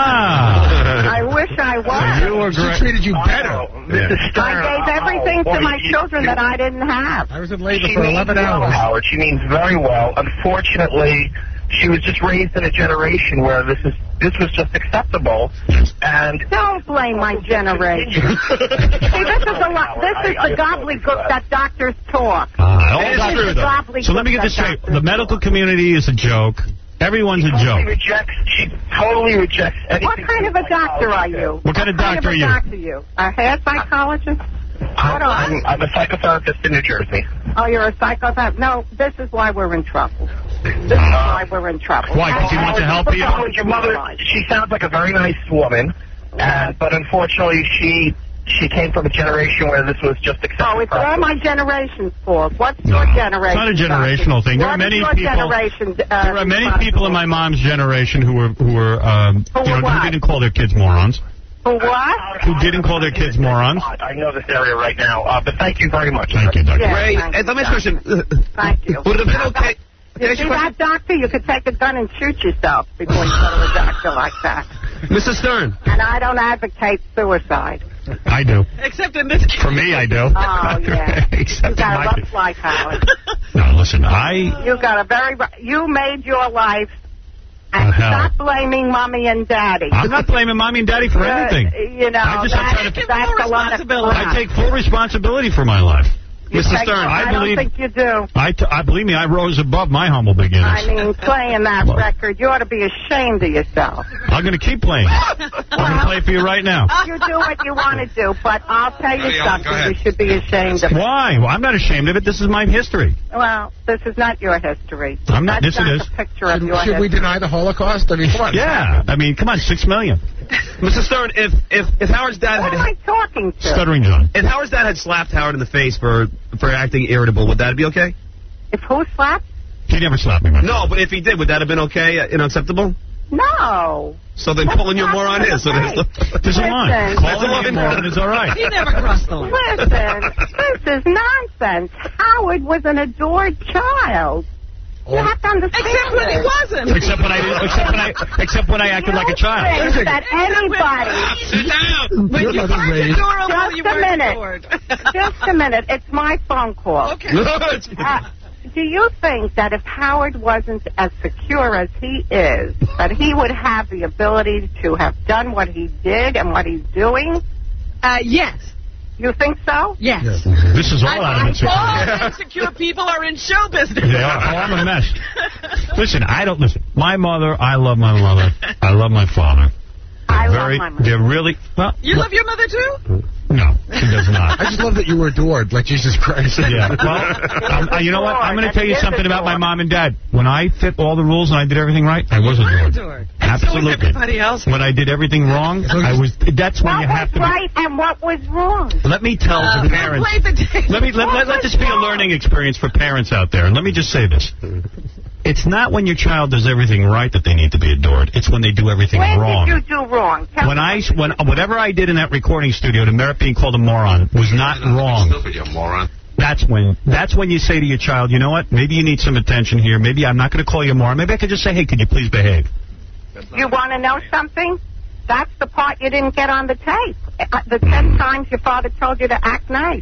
Ah. I wish I So were. you were She great. treated you better. Oh, Missus Stern, I gave everything oh, to my you- children you- that I didn't have. I was in labor She for means eleven well, hours. Howard. She means very well. Unfortunately, she was just raised in a generation where this is this was just acceptable, and Don't blame my generation. See, this is a lot. This is the gobbledygook that doctors talk. Ah, all This that's is true, the though. gobbledygook So let me get that this straight. doctors The medical talk. community is a joke. Everyone's a totally joke. rejects. She totally rejects anything. What kind of a doctor are you? What kind of doctor are What you? kind of a doctor are you? A hair psychologist? I'm, I'm, I'm a psychotherapist in New Jersey. Oh, you're a psychopath? No, this is why we're in trouble. This is why we're in trouble. Why? Because he wants to help you? Howard, your mother, she sounds like a very nice woman, and but unfortunately, she she came from a generation where this was just accepted. Oh, it's all practice. my generation's fault. What's No, your it's generation? not a generational thing. There What are many is your people- Generation, uh, There are many people in my mom's generation who were who were um, Who you were know what? who didn't call their kids morons. For what? Who didn't call their kids morons. I know this area right now, uh, but thank you very much. Thank you, Doctor Yeah, Ray, thank hey, you, let me ask you a question. Thank you. Would it have been okay? You Can I ask see you a question? that, doctor? You could take a gun and shoot yourself before you go to a doctor like that. Missus Stern. And I don't advocate suicide. I do. Except in this case. For me, I do. Oh, yeah. Except You got in a my rough life, Howard. No, listen, I... You got a very... ru- You made your life... The And hell. stop blaming mommy and daddy. I'm not blaming mommy and daddy for Uh, anything. You know, I just- I'm that- trying to- that's a lot of I crap. take full responsibility for my life. You Mister take- Stern, I I believe... don't think you do. I, t- I believe me, I rose above my humble beginnings. I mean, playing that record, you ought to be ashamed of yourself. I'm going to keep playing. I'm going to play for you right now. You do what you want to do, but I'll tell you Oh, yeah, go something. ahead. You should be ashamed of it. Why? Well, I'm not ashamed of it. This is my history. Well, this is not your history. I'm not- That's yes, it not is. a picture of Should, your should we history. deny the Holocaust? I mean, come on. Yeah. I mean, come on, six million. Missus Stern, if, if, if Howard's dad What am had... I talking to? Stuttering John. If Howard's dad had slapped Howard in the face for for acting irritable, would that be okay? If who slapped? He never slapped me, man. No, but if he did, would that have been okay? Uh, unacceptable? No. So then pulling your moron is. So there's, There's a line. Listen. Calling me a moron is all right. He never crossed the line. Listen, this is nonsense. Howard was an adored child. You have to understand Except when he this. wasn't. Except when I didn't, except when I except when I acted like a child. Think that anybody... Sit down. When you mother weren't raised- adorable, Just you a weren't minute. adored. Just a minute. It's my phone call. Okay. Uh, do you think that if Howard wasn't as secure as he is, that he would have the ability to have done what he did and what he's doing? Uh, yes. You think so? Yes. This is all out of All insecurity. insecure people are in show business. They are. Oh, I'm a mess. Listen, I don't listen. My mother, I love my mother. I love my father. I love Very, my mother. they're really well. You love your mother, too? No, she does not. I just love that you were adored, like Jesus Christ. Yeah. Well, um, uh, you know what? I'm going to tell you That's something about my adored. mom and dad. When I fit all the rules and I did everything right, I was You were adored. adored. And so was Absolutely. everybody else. When I did everything wrong, I was. That's when What you have was to. right and what was wrong? Be, let me tell Uh, the parents. play the tape. Let me let, let, let this be a learning experience for parents out there. And let me just say this. It's not when your child does everything right that they need to be adored. It's when they do everything When wrong. did you do wrong? Tell When me. I, when whatever I did in that recording studio to merit being called a moron was not wrong. Stupid, you moron. That's when that's when you say to your child, you know what, maybe you need some attention here. Maybe I'm not going to call you more. Maybe I could just say, hey, could you please behave? You want to know something? That's the part you didn't get on the tape. Uh, The ten times your father told you to act nice.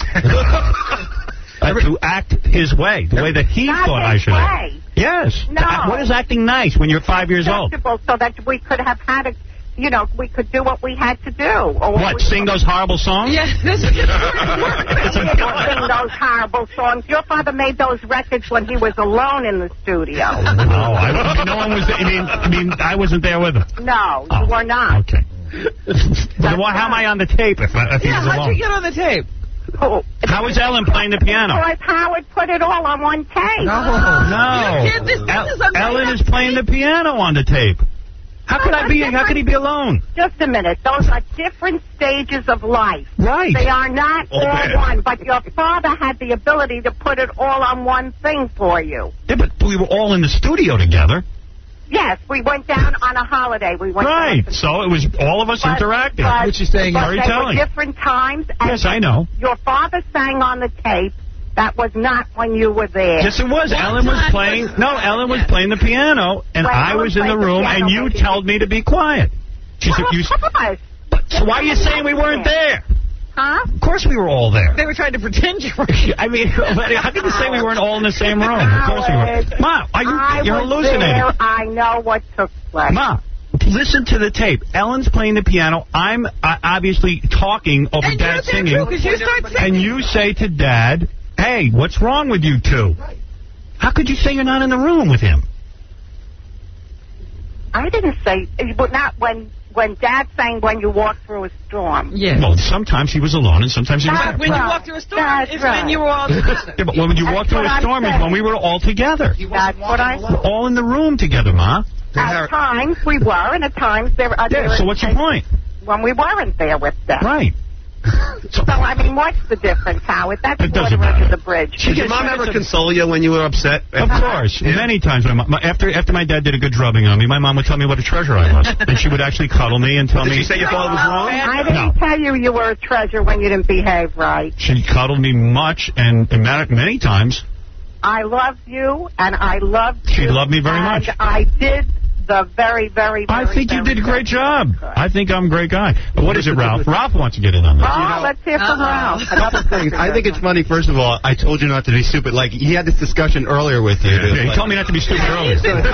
Uh, to act his way, the way that he Not thought I his should way. act. Yes. No. What is acting nice when you're five years old? Acceptable so that we could have had a, you know, we could do what we had to do. Or What, we sing those horrible songs? Yes. This is You didn't sing those horrible songs. Your father made those records when he was alone in the studio. No, I wasn't, no one was there. I mean, I mean, I wasn't there with him. No, you were not. Okay. Then why, how am I on the tape if, I- if he Yeah, was how'd alone? you get on the tape? Oh, How is Ellen playing the piano? Because Howard put it all on one tape. No. You kid, this- this El- is a Ellen made-up is playing the piano on the tape. How could I be? How could he be alone? Just a minute. Those are different stages of life. Right. They are not Oh, all man. one, but your father had the ability to put it all on one thing for you. Yeah, but we were all in the studio together. Yes, we went down on a holiday. We went Right. down to- So it was all of us But- interacting. but- What she's saying but Very they telling. were different times. And Yes, I know. Your father sang on the tape. That was not when you were there. Yes, it was. Ellen was playing. No, Ellen was playing the piano, and Well, I Ellen was in the played the room, piano, and you maybe. told me to be quiet. She said, "You." Of course. So why are you saying we weren't there? Huh? Of course we were all there. They were trying to pretend you were. I mean, how can you say we weren't all in the same room? Of course we were. Ma, are you? I You're was hallucinating. there. I know what took place. Ma, listen to the tape. Ellen's playing the piano. I'm uh, obviously talking over And Dad you're there, singing. too, 'cause you start singing. And you say to Dad, hey, what's wrong with you two? How could you say you're not in the room with him? I didn't say, but not when when Dad sang "When You Walk Through a Storm." Yeah. Well, sometimes he was alone, and sometimes he was That's there. When you right. walk through a storm, That's is right. when you were all together. Yeah, but when you walk That's through what a I'm storm is saying. when we were all together. That's what I said. All in the room together, Ma. At times we were, and at times there are. Yeah, so what's your point? When we weren't there with them. Right. So, I mean, what's the difference, Howard? That's It water doesn't under matter. the bridge. Did your mom ever console you when you were upset? Of course. Many times. My mom, after after my dad did a good drubbing on me, my mom would tell me what a treasure I was. And she would actually cuddle me and tell Did me... she say your father was wrong? I didn't No. tell you you were a treasure when you didn't behave right. She cuddled me much and, and ma- many times. I love you, and I loved She you. loved me very and much. I did the very, very, very, I think you very did a great best. job. I think I'm a great guy. But what is it, Ralph? Ralph wants to get in on this. Oh, let's hear from Ralph. Another thing, I think it's funny, first of all, I told you not to be stupid. Like, he had this discussion earlier with you. Yeah, he told me not to be stupid earlier.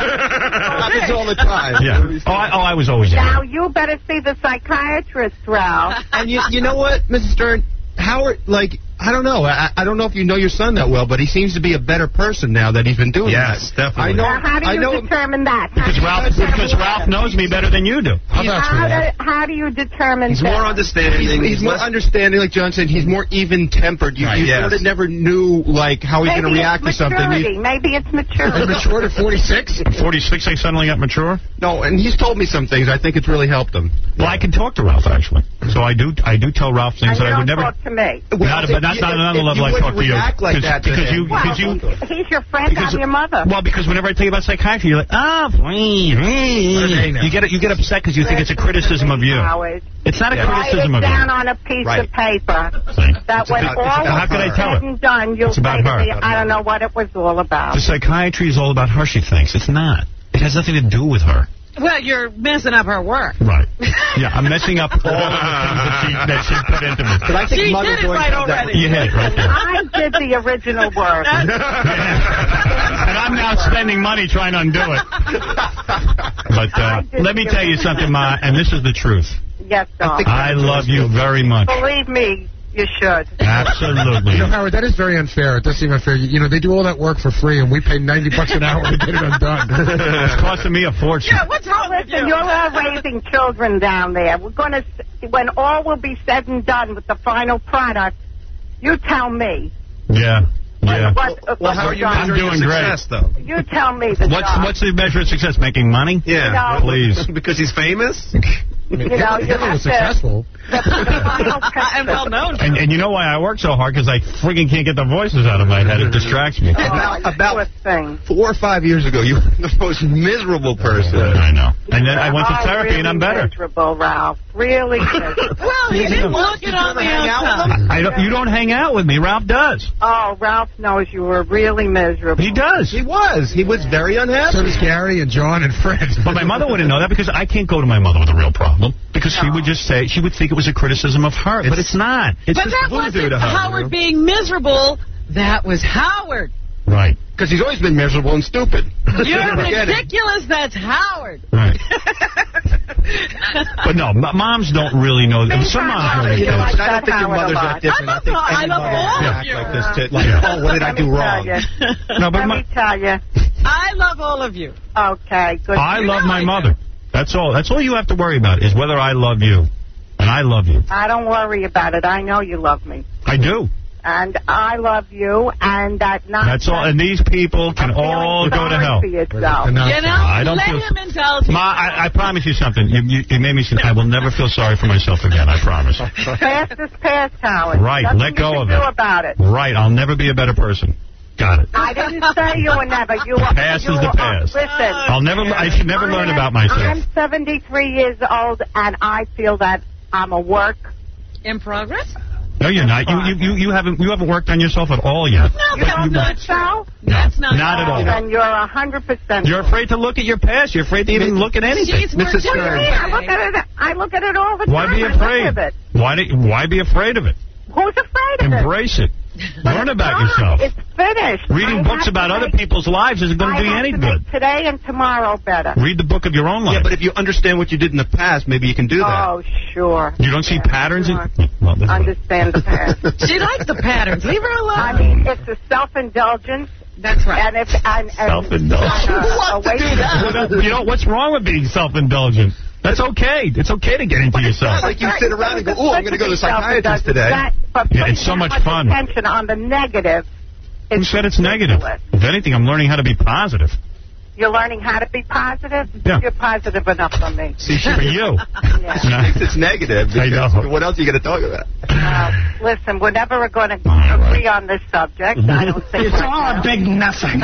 happens all the time. Yeah. Oh, I, oh, I was always in. Now, you better see the psychiatrist, Ralph. And you, you know what, Missus Stern? Howard, like, I don't know. I, I don't know if you know your son that well, but he seems to be a better person now that he's been doing Yes, that. definitely. I know. Now, how do I you know. determine that? Because how Ralph, do you because determine Ralph that? knows me better than you do. How, do, how do you determine He's that? more understanding. He's, he's more understanding, like John said. He's more even-tempered. You, Right, you yes. sort of never knew, like, how he's going to Maybe react to it's something. maturity. You- Maybe it's maturity. matured at forty-six? forty-six, I suddenly got mature? No, and he's told me some things. I think it's really helped him. Well, I can talk to Ralph, actually. So I do I do tell Ralph things And that you I would don't never... talk to me. Not, but not, not on the level I talk to you. react like that to because him. you, Well, because you, he's your friend, because- I'm your mother. well, because whenever I tell you about psychiatry, you're like, ah, please, please. You get it, you get upset because you think it's a criticism of you. Howard. It's not a Write criticism it of down you. on a piece Right. of paper. See? That It's when about- all it's about- how could I is tell said it? and done, you'll It's about say to her. me, I don't know what it was all about. The psychiatry is all about her, she thinks. It's not. It has nothing to do with her. Well, you're messing up her work. Right. Yeah, I'm messing up all of the things that she, that she put into me. But I think She Mother did it Joy right does that. already. You hit it right there. I did the original work. And I'm now spending money trying to undo it. But uh, let me tell you something, Ma, and this is the truth. Yes, darling. I love you very much. Believe me, you should. Absolutely. You know, Howard, that is very unfair. It doesn't seem unfair. You, you know, they do all that work for free, and we pay ninety bucks an hour to get it undone. It's costing me a fortune. Yeah, what's wrong with Listen, you? you're all raising children down there. We're going to, when all will be said and done with the final product, you tell me. Yeah. Yeah. What, what, Well, how are you I'm measuring doing your great. success, though? You tell me the What's job. what's the measure of success? Making money? Yeah. No. Please. Because he's famous? You know, you Hitler have was to- successful. I'm well known. And, and you know why I work so hard? Because I friggin' can't get the voices out of my head. It distracts me. About, about four or five years ago, you were the most miserable person. I know. And then I went to Oh, therapy, really and I'm better. miserable, Ralph. Really miserable. Well, he didn't look it on the outside. I don't, you don't hang out with me. Ralph does. Oh, Ralph knows you were really miserable. He does. He was. He was very unhappy. So does Gary and John and Fred. But my mother wouldn't know that because I can't go to my mother with a real problem. Because she would just say, she would think it was a criticism of her. But it's not. It's But just that voodoo wasn't to her. Howard being miserable. That was Howard. Right. Because he's always been miserable and stupid. You're Forget it. ridiculous. That's Howard. Right. But no, m- moms don't really know. Some moms really You know, do. I don't think your mother's that different. I, think I any love mother all would of act you. like this. To, like, Yeah. oh, what did I do wrong? No, but Let my, me tell you. I love all of you. Okay, good. I You love know my I do. mother. That's all. That's all you have to worry about is whether I love you. And I love you. I don't worry about it. I know you love me. I do. And I love you, and that not That's all. And these people can all go to hell. for yourself. You know, I don't let feel- him indulge you. Ma, I, I promise you something. You, you, you made me. I will never feel sorry for myself again. I promise. Past is past, Howard. Right, Nothing let go you of can it. do about it. Right. I'll never be a better person. Got it. I didn't say you were never. You were. Past you is the were- past. Listen. I'll never. I should never learn about myself. I'm seventy-three years old, and I feel that I'm a work. In progress? No, you're not. You, you, you, you haven't. You haven't worked on yourself at all yet. You don't think so? That's not Not at all. Then you're a hundred percent. You're afraid to look at your past. You're afraid to even look at anything. She's worked What do you mean? I look at it. I look at it all the Why time. be I look afraid? at it. Why, do, why be afraid of it? Who's afraid of it? Embrace it. Learn about It's yourself. not. It's finished. Reading I books have about to other make- people's lives isn't going I to do you have any to good. make today and tomorrow better. Read the book of your own life. Yeah, but if you understand what you did in the past, maybe you can do that. Oh, sure. You don't see patterns sure. in. Well, that's- Understand the past. She likes the patterns. Leave her alone. I mean, it's a self-indulgence. That's right. And if and, and Self-indulgence. uh, Who wants to away do from- that? Well, that- you know what's wrong with being self-indulgent? That's okay. It's okay to get into yourself. Like you sit around and go, oh, I'm going to go to the psychiatrist today. That, but Yeah, putting it's so too much much fun. attention on the negative. Who said it's negative? If anything, I'm learning how to be positive. You're learning how to be positive? Yeah. You're positive enough for me. See, for you. Yeah. She thinks it's negative. I because know. What else are you going to talk about? Uh, listen, we're never going to agree on this subject. I don't think It's right all now. a big nothing.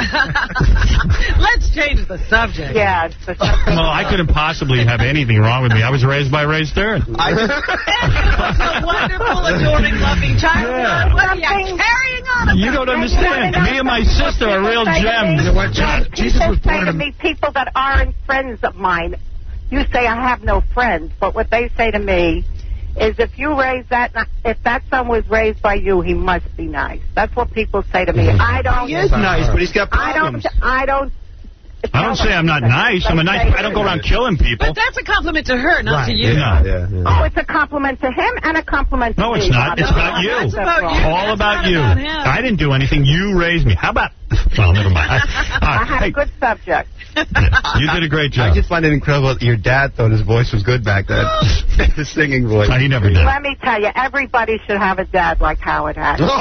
Let's change the subject. Yeah, it's the subject. Well, I couldn't possibly have anything wrong with me. I was raised by Ray Stern. I just, A wonderful, adoring, loving child. Yeah. What are you carrying on about? You don't understand. Me and my sister are real gems. You know what, John? Jesus was People say born to in a... me, people that aren't friends of mine, you say I have no friends, but what they say to me is if you raise that, if that son was raised by you, he must be nice. That's what people say to me. I don't. he is nice, but he's got I problems. don't. I don't. I don't say I'm not nice. I'm a nice. I don't go around killing people. But that's a compliment to her, not to you. No. Yeah, yeah. Oh, it's a compliment to him and a compliment to No, me. it's not. It's about you. That's about you. All That's about not you. about him. I didn't do anything. You raised me. How about? Well, never mind. I, I uh, had hey, a good subject. you did a great I job. just find it incredible that your dad thought his voice was good back then. His singing voice. No, he never did. Let me tell you, everybody should have a dad like Howard had. Let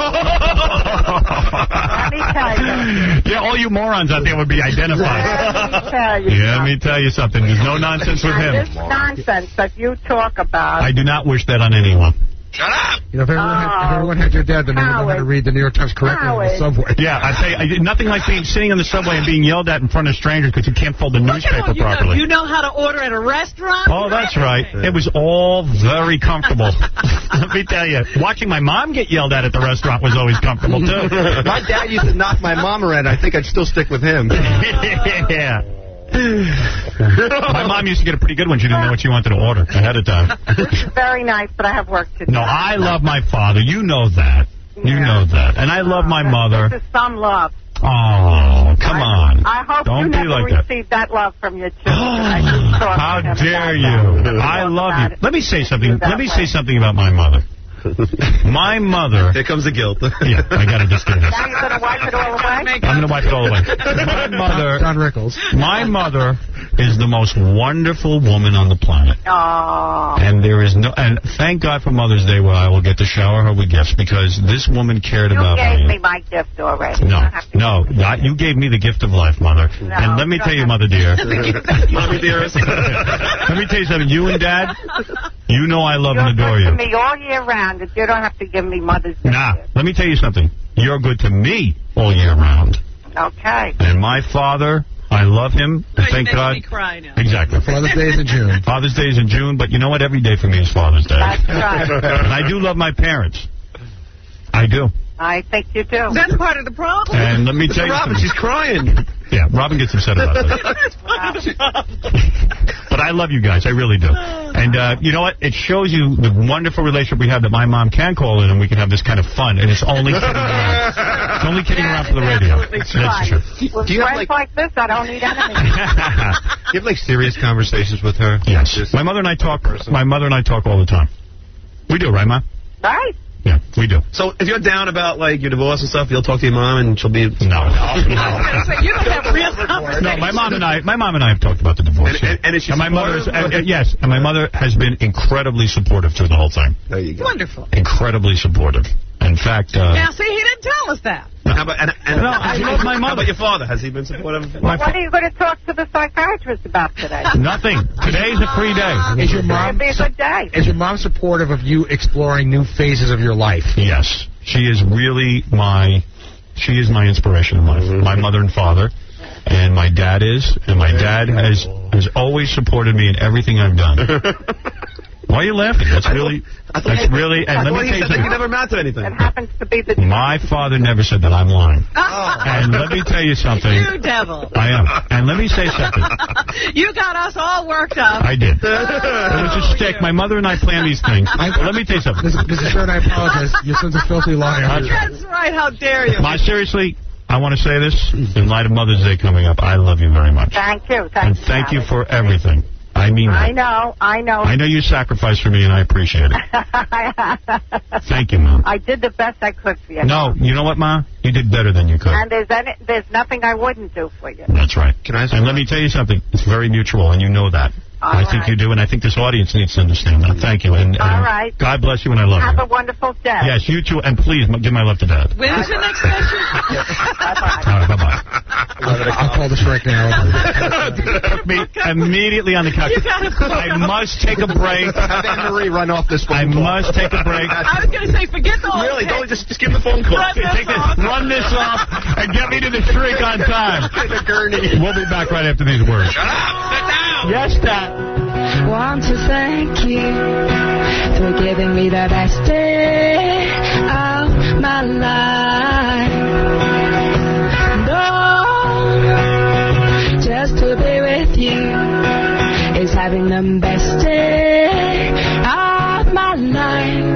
me tell you. Yeah, all you morons out there would be identified. Let me tell you. Yeah, let me tell you something. There's no nonsense with Now, him. this nonsense that you talk about. I do not wish that on anyone. Shut up! You know, if everyone, had, if everyone had your dad, then they would know how to read the New York Times correctly on the Howard. subway. Yeah, I tell you, I, nothing like being sitting on the subway and being yelled at in front of strangers because you can't fold the Look at newspaper all you know. properly. You know how to order at a restaurant? Oh, that's right. It was all very comfortable. Let me tell you, watching my mom get yelled at at the restaurant was always comfortable, too. My dad used to knock my mom around. I think I'd still stick with him. Yeah. My mom used to get a pretty good one. She didn't know what she wanted to order ahead of time. Very nice, but I have work to do. No, I love my father. You know that. You know that. And I love my mother. This is some love. Oh, come on. I hope Don't you be never like that. received that. love from your children. I just talked How to them dare about you? that. I love about you. it. Let me say something. That Let me way. say something about my mother. My mother. Here comes the guilt. Yeah, I got to just do this. Now you're going to wipe it all away? I'm going to wipe it all away. My mother. Don Rickles. My mother is the most wonderful woman on the planet. Oh. And there is no, and thank God for Mother's Day where I will get to shower her with gifts because this woman cared You about gave me. me my gift already. No, no, not, you gave me the gift of life, Mother. No, and let me you tell you, don't Mother dear. Mommy dearest. Let me tell you something. You and Dad, you know I love You're and adore good you. to me all year round. You don't have to give me Mother's Day. Nah, let me tell you something. You're good to me all year round. Okay. And my father, I love him. And thank You're God. making me cry now. Exactly. Father's Day is in June. Father's Day is in June, but you know what? Every day for me is Father's Day. That's right. And I do love my parents. I do. I think you do. That's part of the problem. And let me tell you Robin, something. she's crying. Yeah, Robin gets upset about that. That's part of the problem. But I love you guys. I really do. And uh, you know what? It shows you the wonderful relationship we have that my mom can call in and we can have this kind of fun. And it's only kidding around. It's only kidding around for the radio. That's Right. true. With Do you have, friends like- like, this, I don't need enemies. You have like serious conversations with her? Yes. My mother and I talk. My mother and I talk all the time. We do, right, Ma? Right? Yeah, we do. So if you're down about like your divorce and stuff, you'll talk to your mom and she'll be no. So you don't have real conversations. No, my mom and I, my mom and I have talked about the divorce. And, and, and is she And my mother is, supportive? uh, uh, yes, and my mother has been incredibly supportive through the whole thing. There you go. Wonderful. Incredibly supportive. In fact, uh, Now, see, he didn't tell us that. How about, and, and, No, I love my How mother. about your father? Has he been supportive? my What are you going to talk to the psychiatrist about today? nothing. Today's a free day. Is your It'll mom be a good day. is your mom supportive of you exploring new phases of your life? Yes, she is really my, she is my inspiration in life. My mother and father, and my dad is, and my dad has has always supported me in everything I've done. Why are you laughing? That's really, that's really, and I let thought me he tell you said that you something. never amount to anything. It happens to be the... My father never said that I'm lying. And let me tell you something. You devil. I am. And let me say something. You got us all worked up. I did. It was a stick. My mother and I plan these things. But let me tell you something. Missus Stern, I apologize. Your son's a filthy liar. That's right. How dare you? Ma, seriously, I want to say this in light of Mother's Day coming up. I love you very much. Thank you. Thank And you, thank you Alex. for everything. I mean that. I know. I know. I know you sacrificed for me, and I appreciate it. Thank you, Mom. I did the best I could for you. No, you know what, Ma? You did better than you could. And there's any, there's nothing I wouldn't do for you. That's right. Can I ask And let me tell you something. It's very mutual, and you know that. All I think right. you do, and I think this audience needs to understand that. Thank you. And, and All right. God bless you, and I love Have you. a wonderful day. Yes, you too, and please m- give my love to Dad. When is your next session? Bye-bye. All right, bye-bye. I'll call the strike now. Me immediately on the couch. You gotta slow I down. must take a break. Have Anne Marie run off this I phone call. must take a break. I was going to say, forget the whole Really? thing. Don't just, just give him the phone call. Run this Take this, off. run this off and get me to the shrink on time. The gurney. We'll be back right after these words. Shut up! Sit down! Yes, Dad. Want to thank you for giving me the best day of my life. No, just to be with you is having the best day of my life.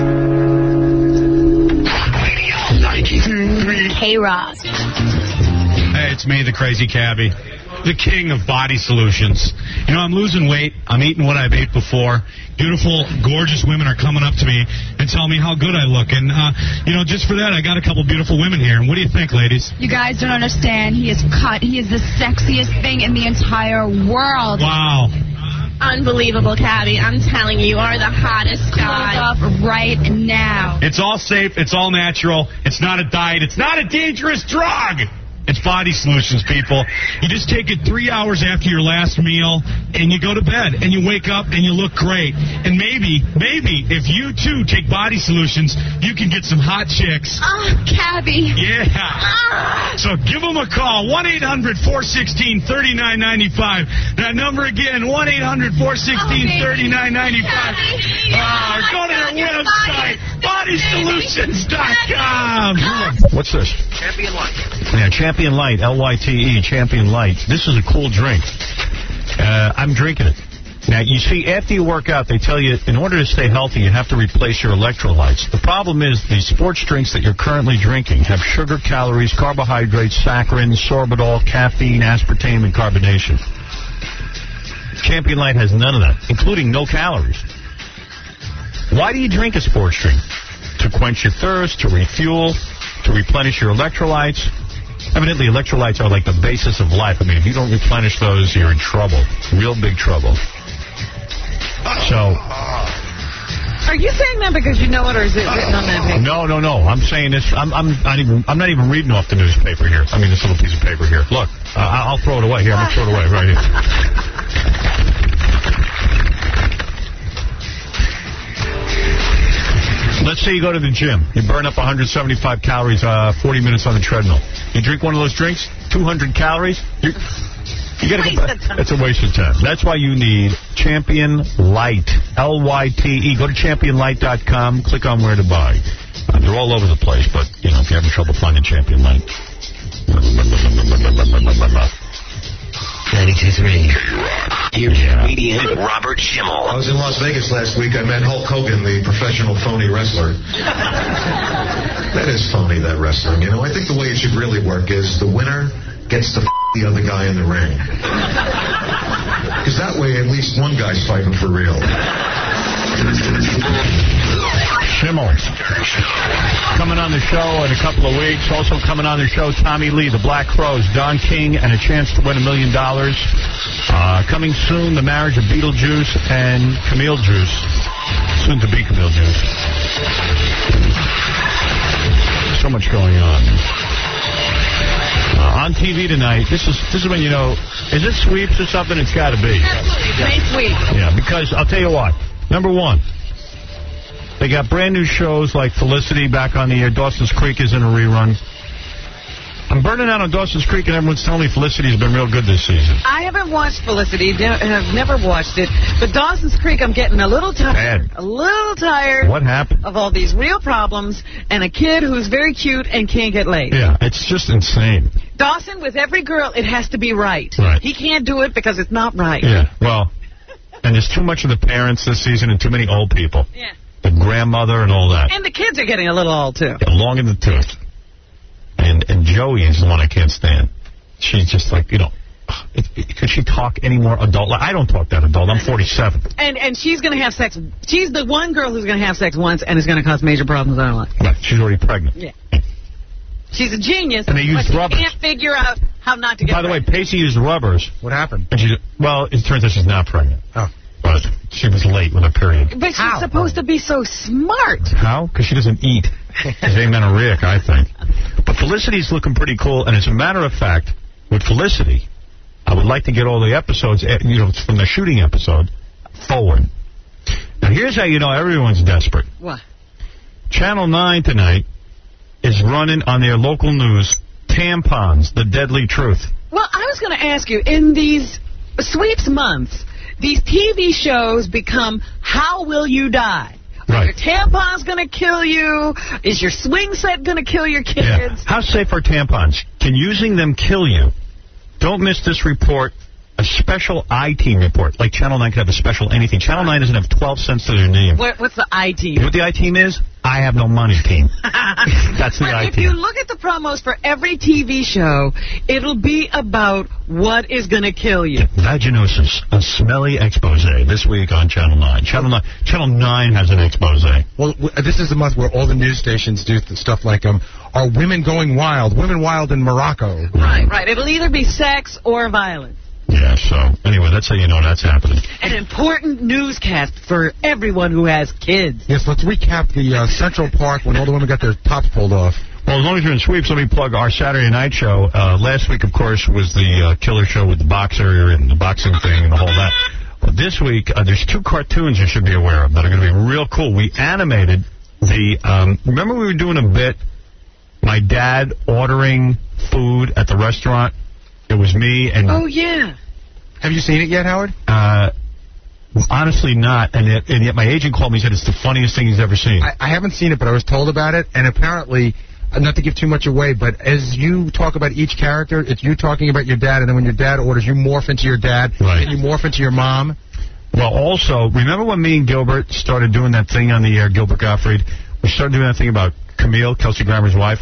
ninety-two three K-Rock. Hey, it's me, the Crazy Cabbie, the king of body solutions. You know, I'm losing weight. I'm eating what I've ate before. Beautiful, gorgeous women are coming up to me and telling me how good I look. And, uh, you know, just for that, I got a couple beautiful women here. And what do you think, ladies? You guys don't understand. He is cut. He is the sexiest thing in the entire world. Wow. Unbelievable, Cabby. I'm telling you, you are the hottest guy. Up right now. It's all safe. It's all natural. It's not a diet. It's not a dangerous drug. It's Body Solutions, people. You just take it three hours after your last meal, and you go to bed, and you wake up, and you look great. And maybe, maybe, if you, too, take Body Solutions, you can get some hot chicks. Oh, Cabby. Yeah. So give them a call, one eight hundred four one six three nine nine five. That number again, one eight hundred four one six three nine nine five. Uh, go to their website, body solutions dot com. What's this? Champion Light. Yeah, Champion Light, L Y T E, Champion Light. This is a cool drink. Uh, I'm drinking it. Now, you see, after you work out, they tell you in order to stay healthy, you have to replace your electrolytes. The problem is the sports drinks that you're currently drinking have sugar, calories, carbohydrates, saccharin, sorbitol, caffeine, aspartame, and carbonation. Champion Light has none of that, including no calories. Why do you drink a sports drink? To quench your thirst, to refuel, to replenish your electrolytes. Evidently, electrolytes are like the basis of life. I mean, if you don't replenish those, you're in trouble. Real big trouble. So... Are you saying that because you know it, or is it written on that paper? No, no, no. I'm saying this. I'm, I'm not even. I'm not even reading off the newspaper here. I mean, this little piece of paper here. Look, uh, I'll throw it away. Here, I'm gonna throw it away right here. Let's say you go to the gym. You burn up one hundred seventy-five calories, uh, forty minutes on the treadmill. You drink one of those drinks, two hundred calories. You, you gotta go back. It's a waste of time. That's why you need Champion Light. L Y T E. Go to champion light dot com. Click on where to buy. Uh, they're all over the place, but, you know, if you're having trouble finding Champion Light. ninety-two three. Here's comedian Robert Schimmel. I was in Las Vegas last week. I met Hulk Hogan, the professional phony wrestler. That is phony, that wrestling. You know, I think the way it should really work is the winner gets to f*** the other guy in the ring. Because that way, at least one guy's fighting for real. Schimmel. Coming on the show in a couple of weeks. Also coming on the show, Tommy Lee, the Black Crowes, Don King, and a chance to win a million dollars. Uh, coming soon, the marriage of Beetlejuice and Camille Juice. Soon to be Camille Juice. So much going on. Uh, on T V tonight, this is this is when you know, is it sweeps or something? It's got to be. Absolutely. May sweep. Yeah, because I'll tell you what. Number one, they got brand new shows like Felicity back on the air. Dawson's Creek is in a rerun. I'm burning out on Dawson's Creek, and everyone's telling me Felicity's been real good this season. I haven't watched Felicity. I've never watched it. But Dawson's Creek, I'm getting a little tired. Bad. A little tired. What happened? Of all these real problems and a kid who's very cute and can't get laid. Yeah, it's just insane. Dawson, with every girl, it has to be right. Right. He can't do it because it's not right. Yeah, well, and there's too much of the parents this season and too many old people. Yeah. The grandmother and all that. And the kids are getting a little old, too. Yeah, long in the tooth. And and Joey is the one I can't stand. She's just like, you know, it, it, could she talk any more adult? Like, I don't talk that adult. I'm forty-seven. And and she's going to have sex. She's the one girl who's going to have sex once, and it's going to cause major problems in her life. Right. She's already pregnant. Yeah. She's a genius, and they used but she rubbers. can't figure out how not to get By the pregnant. way, Pacey used rubbers. What happened? And she, well, it turns out she's not pregnant. Oh. But she was late with her period. But she's how? supposed to be so smart. How? Because she doesn't eat. She's amenorrheic, I think. But Felicity's looking pretty cool, and as a matter of fact, with Felicity, I would like to get all the episodes, you know, from the shooting episode, forward. Now, here's how you know everyone's desperate. What? Channel nine tonight is running on their local news, Tampons, the Deadly Truth. Well, I was going to ask you, in these sweeps months, these T V shows become How Will You Die? Right. Are your tampons going to kill you? Is your swing set going to kill your kids? Yeah. How safe are tampons? Can using them kill you? Don't miss this report, a special I-Team report. Like Channel nine could have a special anything. Channel nine doesn't have twelve cents to their name. What, what's the I-Team? You know what the I-Team is? I have no money team. That's the but I-Team. if you look at the promos for every T V show, it'll be about what is going to kill you. Vaginosis, a smelly expose this week on Channel nine. Channel nine Channel nine has an expose. Well, w- this is the month where all the news stations do th- stuff like, um, are women going wild? Women wild in Morocco. Right, right. It'll either be sex or violence. Yeah, so anyway, that's how you know that's happening. An important newscast for everyone who has kids. Yes, let's recap the uh, Central Park when all the women got their tops pulled off. Well, as long as you're in sweeps, let me plug our Saturday night show. Uh, last week, of course, was the uh, killer show with the boxer and the boxing thing and the whole that. Well, this week, uh, there's two cartoons you should be aware of that are going to be real cool. We animated the, um, remember we were doing a bit, my dad ordering food at the restaurant? It was me and... Oh, yeah. Have you seen it yet, Howard? Uh, honestly not, and yet, and yet my agent called me and said it's the funniest thing he's ever seen. I, I haven't seen it, but I was told about it, and apparently, not to give too much away, but as you talk about each character, it's you talking about your dad, and then when your dad orders, you morph into your dad, right. and you morph into your mom. Well, also, remember when me and Gilbert started doing that thing on the air, Gilbert Gottfried? We started doing that thing about Camille, Kelsey Grammer's wife,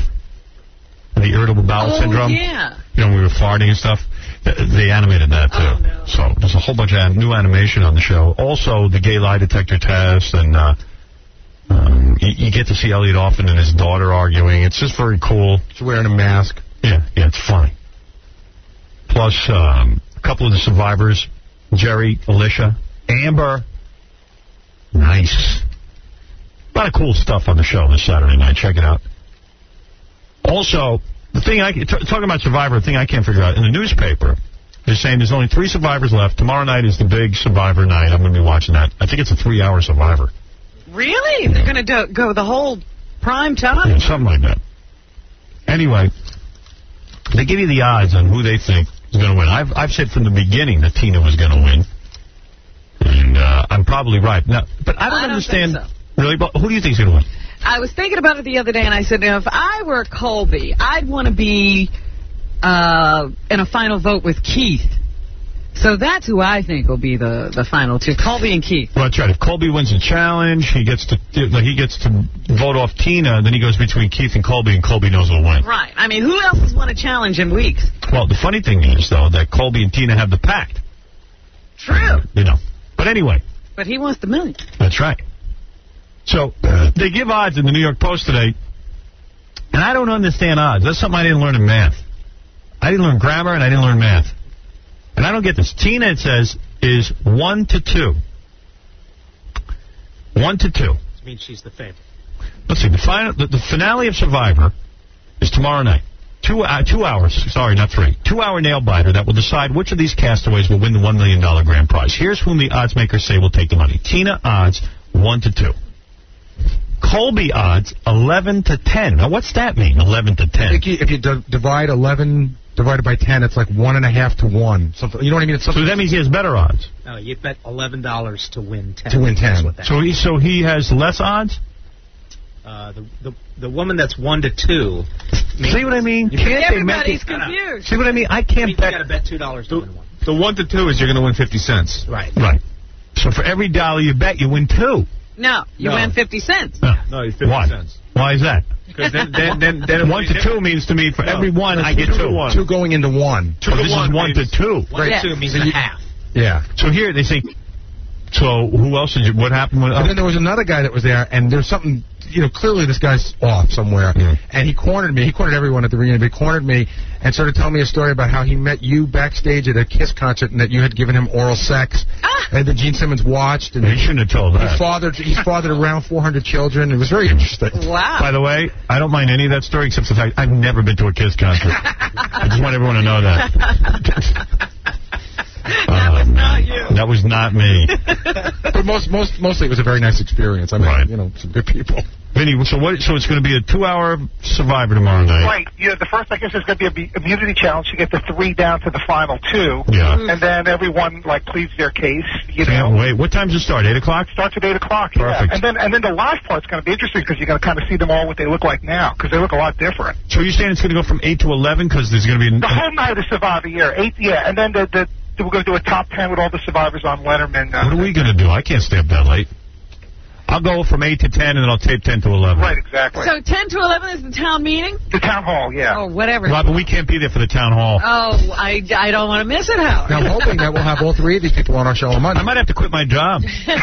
and the irritable bowel oh, syndrome. yeah. You know, when we were farting and stuff. They animated that, too. Oh, no. So there's a whole bunch of new animation on the show. Also, the gay lie detector test, and uh, um, you, you get to see Elliot Offen and his daughter arguing. It's just very cool. She's wearing a mask. Yeah, yeah, it's funny. Plus, um, a couple of the survivors, Jerry, Alicia, Amber. Nice. A lot of cool stuff on the show this Saturday night. Check it out. Also, the thing I t- talking about Survivor, the thing I can't figure out, in the newspaper, they're saying there's only three survivors left. Tomorrow night is the big Survivor night. I'm going to be watching that. I think it's a three-hour Survivor. Really? They're going to go the whole prime time? Yeah, something like that. Anyway, they give you the odds on who they think is going to win. I've I've said from the beginning that Tina was going to win, and uh, I'm probably right. Now, but I don't, I don't understand. think so. Really, but who do you think is going to win? I was thinking about it the other day, and I said, you know, if I were Colby, I'd want to be uh, in a final vote with Keith. So that's who I think will be the, the final two, Colby and Keith. Well, that's right. If Colby wins the challenge, he gets to he gets to vote off Tina, then he goes between Keith and Colby, and Colby knows who'll win. Right. I mean, who else has won a challenge in weeks? Well, the funny thing is, though, that Colby and Tina have the pact. True. You know. But anyway. But he wants the million. That's right. So, uh, they give odds in the New York Post today, and I don't understand odds. That's something I didn't learn in math. I didn't learn grammar, and I didn't learn math. And I don't get this. Tina, it says, is one to two. One to two. Which means she's the favorite. Let's see. The, final, the, the finale of Survivor is tomorrow night. Two, uh, two hours. Sorry, not three. Two-hour nail-biter that will decide which of these castaways will win the one million dollars grand prize. Here's whom the odds makers say will take the money. Tina odds, one to two. Colby odds, eleven to ten. Now, what's that mean, eleven to ten? I think you, if you d- divide eleven divided by ten, it's like one and a half to one. Something, you know what I mean? It's so that means he has better odds. No, you bet eleven dollars to win ten. To win ten. That's what that so he so he has less odds? Uh, the, the the woman that's one to two. See what I mean? Can't Everybody's they make it, confused. See what I mean? I can't you bet. got to bet two dollars to win one. The one to two is you're going to win fifty cents. Right. Right. So for every dollar you bet, you win two. No, you No. win fifty cents. No, no it's fifty Why? cents. Why is that? Because then, then, then, then one to two means to me for No. every one I Two get to two. one. Two going into one. Two So to this one is one means- to two. One Right. to two means So a you- half. Yeah. So here they say. So who else did you? What happened with? And then there was another guy that was there, and there's something, you know, clearly this guy's off somewhere. Mm. And he cornered me. He cornered everyone at the reunion, but he cornered me and started telling me a story about how he met you backstage at a Kiss concert and that you had given him oral sex. Ah. And then Gene Simmons watched. And He shouldn't have told he that. fathered, he fathered around four hundred children. It was very interesting. Wow. By the way, I don't mind any of that story except the fact I've never been to a Kiss concert. I just want everyone to know that. That was not you. That was not me. But most, most, mostly it was a very nice experience. I mean, Right. you know, some good people. Vinny, so what? So it's going to be a two-hour Survivor tomorrow night. Right. Yeah, the first, I guess, is going to be a immunity challenge to get the three down to the final two. Yeah. And then everyone, like, pleads their case, you Can't know. wait. What time does it start? Eight o'clock. Starts at eight o'clock, Perfect. yeah. And then, and then the last part's going to be interesting because you're going to kind of see them all what they look like now because they look a lot different. So you're saying it's going to go from eight to eleven because there's going to be. The whole night of Survivor, yeah. Eight, yeah. And then the, the, we're going to do a top ten with all the survivors on Letterman. Uh, What are we going to do? I can't stay up that late. I'll go from eight to ten, and then I'll tape ten to eleven. Right, exactly. So ten to eleven is the town meeting? The town hall, yeah. Oh, whatever. Right, but we can't be there for the town hall. Oh, I, I don't want to miss it, Howard. Now, I'm hoping that we'll have all three of these people on our show on Monday. I might have to quit my job.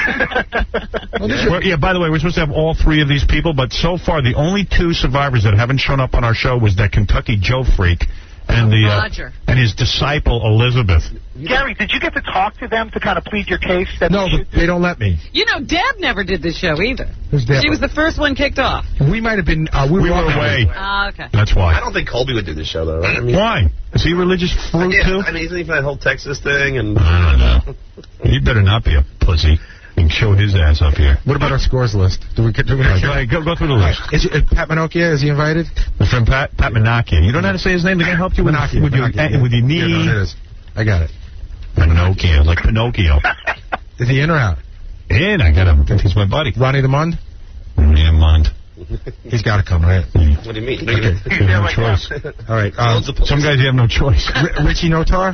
We're- yeah, by the way, we're supposed to have all three of these people, but so far the only two survivors that haven't shown up on our show was that Kentucky Joe freak and the uh, Roger. and his disciple Elizabeth. Gary, did you get to talk to them to kind of plead your case? That No, but they don't let me. You know, Deb never did this show either. Who's Deb? She was the first one kicked off. We might have been. Uh, we, We were, were away. Ah, okay. That's why. I don't think Colby would do this show, though, right? I mean, Why? Is he a religious fruit, yeah, too? I mean, isn't he for that whole Texas thing? And I don't know. He better not be a pussy and show his ass up here. What about our scores list? Do we? Do we All right, go, ahead, go, go through the list. Is, is Pat Minocchia, is he invited? My friend Pat, Pat Menachia. You don't know how to say his name? They're going to help you with, Menachia, with, your, Menachia, eh, with your Yeah, knee. no, it is. I got it. Pinocchio, like Pinocchio. Is he in or out? In, I got him. He's my buddy. Ronnie the Mund? Yeah, mind. He's got to come, right? what do you mean? Okay. You have no choice. All right. Um, Some guys, you have no choice. R- Richie Notar?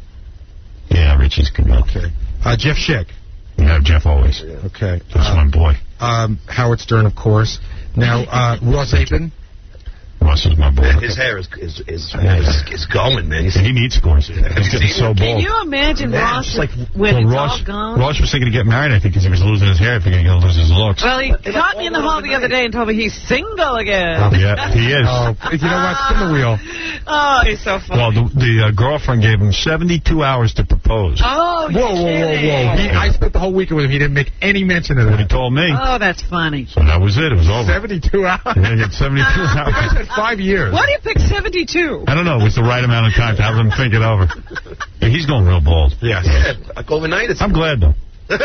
Yeah, Richie's good. Okay. Uh, Jeff Schick? Yeah, Jeff always. Okay. That's Uh, my boy. Um, Howard Stern, of course. Now, uh, Ross Apin? Ross is my boy. Yeah, his hair is is is, is, is going, man. He's, he needs scores. He's getting so Can bald. you imagine Man, Ross just like- when Well, it's Ross, all gone? Ross was thinking to get married, I think, because he was losing his hair, thinking he was going to lose his looks. Well, he caught me in the hall the other day and told me he's single again. Oh, yeah, he is. Oh, you know what? Spin the wheel. Oh, he's so funny. Well, the, the uh, girlfriend gave him seventy-two hours to propose. Oh, Whoa, whoa, whoa, whoa. He, I spent the whole weekend with him. He didn't make any mention of What he that. told me. Oh, that's funny. So that was it. It was over. seventy-two hours. Yeah, he had seventy-two You guys hours. had five years. Why do you pick seventy-two? I don't know. It was the right amount of time to have him think it over. Yeah, he's going real bald. Yes. yeah, like overnight. It's I'm glad, though.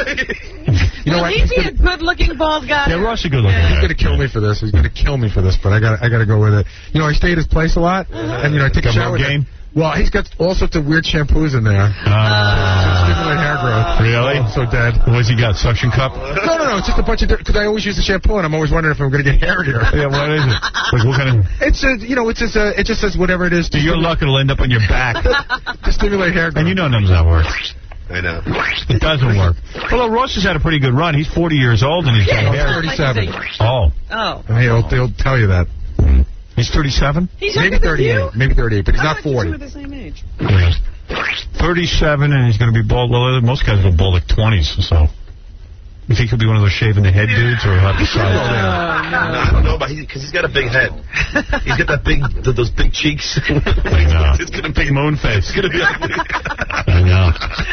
You know Will what? he He's be gonna, a good-looking bald guy? Yeah, Ross is a good looking he's guy. gonna kill me for this. He's gonna kill me for this, but I got I got to go with it. You know, I stay at his place a lot, and you know, I take a Got shower. more game? Well, he's got all sorts of weird shampoos in there. Uh, Stimulate hair growth. Really? Oh, I'm so dead. What's he got? Suction cup? No, no, no. It's just a bunch of because I always use the shampoo, and I'm always wondering if I'm going to get hairier. Yeah, what is it? Like, what kind of... It's a, you know, it's just a, it just says whatever it is. So your luck, it'll end up on your back. To stimulate hair growth. And you know none of that works. I know. It doesn't work. Well, Ross has had a pretty good run. He's forty years old, and he's got Yeah, hair. thirty-seven. Oh. Oh. And he'll, he'll tell you that. He's thirty-seven? He's Maybe younger than you? thirty-eight. Maybe thirty-eight, but he's I not thought you two forty. were the same age. Yeah. thirty-seven, and he's going to be bald. Well, most guys will bald like twenties, so... You think he'll be one of those shaving the head dudes, or he'll have the size? Oh, No, I don't know, but because he, he's got a big head. He's got that big, th- those big cheeks. I know. It's gonna be moon face. It's gonna be ugly. I know.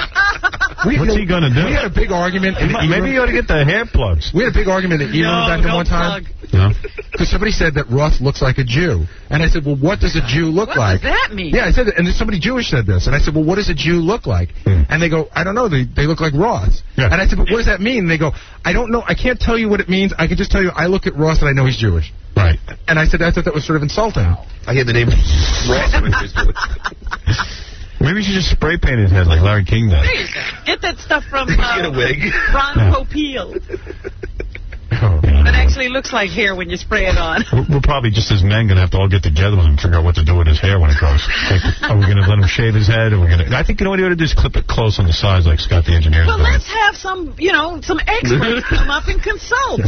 We, What's he going to do? We had a big argument. In the Maybe you ought to get the hair plugs. We had a big argument in the No, back in don't one time. No? Because somebody said that Ross looks like a Jew. And I said, well, what does a Jew look What like? does that mean? Yeah, I said that, and then somebody Jewish said this. And I said, well, what does a Jew look like? Hmm. And they go, I don't know. They, they look like Ross. Yeah. And I said, but what does that mean? And they go, I don't know. I can't tell you what it means. I can just tell you I look at Ross and I know he's Jewish. Right. And I said, I thought that was sort of insulting. I hear the name Ross on his Facebook. Maybe you should just spray paint his head like Larry King does. There you go. Get that stuff from Get uh, a wig. Ron Yeah. Popeil. Oh, That actually looks like hair when you spray it on. We're we're probably just as men going to have to all get together with him and figure out what to do with his hair when it grows. Like, are we going to let him shave his head? Are we going to? I think you know what he ought to do is clip it close on the sides like Scott the engineer. Well, let's have some, you know, some experts come up and consult.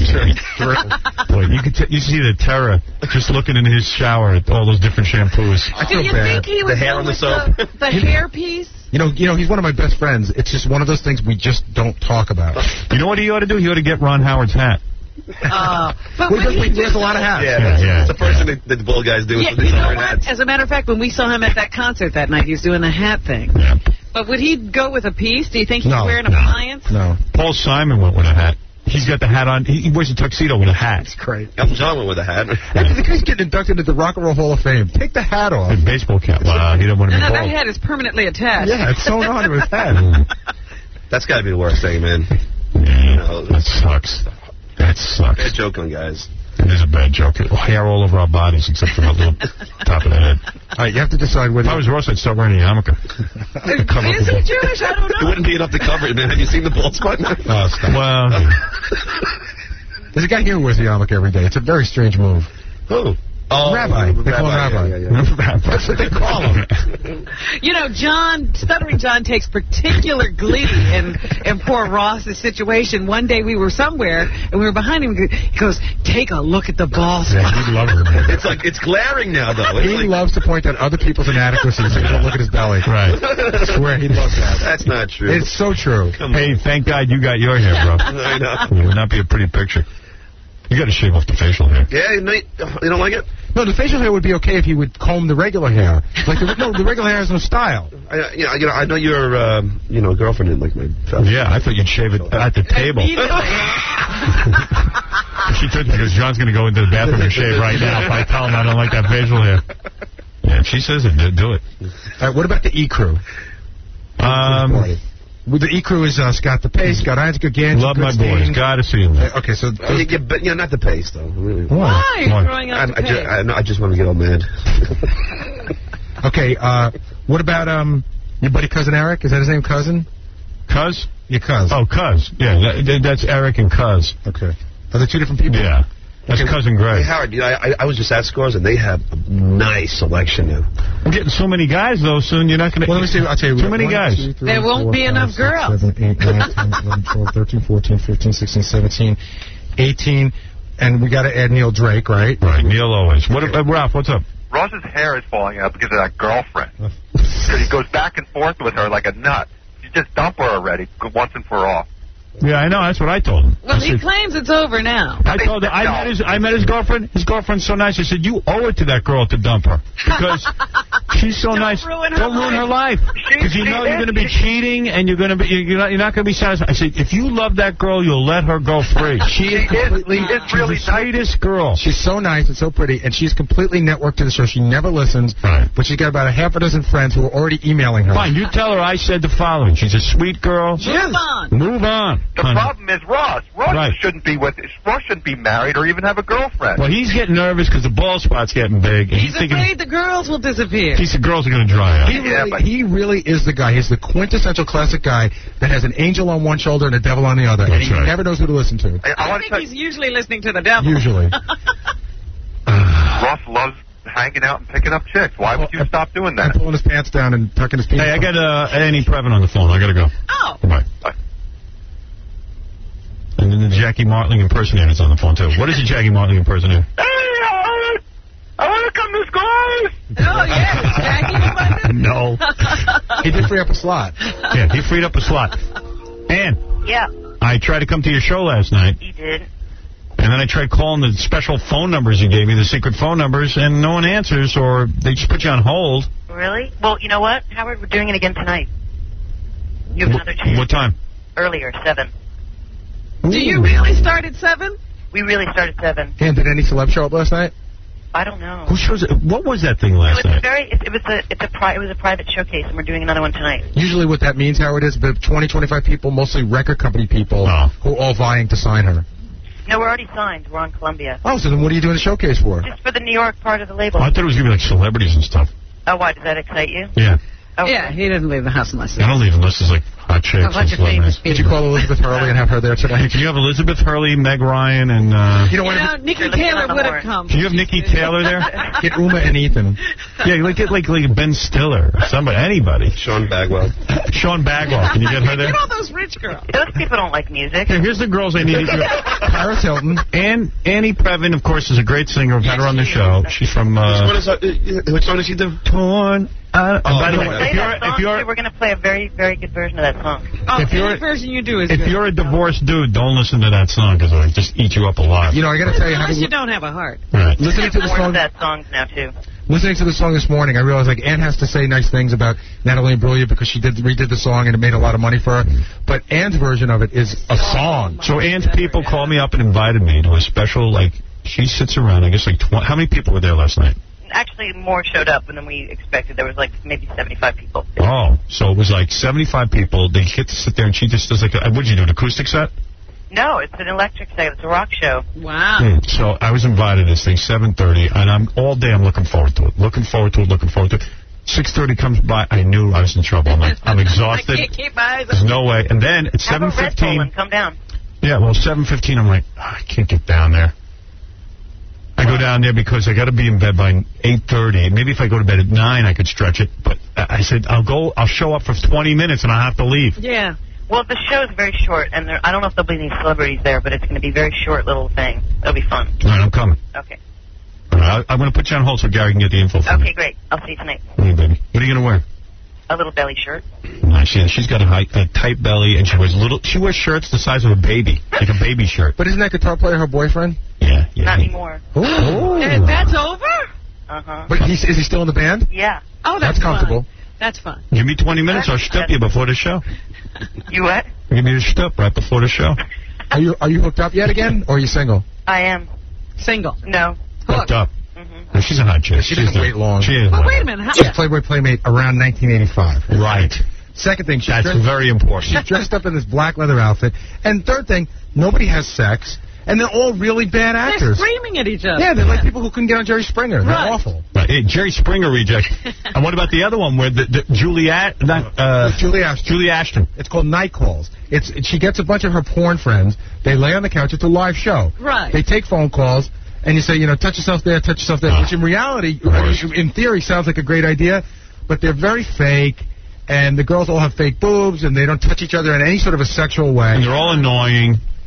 Boy, you could t- you see the terror just looking in his shower at all those different shampoos. I Do feel you bad. think he The would hair go on the with soap. the, the hair piece? You know, you know, he's one of my best friends. It's just one of those things we just don't talk about. You know what he ought to do? He ought to get Ron Howard's hat. Uh, but Well, when he he wears a lot of hats. Yeah, Yeah, that's, yeah, that's the first yeah. thing that, that the bald guys do. Yeah, is they you know wear what? hats. As a matter of fact, when we saw him at that concert that night, he was doing the hat thing. Yeah. But would he go with a piece? Do you think he'd No, wear an no. appliance? No. Paul Simon went with a hat. He's got the hat on. He, he wears a tuxedo with a hat. That's great. Elton John went with a hat. After the guy's getting inducted into the Rock and Roll Hall of Fame, take the hat off. A baseball cap. Wow, he don't want to No, be no, that bald. hat is permanently attached. Yeah, it's sewn onto his head. Mm. That's got to be the worst thing, man. Yeah, that sucks. That sucks. Bad joke on guys. It is a bad joke. Hair all over our bodies except for that little top of the head. All right, you have to decide whether... If I was Ross, I'd start wearing a yarmulke. Cover up Is the he Jewish? I don't It know. wouldn't be enough to cover it, man. Have you seen the bald spot? Oh, stop. Well, There's a guy here who wears a yarmulke every day. It's a very strange move. Who? Oh, Rabbi. They call him Rabbi. Yeah, yeah, yeah. That's what they call him. You know, John, Stuttering John takes particular glee in, in poor Ross's situation. One day we were somewhere, and we were behind him. He goes, take a look at the ball yeah, spot. he'd love it. It's like it's glaring now, though. It's He like, loves to point out other people's inadequacies and don't look at his belly. Right. I swear he loves that. That's not true. It's so true. Come Hey, thank God you got your hair, bro. I know. It would not be a pretty picture. You got to shave off the facial hair. Yeah, you, know, you don't like it? No, the facial hair would be okay if he would comb the regular hair. Like the, no, the regular hair has no style. I, you know, you know, I know your, um, you know, girlfriend didn't like my. Yeah, I thought you'd shave it at the table. She took me because John's going to go into the bathroom and shave right now if I tell him I don't like that facial hair. Yeah, if she says it, do- do it. All right, what about the E Crew? Um, Well, the E Crew is uh, Scott the Pace, Scott Einziger, Ganji, love my boys. Got to see them. Uh, okay, so Oh, you, get, but, you know, not the pace, though. Really. Why? Why? Growing I, up I, to just, pay. I, no, I just want to get all mad. okay, uh, what about um your buddy cousin Eric? Is that his name, cousin? Cuz? Your cousin. Oh, Cuz. Yeah, that, that- that's Eric and Cuz. Okay. Are they two different people? Yeah. That's Cousin Greg. Hey, Howard, you know, I, I was just at Scores, and they have a nice selection now. I'm getting so many guys, though, soon you're not going to... Well, let me see. I'll tell you. Too many One, guys. two, three, There won't four, be five, enough six, girls. seven, eight, nine, ten, eleven, twelve, thirteen, fourteen, fifteen, sixteen, seventeen, eighteen. and we got to add Neil Drake, right? Right, Neil always. What, uh, Ralph, what's up? Ross's hair is falling out because of that girlfriend. Because he goes back and forth with her like a nut. You just dump her already, once and for all. Yeah, I know. That's what I told him. Well, I he said, claims it's over now. I told him, I met his I met his girlfriend. His girlfriend's so nice. I said, you owe it to that girl to dump her. Because she's so Don't nice. ruin her Don't ruin her life. Because you know you're going to be cheating and you're going to be you're not, you're not going to be satisfied. I said, if you love that girl, you'll let her go free. She is completely It's really she's the sweetest girl. She's so nice and so pretty, and she's completely networked to the show. She never listens, Right. but she's got about a half a dozen friends who are already emailing her. Fine, you tell her I said the following. She's a sweet girl. Move on. Move on. The honey. problem is Ross. Ross Right. shouldn't be with. Ross shouldn't be married or even have a girlfriend. Well, he's getting nervous because the ball spot's getting big. And He's he's thinking afraid the girls will disappear. he said girls are going to dry He out. really, but- he really is the guy. He's the quintessential classic guy that has an angel on one shoulder and a devil on the other, and That's he right. never knows who to listen to. I, I I want to think tell he's usually listening to the devil. Usually. Ross loves hanging out and picking up chicks. Why would you stop doing And that? pulling his pants down and tucking his penis. Hey, I got uh, Annie Previn on the phone. I got to go. Oh. Bye. Bye. And then the Jackie Martling impersonator's on the phone, too. What is a Jackie Martling impersonator? Hey, I want to come to school. Oh, yeah. Jackie No. He did free up a slot. Yeah, he freed up a slot. Ann, Yeah, I tried to come to your show last night, you did. and then I tried calling the special phone numbers you gave me, the secret phone numbers, and no one answers, or they just put you on hold. Really? Well, you know what, Howard? We're doing it again tonight. You have another chance. What time? Earlier, seven. Do you really start at seven? We really started seven. And did any celeb show up last night? I don't know. Who shows it? What was that thing It last was a night? very. It, it was a. It's a. Pri- it was a private showcase, and we're doing another one tonight. Usually what that means, Howard, is about twenty, twenty-five people, mostly record company people, Oh. who are all vying to sign her. No, we're already signed. We're on Columbia. Oh, so then what are you doing the showcase for? Just for the New York part of the label. Oh, I thought it was going to be like celebrities and stuff. Oh, why? Does that excite you? Yeah. Okay. Yeah, he doesn't leave the house unless I don't leave unless there's like hot chicks. a bunch and of famous celebrities. Did you call Elizabeth Hurley and have her there today? Can you have Elizabeth Hurley, Meg Ryan, and uh, You know You what? know, Nikki They're looking Taylor on the would have horn. come. can you have Nikki Taylor there? Get Uma and Ethan. Yeah, like get like like Ben Stiller, or somebody, anybody. Sean Bagwell. Sean Bagwell, can you get her there? Get all those rich girls. Those people don't like music. Here, here's the girls I need. Paris Hilton. Ann, Annie Previn, of course, is a great singer. We've had her on the show. She's from uh, What is that? uh, What song does she do? Torn. Uh, Oh, by the way, no, if Play you're that song, if you're too. We're going to play a very, very good version of that song. Oh, If you're- any version you do is if good. you're a divorced dude, don't listen to that song because it'll just eat you up alive. You know, I got to tell you, Unless having, you don't have a heart. Right. listening to the More song, of that songs now, too. listening to the song this morning, I realized like Ann has to say nice things about Natalie Imbruglia because she did redid the song and it made a lot of money for her. But Ann's version of it is a song. So Ann's people called me up and invited me to a special, like, she sits around, I guess, like, twenty. How many people were there last night? Actually, more showed up than we expected. There was like maybe seventy-five people. Oh, so it was like seventy-five people. They get to sit there and she just does like, a, what'd you do, an acoustic set? No, it's an electric set. It's a rock show. Wow. Hmm. So I was invited to this thing, seven thirty, and I'm all day I'm looking forward to it. Looking forward to it, looking forward to it. six thirty comes by, I knew I was in trouble. I'm like, I'm exhausted. I can't keep my eyes There's open. no way. And then at Have a seven Red Bull fifteen, and come down. yeah, well, seven fifteen, I'm like, oh, I can't get down there. I go down there because I got to be in bed by eight thirty. Maybe if I go to bed at nine, I could stretch it. But I I said, I'll go, I'll show up for twenty minutes and I'll have to leave. Yeah. Well, the show is very short, and there, I don't know if there'll be any celebrities there, but it's going to be a very short little thing. It'll be fun. All right, I'm coming. Okay. All right, I, I'm going to put you on hold so Gary can get the info for me. Okay, great. I'll see you tonight. Hey, baby. What are you going to wear? A little belly shirt. Nice. Yeah, she's got a, high, a tight belly, and she wears little. She wears shirts the size of a baby, like a baby shirt. But isn't that guitar player her boyfriend? Yeah, yeah. Not anymore. Oh. And that's over? Uh-huh. But he's, is he still in the band? Yeah. Oh, that's, That's comfortable. fun. That's fun. Give me twenty minutes, I'll shtup you before the show. You what? Give me the shtup right before the show. Are you are you hooked up yet again, or are you single? I am. Single. No. Hooked up. No, she's a hot chick. She She's doesn't wait long. She is. Well, wait a minute. How, She's Playboy Playmate around nineteen eighty-five. Right. Second thing, she's That's dressed, very important. she's dressed up in this black leather outfit. And third thing, nobody has sex, and they're all really bad they're actors. screaming at each other. Yeah, they're like people who couldn't get on Jerry Springer. They're Right. awful. Right. Hey, Jerry Springer reject. And what about the other one where the, the Julie, A- not, uh, Julie Ashton. Julie Ashton? It's called Night Calls. It's it, she gets a bunch of her porn friends. They lay on the couch. It's a live show. Right. They take phone calls, and you say, you know, touch yourself there, touch yourself there, Ah. which in reality, I mean, in theory, sounds like a great idea, but they're very fake. And the girls all have fake boobs, and they don't touch each other in any sort of a sexual way. And they're all annoying.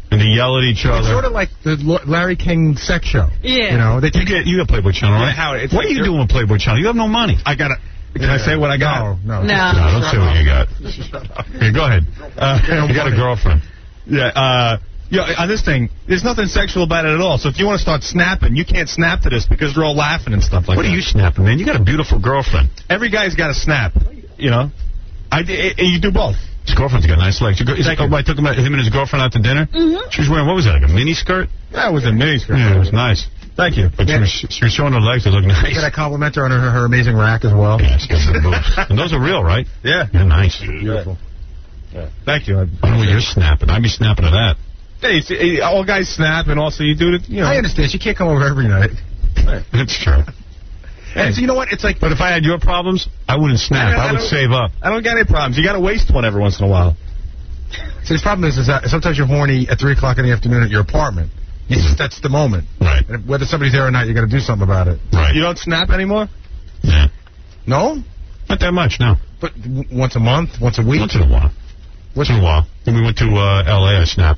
And they yell at each other. It's sort of like the L- Larry King sex show. Yeah. You know, they You get you got Playboy Channel, right? Yeah, Howard, it's what like are you you're- doing with Playboy Channel? You have no money. I got to... Can I say what I got? No, no. No. No, don't say what you got. Here, go ahead. Uh, you got a girlfriend. Yeah, uh... Yeah, on this thing, there's nothing sexual about it at all. So if you want to start snapping, you can't snap to this because they're all laughing and stuff like What that. are you snapping, man? You got a beautiful girlfriend. Every guy's got a snap, you know? I, I, you do both. His girlfriend's got nice legs. Is it, Thank you. oh, I took him, him and his girlfriend out to dinner? Mm-hmm. She was wearing, what was that, like a mini skirt? That was a mini skirt. Yeah, it was nice. Thank you. But she, was, she was showing her legs. They look nice. Did I compliment her on her, her amazing rack as well? Yeah, she's got some boobs. And those are real, right? Yeah. They're nice. Beautiful. Yeah. Thank you. I don't know what you're snapping. I'd be snapping at that. Hey, see, all guys snap, and also you do it, you know. I understand. She can't come over every night. It's true. And so you know what? It's like... But if I had your problems, I wouldn't snap. I- I I, would don't- save up. I don't get any problems. You got to waste one every once in a while. See, the problem is, is that sometimes you're horny at three o'clock in the afternoon at your apartment. You just, that's the moment. Right. And whether somebody's there or not, you got to do something about it. Right. You don't snap anymore? Yeah. No? Not that much, no. But w- once a month, once a week? Once in a while. Once in a while. When we went to uh, L A, I snapped.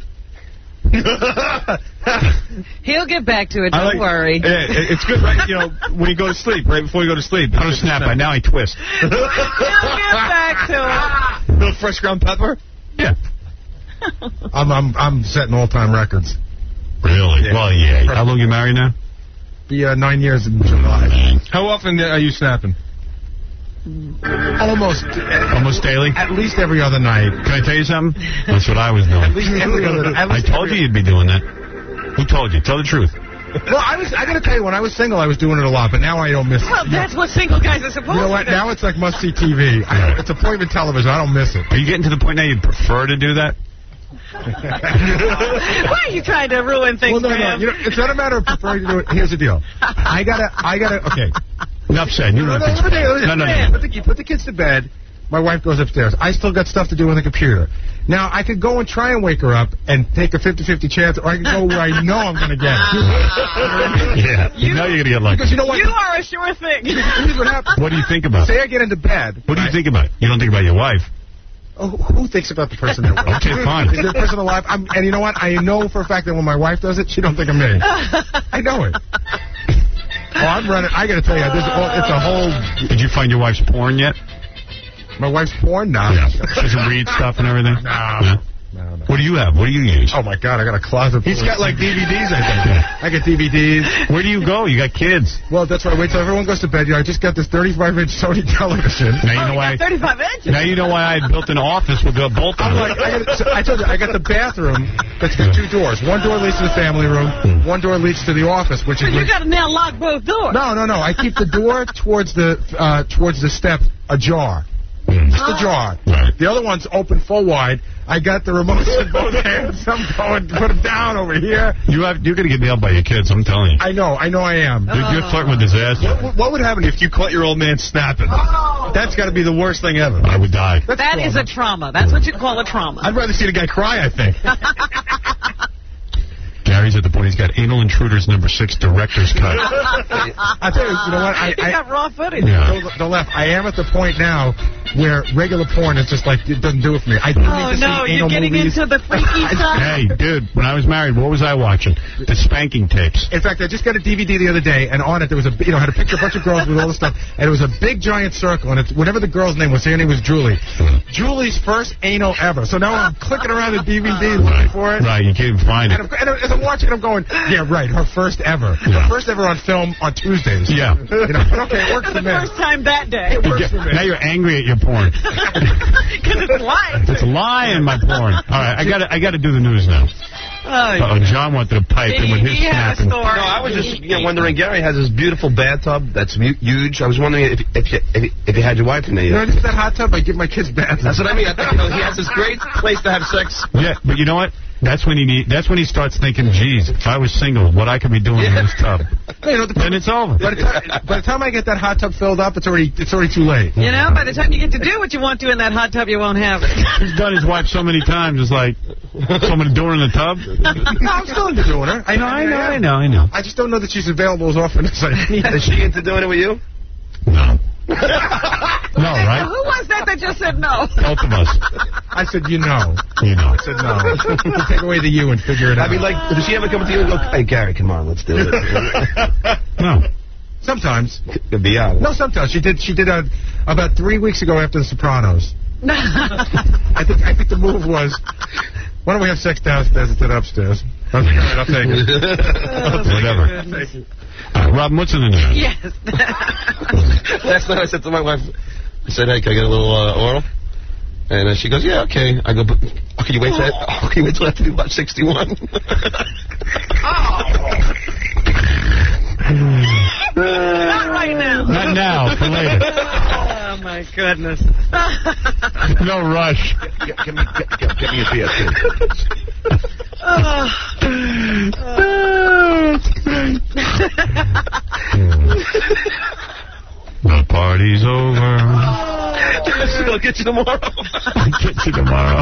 He'll get back to it. I Don't like- worry. Yeah, it- it's good, right? You know, when you go to sleep, right before you go to sleep. I don't snap. I now I twist. He'll get back to it. Little fresh ground pepper? Yeah. I'm, I'm, I'm setting all-time records. Really? Yeah. Well, yeah. How long you married now? Be uh, nine years in July. How often are you snapping? Almost. Almost daily? At least every other night. Can I tell you something? That's what I was doing. At least every other. At I least told every, you you'd be doing that. Who told you? Tell the truth. Well, I was. I got to tell you, when I was single, I was doing it a lot, but now I don't miss it. Well, that's what single guys are supposed You know what? to do. Now it's like must-see T V. I, it's appointment television. I don't miss it. Are you getting to the point now you'd prefer to do that? Why are you trying to ruin things, Well, no, no. man? You know, it's not a matter of preferring to do it. Here's the deal. I gotta. I gotta. Okay. Enough said. You No, don't no, have to let me tell you, explain. listen, No, no, man, no. Put the, put the kids to bed. My wife goes upstairs. I still got stuff to do on the computer. Now, I could go and try and wake her up and take a fifty-fifty chance, or I could go where I know I'm going to get it. Yeah. You know you're going to get lucky. Because you know what? You are a sure thing. Here's what happens. What do you think about? Say I get into bed. What do you think about? You don't think about your wife. Oh, who thinks about the person that Okay, fine. Is there a person alive? I'm, and you know what? I know for a fact that when my wife does it, she don't think of me. I know it. Oh, I'm running. I got to tell you, this, oh, it's a whole... Did you find your wife's porn yet? My wife's porn? No. Yeah. She doesn't read stuff and everything? No. Yeah. No, no. What do you have? What do you use? Oh, my God, I got a closet. He's full got of- like D V Ds, I think. I get D V Ds. Where do you go? You got kids. Well, that's why I wait till everyone goes to bed. You know, I just got this thirty-five inch Sony television. Now you Oh, know you why. got thirty-five inches. Now you know why I built an office with a bolt on I'm it. like, I, got, so I told you, I got the bathroom that's got two doors. One door leads to the family room. One door leads to the office, which is... But you like- got to now lock both doors. No, no, no. I keep the door towards the uh, towards the step ajar. Just Oh. ajar. Right. The other one's open full wide. I got the remotes in both hands. I'm going to put them down over here. You have, you're going to get nailed by your kids, I'm telling you. I know, I know I am. You're, you're flirting with disaster. What, what would happen if you caught your old man snapping? That's got to be the worst thing ever. I would die. That's That is a trauma. That's what you call a trauma. I'd rather see the guy cry, I think. Gary's at the point he's got Anal Intruders number six director's cut. I tell you, you know what? I, You I, got raw footage. Yeah. don't, don't laugh. I am at the point now where regular porn is just like, it doesn't do it for me. I do Oh, need to no, see you're anal getting movies. into the freaky stuff. Hey, dude, when I was married, what was I watching? The spanking tapes. In fact, I just got a D V D the other day, and on it there was a, you know, had a picture of a bunch of girls with all this stuff, and it was a big giant circle, and it's whatever the girl's name was, her name was Julie. Julie's first anal ever. So now I'm clicking around the D V D looking for it. Right, you can't even find And, it. I'm, and as I'm watching, I'm going, yeah, right, her first ever. Yeah. Her first ever on film on Tuesdays. Yeah. You know, but okay, it works For for the me. first time that day. It You works get- for me. now you're angry at your porn. Because it's lying. It's lying, my porn. All right, I got to I got to do the news now. Oh, Uh-oh, John wanted to pipe in with his he had a snapping. story. No, I was just you know, wondering. Gary has this beautiful bathtub that's mu- huge. I was wondering if if you, if you, if you had your wife in there. You know, just that hot tub, I give my kids baths. That's what I mean. I think you know, he has this great place to have sex. Yeah, but you know what? That's when he need, That's when he starts thinking, geez, if I was single, what I could be doing in this tub. You know, the, Then it's over. by, the time, by the time I get that hot tub filled up, it's already it's already too late. You know, by the time you get to do what you want to in that hot tub, you won't have it. He's done his wife so many times. It's like someone doing in the tub. No, I'm still into doing her. I know, I know, I know, I know. I just don't know that she's available as often as I need. Is she into doing it with you? No. No, right? Who was that bet they just said no. Both of us. I said, you know. You know. I said, no. Take away the you and figure it out. I mean, like, does she ever come to you and go, hey, Gary, come on, let's do it? No. Sometimes. Could be out. No, sometimes. She did She did a, about three weeks ago after The Sopranos. I think I think the move was, why don't we have sex downstairs instead of upstairs? Okay, all right, I'll take it. Oh, whatever. Uh, Robin, what's in the news? Yes. Last night I said to my wife, I said, hey, can I get a little uh, oral? And uh, she goes, yeah, okay. I go, but oh, can you wait till oh, can you wait till after we watch sixty-one? Not right now. Not now, for later. Oh, my goodness. No rush. Get, get, me, get, get, get me a beer, too. Oh. The party's over. I'll get you tomorrow. I'll get you tomorrow.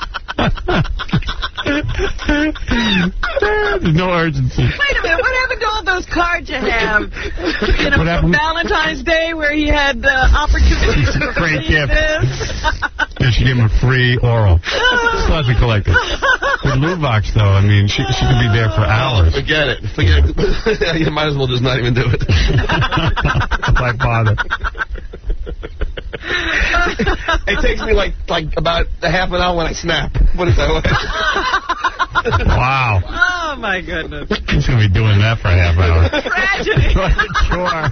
There's no urgency. Wait a minute, what happened to all those cards you have? You know, What happened? Valentine's Day where he had uh, opportunities for Great free gift. this. Yeah, she gave him a free oral. Still has to collect it. With Luvox, though, I mean, she she could be there for hours. Forget it. Forget it. You might as well just not even do it. Why bother? It takes me like like about a half an hour when I snap. Put it that way. Wow. Oh, my goodness. He's going to be doing that for a half hour. Tragedy. Sure.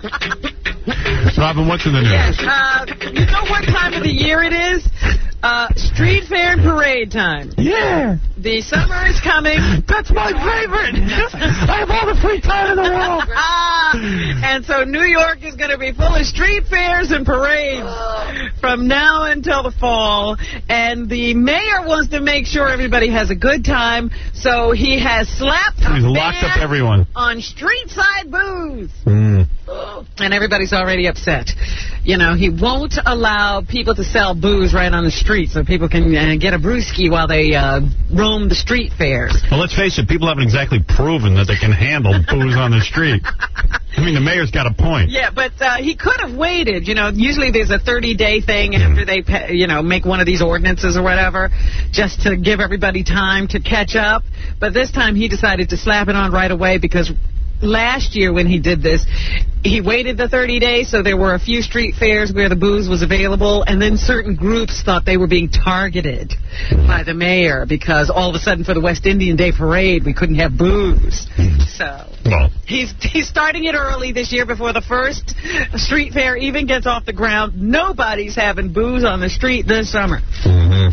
Robin, what's in the news? Yes, uh, you know what time of the year it is? Uh, street fair and parade time. Yeah. The summer is coming. That's my favorite. I have all the free time in the world. Ah, and so New York is going to be full of street fairs and parades from now until the fall. And the mayor wants to make sure everybody has a good time, so he has slapped a He's locked up ban everyone. on street side booze. Mm. And everybody's already upset. You know, he won't allow people to sell booze right on the street so people can uh, get a brewski while they uh, roam the street fairs. Well, let's face it, people haven't exactly proven that they can handle booze on the street. I mean, the mayor's got a point. Yeah, but uh, he could have waited. You know, usually there's a thirty-day thing after they, pa- you know, make one of these ordinances or whatever, just to give everybody time to catch up. But this time he decided to slap it on right away because last year when he did this, he waited the thirty days, so there were a few street fairs where the booze was available, and then certain groups thought they were being targeted by the mayor because all of a sudden for the West Indian Day Parade we couldn't have booze. So Well, he's he's starting it early this year before the first street fair even gets off the ground. Nobody's having booze on the street this summer. mm-hmm.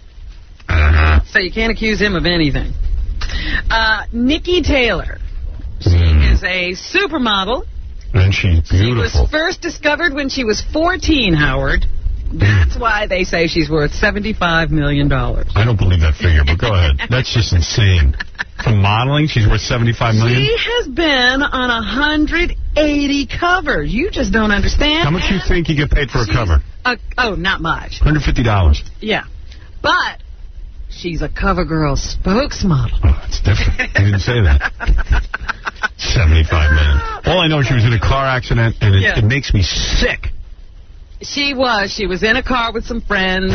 uh-huh. So you can't accuse him of anything. Uh, Nikki Taylor. She Mm. is a supermodel. And she's She beautiful. was first discovered when she was fourteen, Howard. That's why they say she's worth seventy-five million dollars. I don't believe that figure, but go ahead. That's just insane. For modeling, she's worth seventy-five million dollars? She has been on one hundred eighty covers. You just don't understand. How much do you think you get paid for a cover? Uh, oh, not much. one hundred fifty dollars. Yeah. But she's a CoverGirl spokesmodel. Oh, it's different. You didn't say that. seventy-five million dollars. All I know is she was in a car accident, and it, Yeah. it makes me sick. She was. She was in a car with some friends,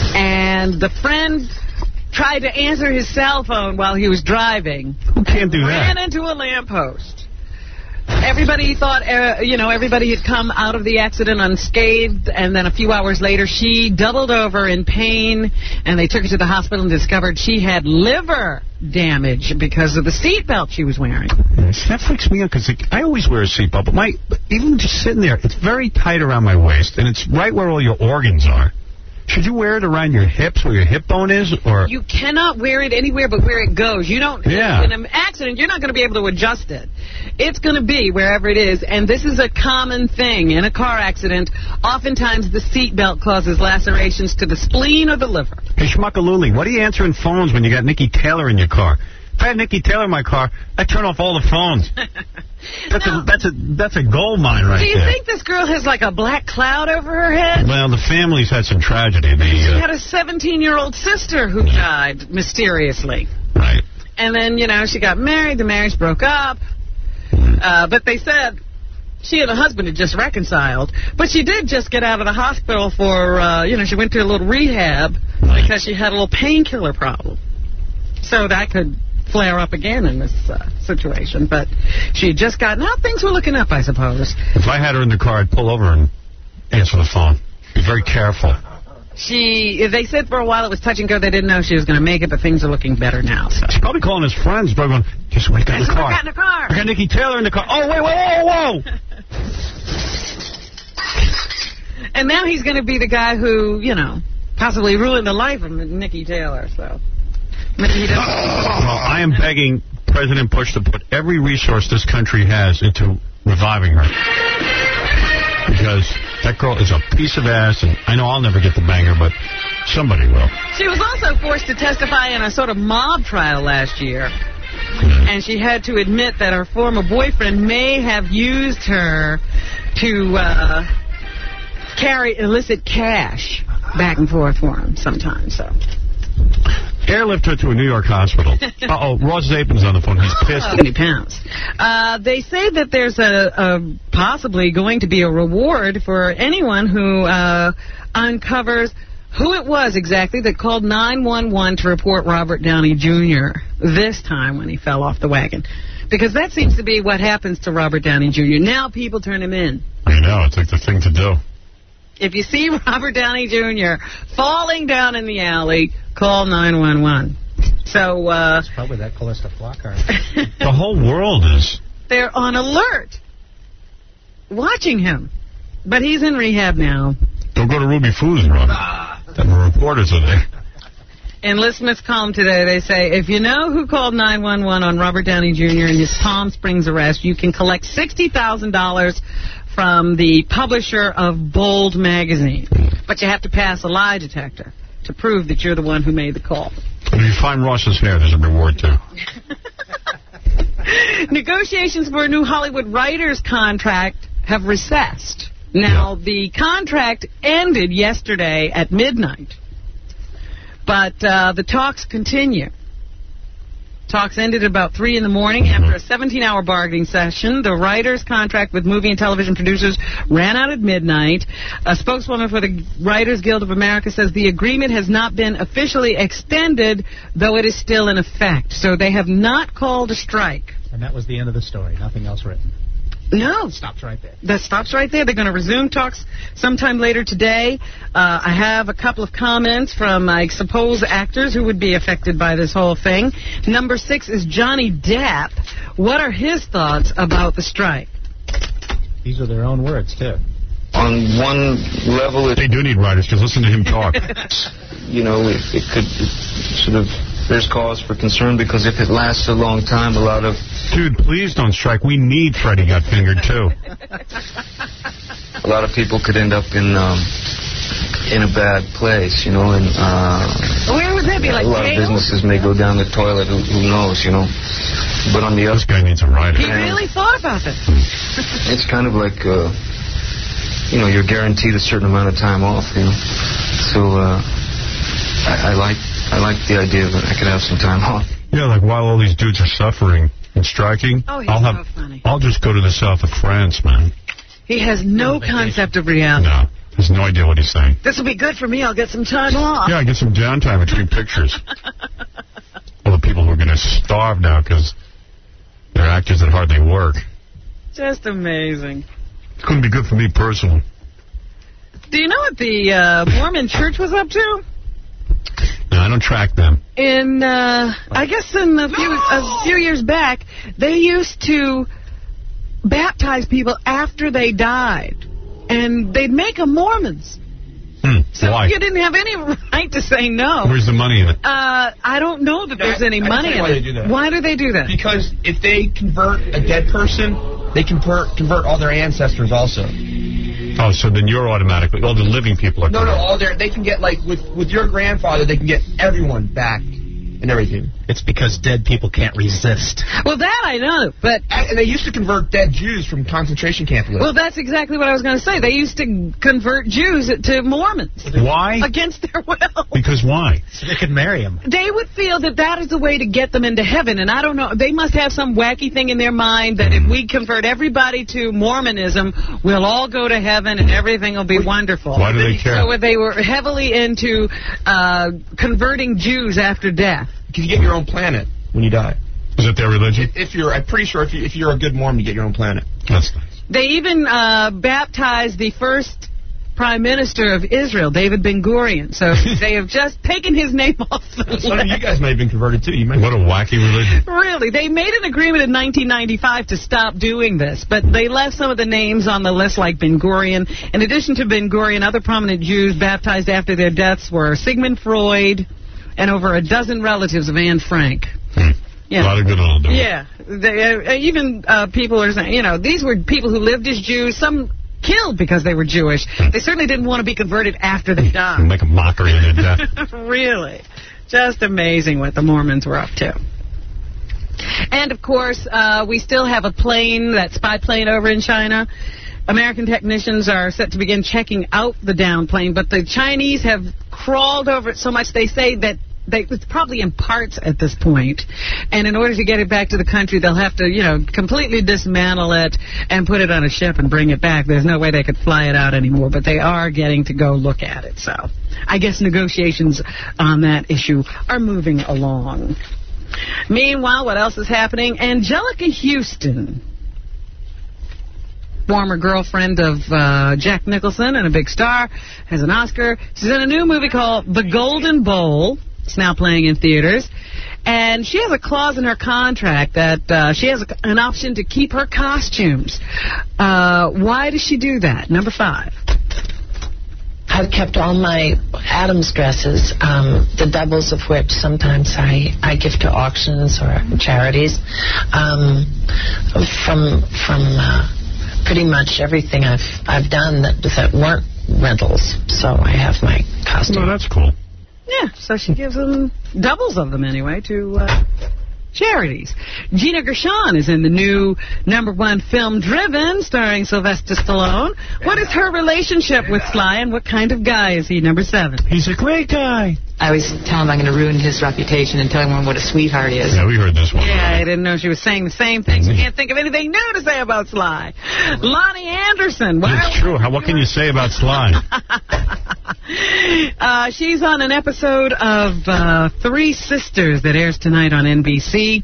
and the friend tried to answer his cell phone while he was driving. Who can't do Ran that? into a lamppost. Everybody thought, uh, you know, everybody had come out of the accident unscathed, and then a few hours later, she doubled over in pain, and they took her to the hospital and discovered she had liver damage because of the seatbelt she was wearing. That freaks me out because I always wear a seatbelt, but my even just sitting there, it's very tight around my waist, and it's right where all your organs are. Should you wear it around your hips where your hip bone is, or You cannot wear it anywhere but where it goes. You don't. Yeah. In an accident, you're not going to be able to adjust it. It's going to be wherever it is, and this is a common thing in a car accident. Oftentimes, the seatbelt causes lacerations to the spleen or the liver. Hey, Schmuckalooly, what are you answering phones when you got Nikki Taylor in your car? If I had Nikki Taylor in my car, I'd turn off all the phones. That's a that's a that's a gold mine right Do you there. think this girl has like a black cloud over her head? Well, the family's had some tragedy. The, She uh, had a seventeen-year-old sister who died mysteriously. Right. And then, you know, she got married. The marriage broke up. Uh, but they said She and her husband had just reconciled, but she did just get out of the hospital for, uh, you know, she went to a little rehab because she had a little painkiller problem. So that could flare up again in this uh, situation. But she had just gotten out. Things were looking up, I suppose. If I had her in the car, I'd pull over and answer the phone. Be very careful. She, they said for a while it was touch and go. They didn't know she was going to make it, but things are looking better now. So. She's probably calling his friends. Probably going, guess what? I got in the car. I got in the car. I got Nikki Taylor in the car. Oh, wait, whoa, whoa, whoa. And now he's going to be the guy who, you know, possibly ruined the life of Nikki Taylor. So maybe he doesn't. Well, I am begging President Bush to put every resource this country has into reviving her. Because that girl is a piece of ass, and I know I'll never get the banger, but somebody will. She was also forced to testify in a sort of mob trial last year. And she had to admit that her former boyfriend may have used her to uh, carry illicit cash back and forth for him sometimes. So. Airlift her to a New York hospital. Uh-oh, Ross Zapin's on the phone. He's pissed. seventy pounds. Uh, they say that there's a, a possibly going to be a reward for anyone who uh, uncovers who it was exactly that called nine one one to report Robert Downey Junior this time when he fell off the wagon. Because that seems to be what happens to Robert Downey Junior Now people turn him in. I know. It's like the thing to do. If you see Robert Downey Junior falling down in the alley, call nine one one. So, uh... It's probably that Callista Flockhart. The whole world is. They're on alert, watching him. But he's in rehab now. Don't go to Ruby Foods, Robert. Them reporters are there. In Liz Smith's column today, they say, if you know who called nine one one on Robert Downey Junior in his Palm Springs arrest, you can collect sixty thousand dollars from the publisher of Bold magazine. But you have to pass a lie detector to prove that you're the one who made the call. If you find Ross's hair, there's a reward, too. Negotiations for a new Hollywood writers contract have recessed. Now, yeah. the contract ended yesterday at midnight, but uh, the talks continue. Talks ended about three in the morning. Mm-hmm. After a seventeen-hour bargaining session, the writers' contract with movie and television producers ran out at midnight. A spokeswoman for the Writers Guild of America says the agreement has not been officially extended, though it is still in effect. So they have not called a strike. And that was the end of the story. Nothing else written. No. Stops right there. That stops right there. They're going to resume talks sometime later today. Uh, I have a couple of comments from, I suppose, actors who would be affected by this whole thing. Number six is Johnny Depp. What are his thoughts about the strike? These are their own words, too. On one level, it, they do need writers, because listen to him talk. You know, it, it could it sort of, there's cause for concern, because if it lasts a long time, a lot of... Dude, please don't strike. We need Freddie Got Fingered, too. A lot of people could end up in um, in a bad place, you know, and... Uh, Where would that be, like a lot jail? of businesses may go down the toilet, who, who knows, you know. But on the other... This guy needs a writer. He really thought about this. It's kind of like... Uh, You know, you're guaranteed a certain amount of time off, you know. So, uh, I, I like I like the idea that I could have some time off. Yeah, like while all these dudes are suffering and striking, oh, he's I'll have so funny. I'll just go to the south of France, man. He has no, no concept of reality. No, has no idea what he's saying. This will be good for me. I'll get some time off. Yeah, I get some downtime between pictures. All the people who are going to starve now because they're actors that hardly work. Just amazing. It couldn't be good for me personally. Do you know what the uh, Mormon Church was up to? No, I don't track them. In, uh, I guess in a few, a few years back, they used to baptize people after they died. And they'd make them Mormons. Hmm. So Why? you didn't have any right to say no. Where's the money in it? Uh, I don't know that there's any I money in why it. They do that. Why do they do that? Because if they convert a dead person, they convert convert all their ancestors also. Oh, so then you're automatically, all the living people are No, no, correct. all their, they can get, like, with, with your grandfather, they can get everyone back and everything. It's because dead people can't resist. Well, that I know, but... And they used to convert dead Jews from concentration camp lists. Well, that's exactly what I was going to say. They used to convert Jews to Mormons. Why? Against their will. Because why? So they could marry them. They would feel that that is the way to get them into heaven, and I don't know. They must have some wacky thing in their mind that if we convert everybody to Mormonism, we'll all go to heaven and everything will be wonderful. Why do they care? So they were heavily into uh, converting Jews after death. You get your own planet when you die. Is that their religion? If you're, I'm pretty sure if, you, if you're a good Mormon, you get your own planet. That's nice. They even uh, baptized the first Prime Minister of Israel, David Ben-Gurion. So they have just taken his name off the list. Some of you guys might have been converted too. You might. What a wacky religion. Really, they made an agreement in nineteen ninety-five to stop doing this, but they left some of the names on the list like Ben-Gurion. In addition to Ben-Gurion, other prominent Jews baptized after their deaths were Sigmund Freud and over a dozen relatives of Anne Frank. Hmm. Yeah. A lot of good on them. Yeah. They, uh, even uh, people are saying, you know, these were people who lived as Jews. Some killed because they were Jewish. They certainly didn't want to be converted after they died. Make a mockery of their death. Really. Just amazing what the Mormons were up to. And, of course, uh, we still have a plane, that spy plane over in China. American technicians are set to begin checking out the downed plane, but the Chinese have crawled over it so much they say that they, it's probably in parts at this point. And in order to get it back to the country, they'll have to, you know, completely dismantle it and put it on a ship and bring it back. There's no way they could fly it out anymore, but they are getting to go look at it. So I guess negotiations on that issue are moving along. Meanwhile, what else is happening? Angelica Houston, former girlfriend of uh, Jack Nicholson and a big star, has an Oscar. She's in a new movie called The Golden Bowl. It's now playing in theaters. And she has a clause in her contract that uh, she has a, an option to keep her costumes. Uh, why does she do that? Number five. I've kept all my Adams dresses, um, the doubles of which sometimes I, I give to auctions or charities, um, from from uh, pretty much everything I've I've done that that weren't rentals. So I have my costume. Oh, that's cool. Yeah, so she gives them doubles of them anyway to uh, charities. Gina Gershon is in the new number one film Driven, starring Sylvester Stallone. What is her relationship with Sly, and what kind of guy is he? Number seven. He's a great guy. I always tell him I'm going to ruin his reputation and tell him what a sweetheart he is. Yeah, we heard this one. Yeah, I didn't know she was saying the same thing. She can't think of anything new to say about Sly. Lonnie Anderson. Why It's true. How, what can you say about Sly? uh, she's on an episode of uh, Three Sisters that airs tonight on N B C.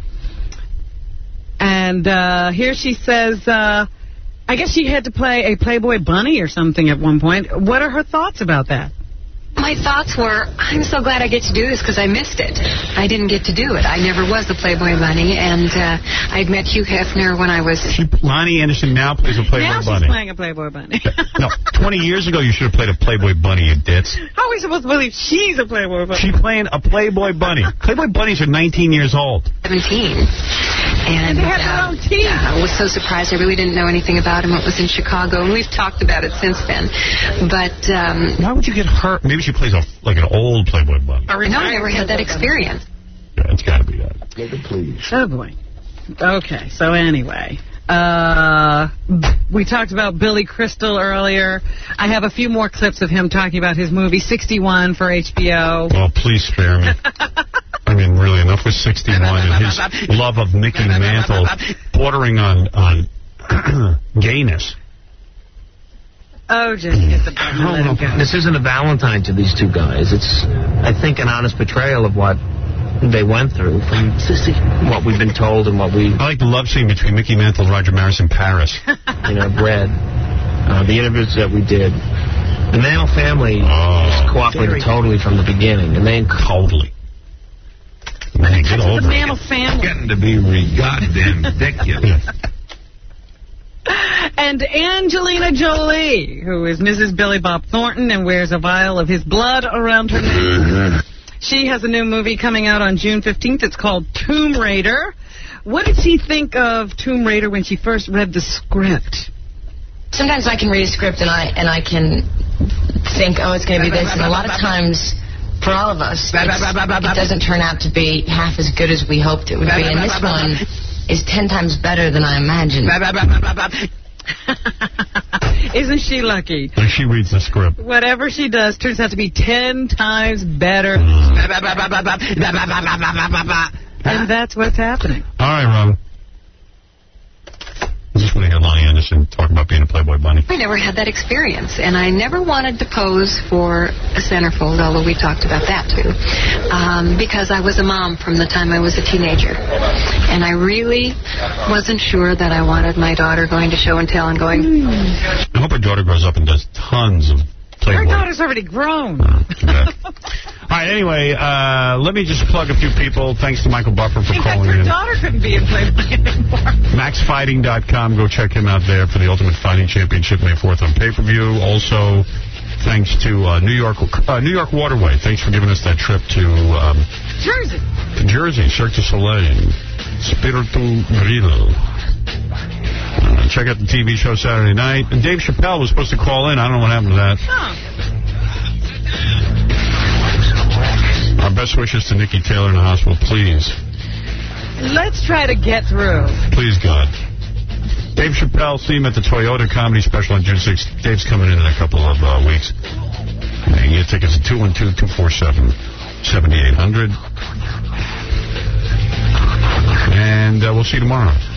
And uh, here she says, uh, I guess she had to play a Playboy bunny or something at one point. What are her thoughts about that? My thoughts were, I'm so glad I get to do this because I missed it. I didn't get to do it. I never was a Playboy bunny, and uh, I'd met Hugh Hefner when I was... She, Lonnie Anderson now plays a Playboy now bunny. Now she's playing a Playboy bunny. No, twenty years ago you should have played a Playboy bunny, you ditz. How are we supposed to believe she's a Playboy bunny? She's playing a Playboy bunny. Playboy bunnies are nineteen years old. seventeen. And, and they have their uh, own team. Yeah, I was so surprised. I really didn't know anything about him. It was in Chicago, and we've talked about it since then. But... Um, why would you get hurt? Maybe she plays a, like an old Playboy bunny. No, I never had that experience. Yeah, it's got to be that. Please. Oh, boy. Okay, so anyway... Uh, we talked about Billy Crystal earlier. I have a few more clips of him talking about his movie sixty-one for H B O. Oh, please spare me. I mean, really, enough with sixty-one and his love of Mickey Mantle bordering on, on gayness. Oh, just get the button and let him go. This isn't a Valentine to these two guys. It's, I think, an honest portrayal of what they went through from what we've been told and what we... I like the love scene between Mickey Mantle and Roger Maris in Paris. You know, read. Uh, the interviews that we did. The Mantle family oh, just cooperated totally from the beginning. And they... Totally. Man, get over the Mantle family. Getting to be re-goddamn ridiculous. And Angelina Jolie, who is Missus Billy Bob Thornton and wears a vial of his blood around her neck. She has a new movie coming out on June fifteenth. It's called Tomb Raider. What did she think of Tomb Raider when she first read the script? Sometimes I can read a script and I and I can think, oh, it's going to be this. And a lot of times for all of us, it doesn't turn out to be half as good as we hoped it would be. And this one is ten times better than I imagined. Isn't she lucky? When she reads the script. Whatever she does turns out to be ten times better. And that's what's happening. All right, Robin. I just want to hear Lonnie Anderson talk about being a Playboy bunny. I never had that experience, and I never wanted to pose for a centerfold, although we talked about that too, um, because I was a mom from the time I was a teenager, and I really wasn't sure that I wanted my daughter going to show and tell and going... I hope her daughter grows up and does tons of Playboy. Her daughter's already grown. Okay. All right, anyway, uh, let me just plug a few people. Thanks to Michael Buffer for in fact, calling her in. daughter couldn't be in Playboy anymore. Max Fighting dot com. Go check him out there for the Ultimate Fighting Championship May fourth on pay-per-view. Also, thanks to uh, New York uh, New York Waterway. Thanks for giving us that trip to... Um, Jersey. To Jersey, Cirque du Soleil, Spiritu Grillo. Uh, check out the T V show Saturday night. And Dave Chappelle was supposed to call in. I don't know what happened to that. Huh. Our best wishes to Nikki Taylor in the hospital, please. Let's try to get through. Please, God. Dave Chappelle, see him at the Toyota Comedy Special on June sixth. Dave's coming in in a couple of uh, weeks. You can get tickets at two one two, two four seven, seven eight zero zero. And uh, we'll see you tomorrow.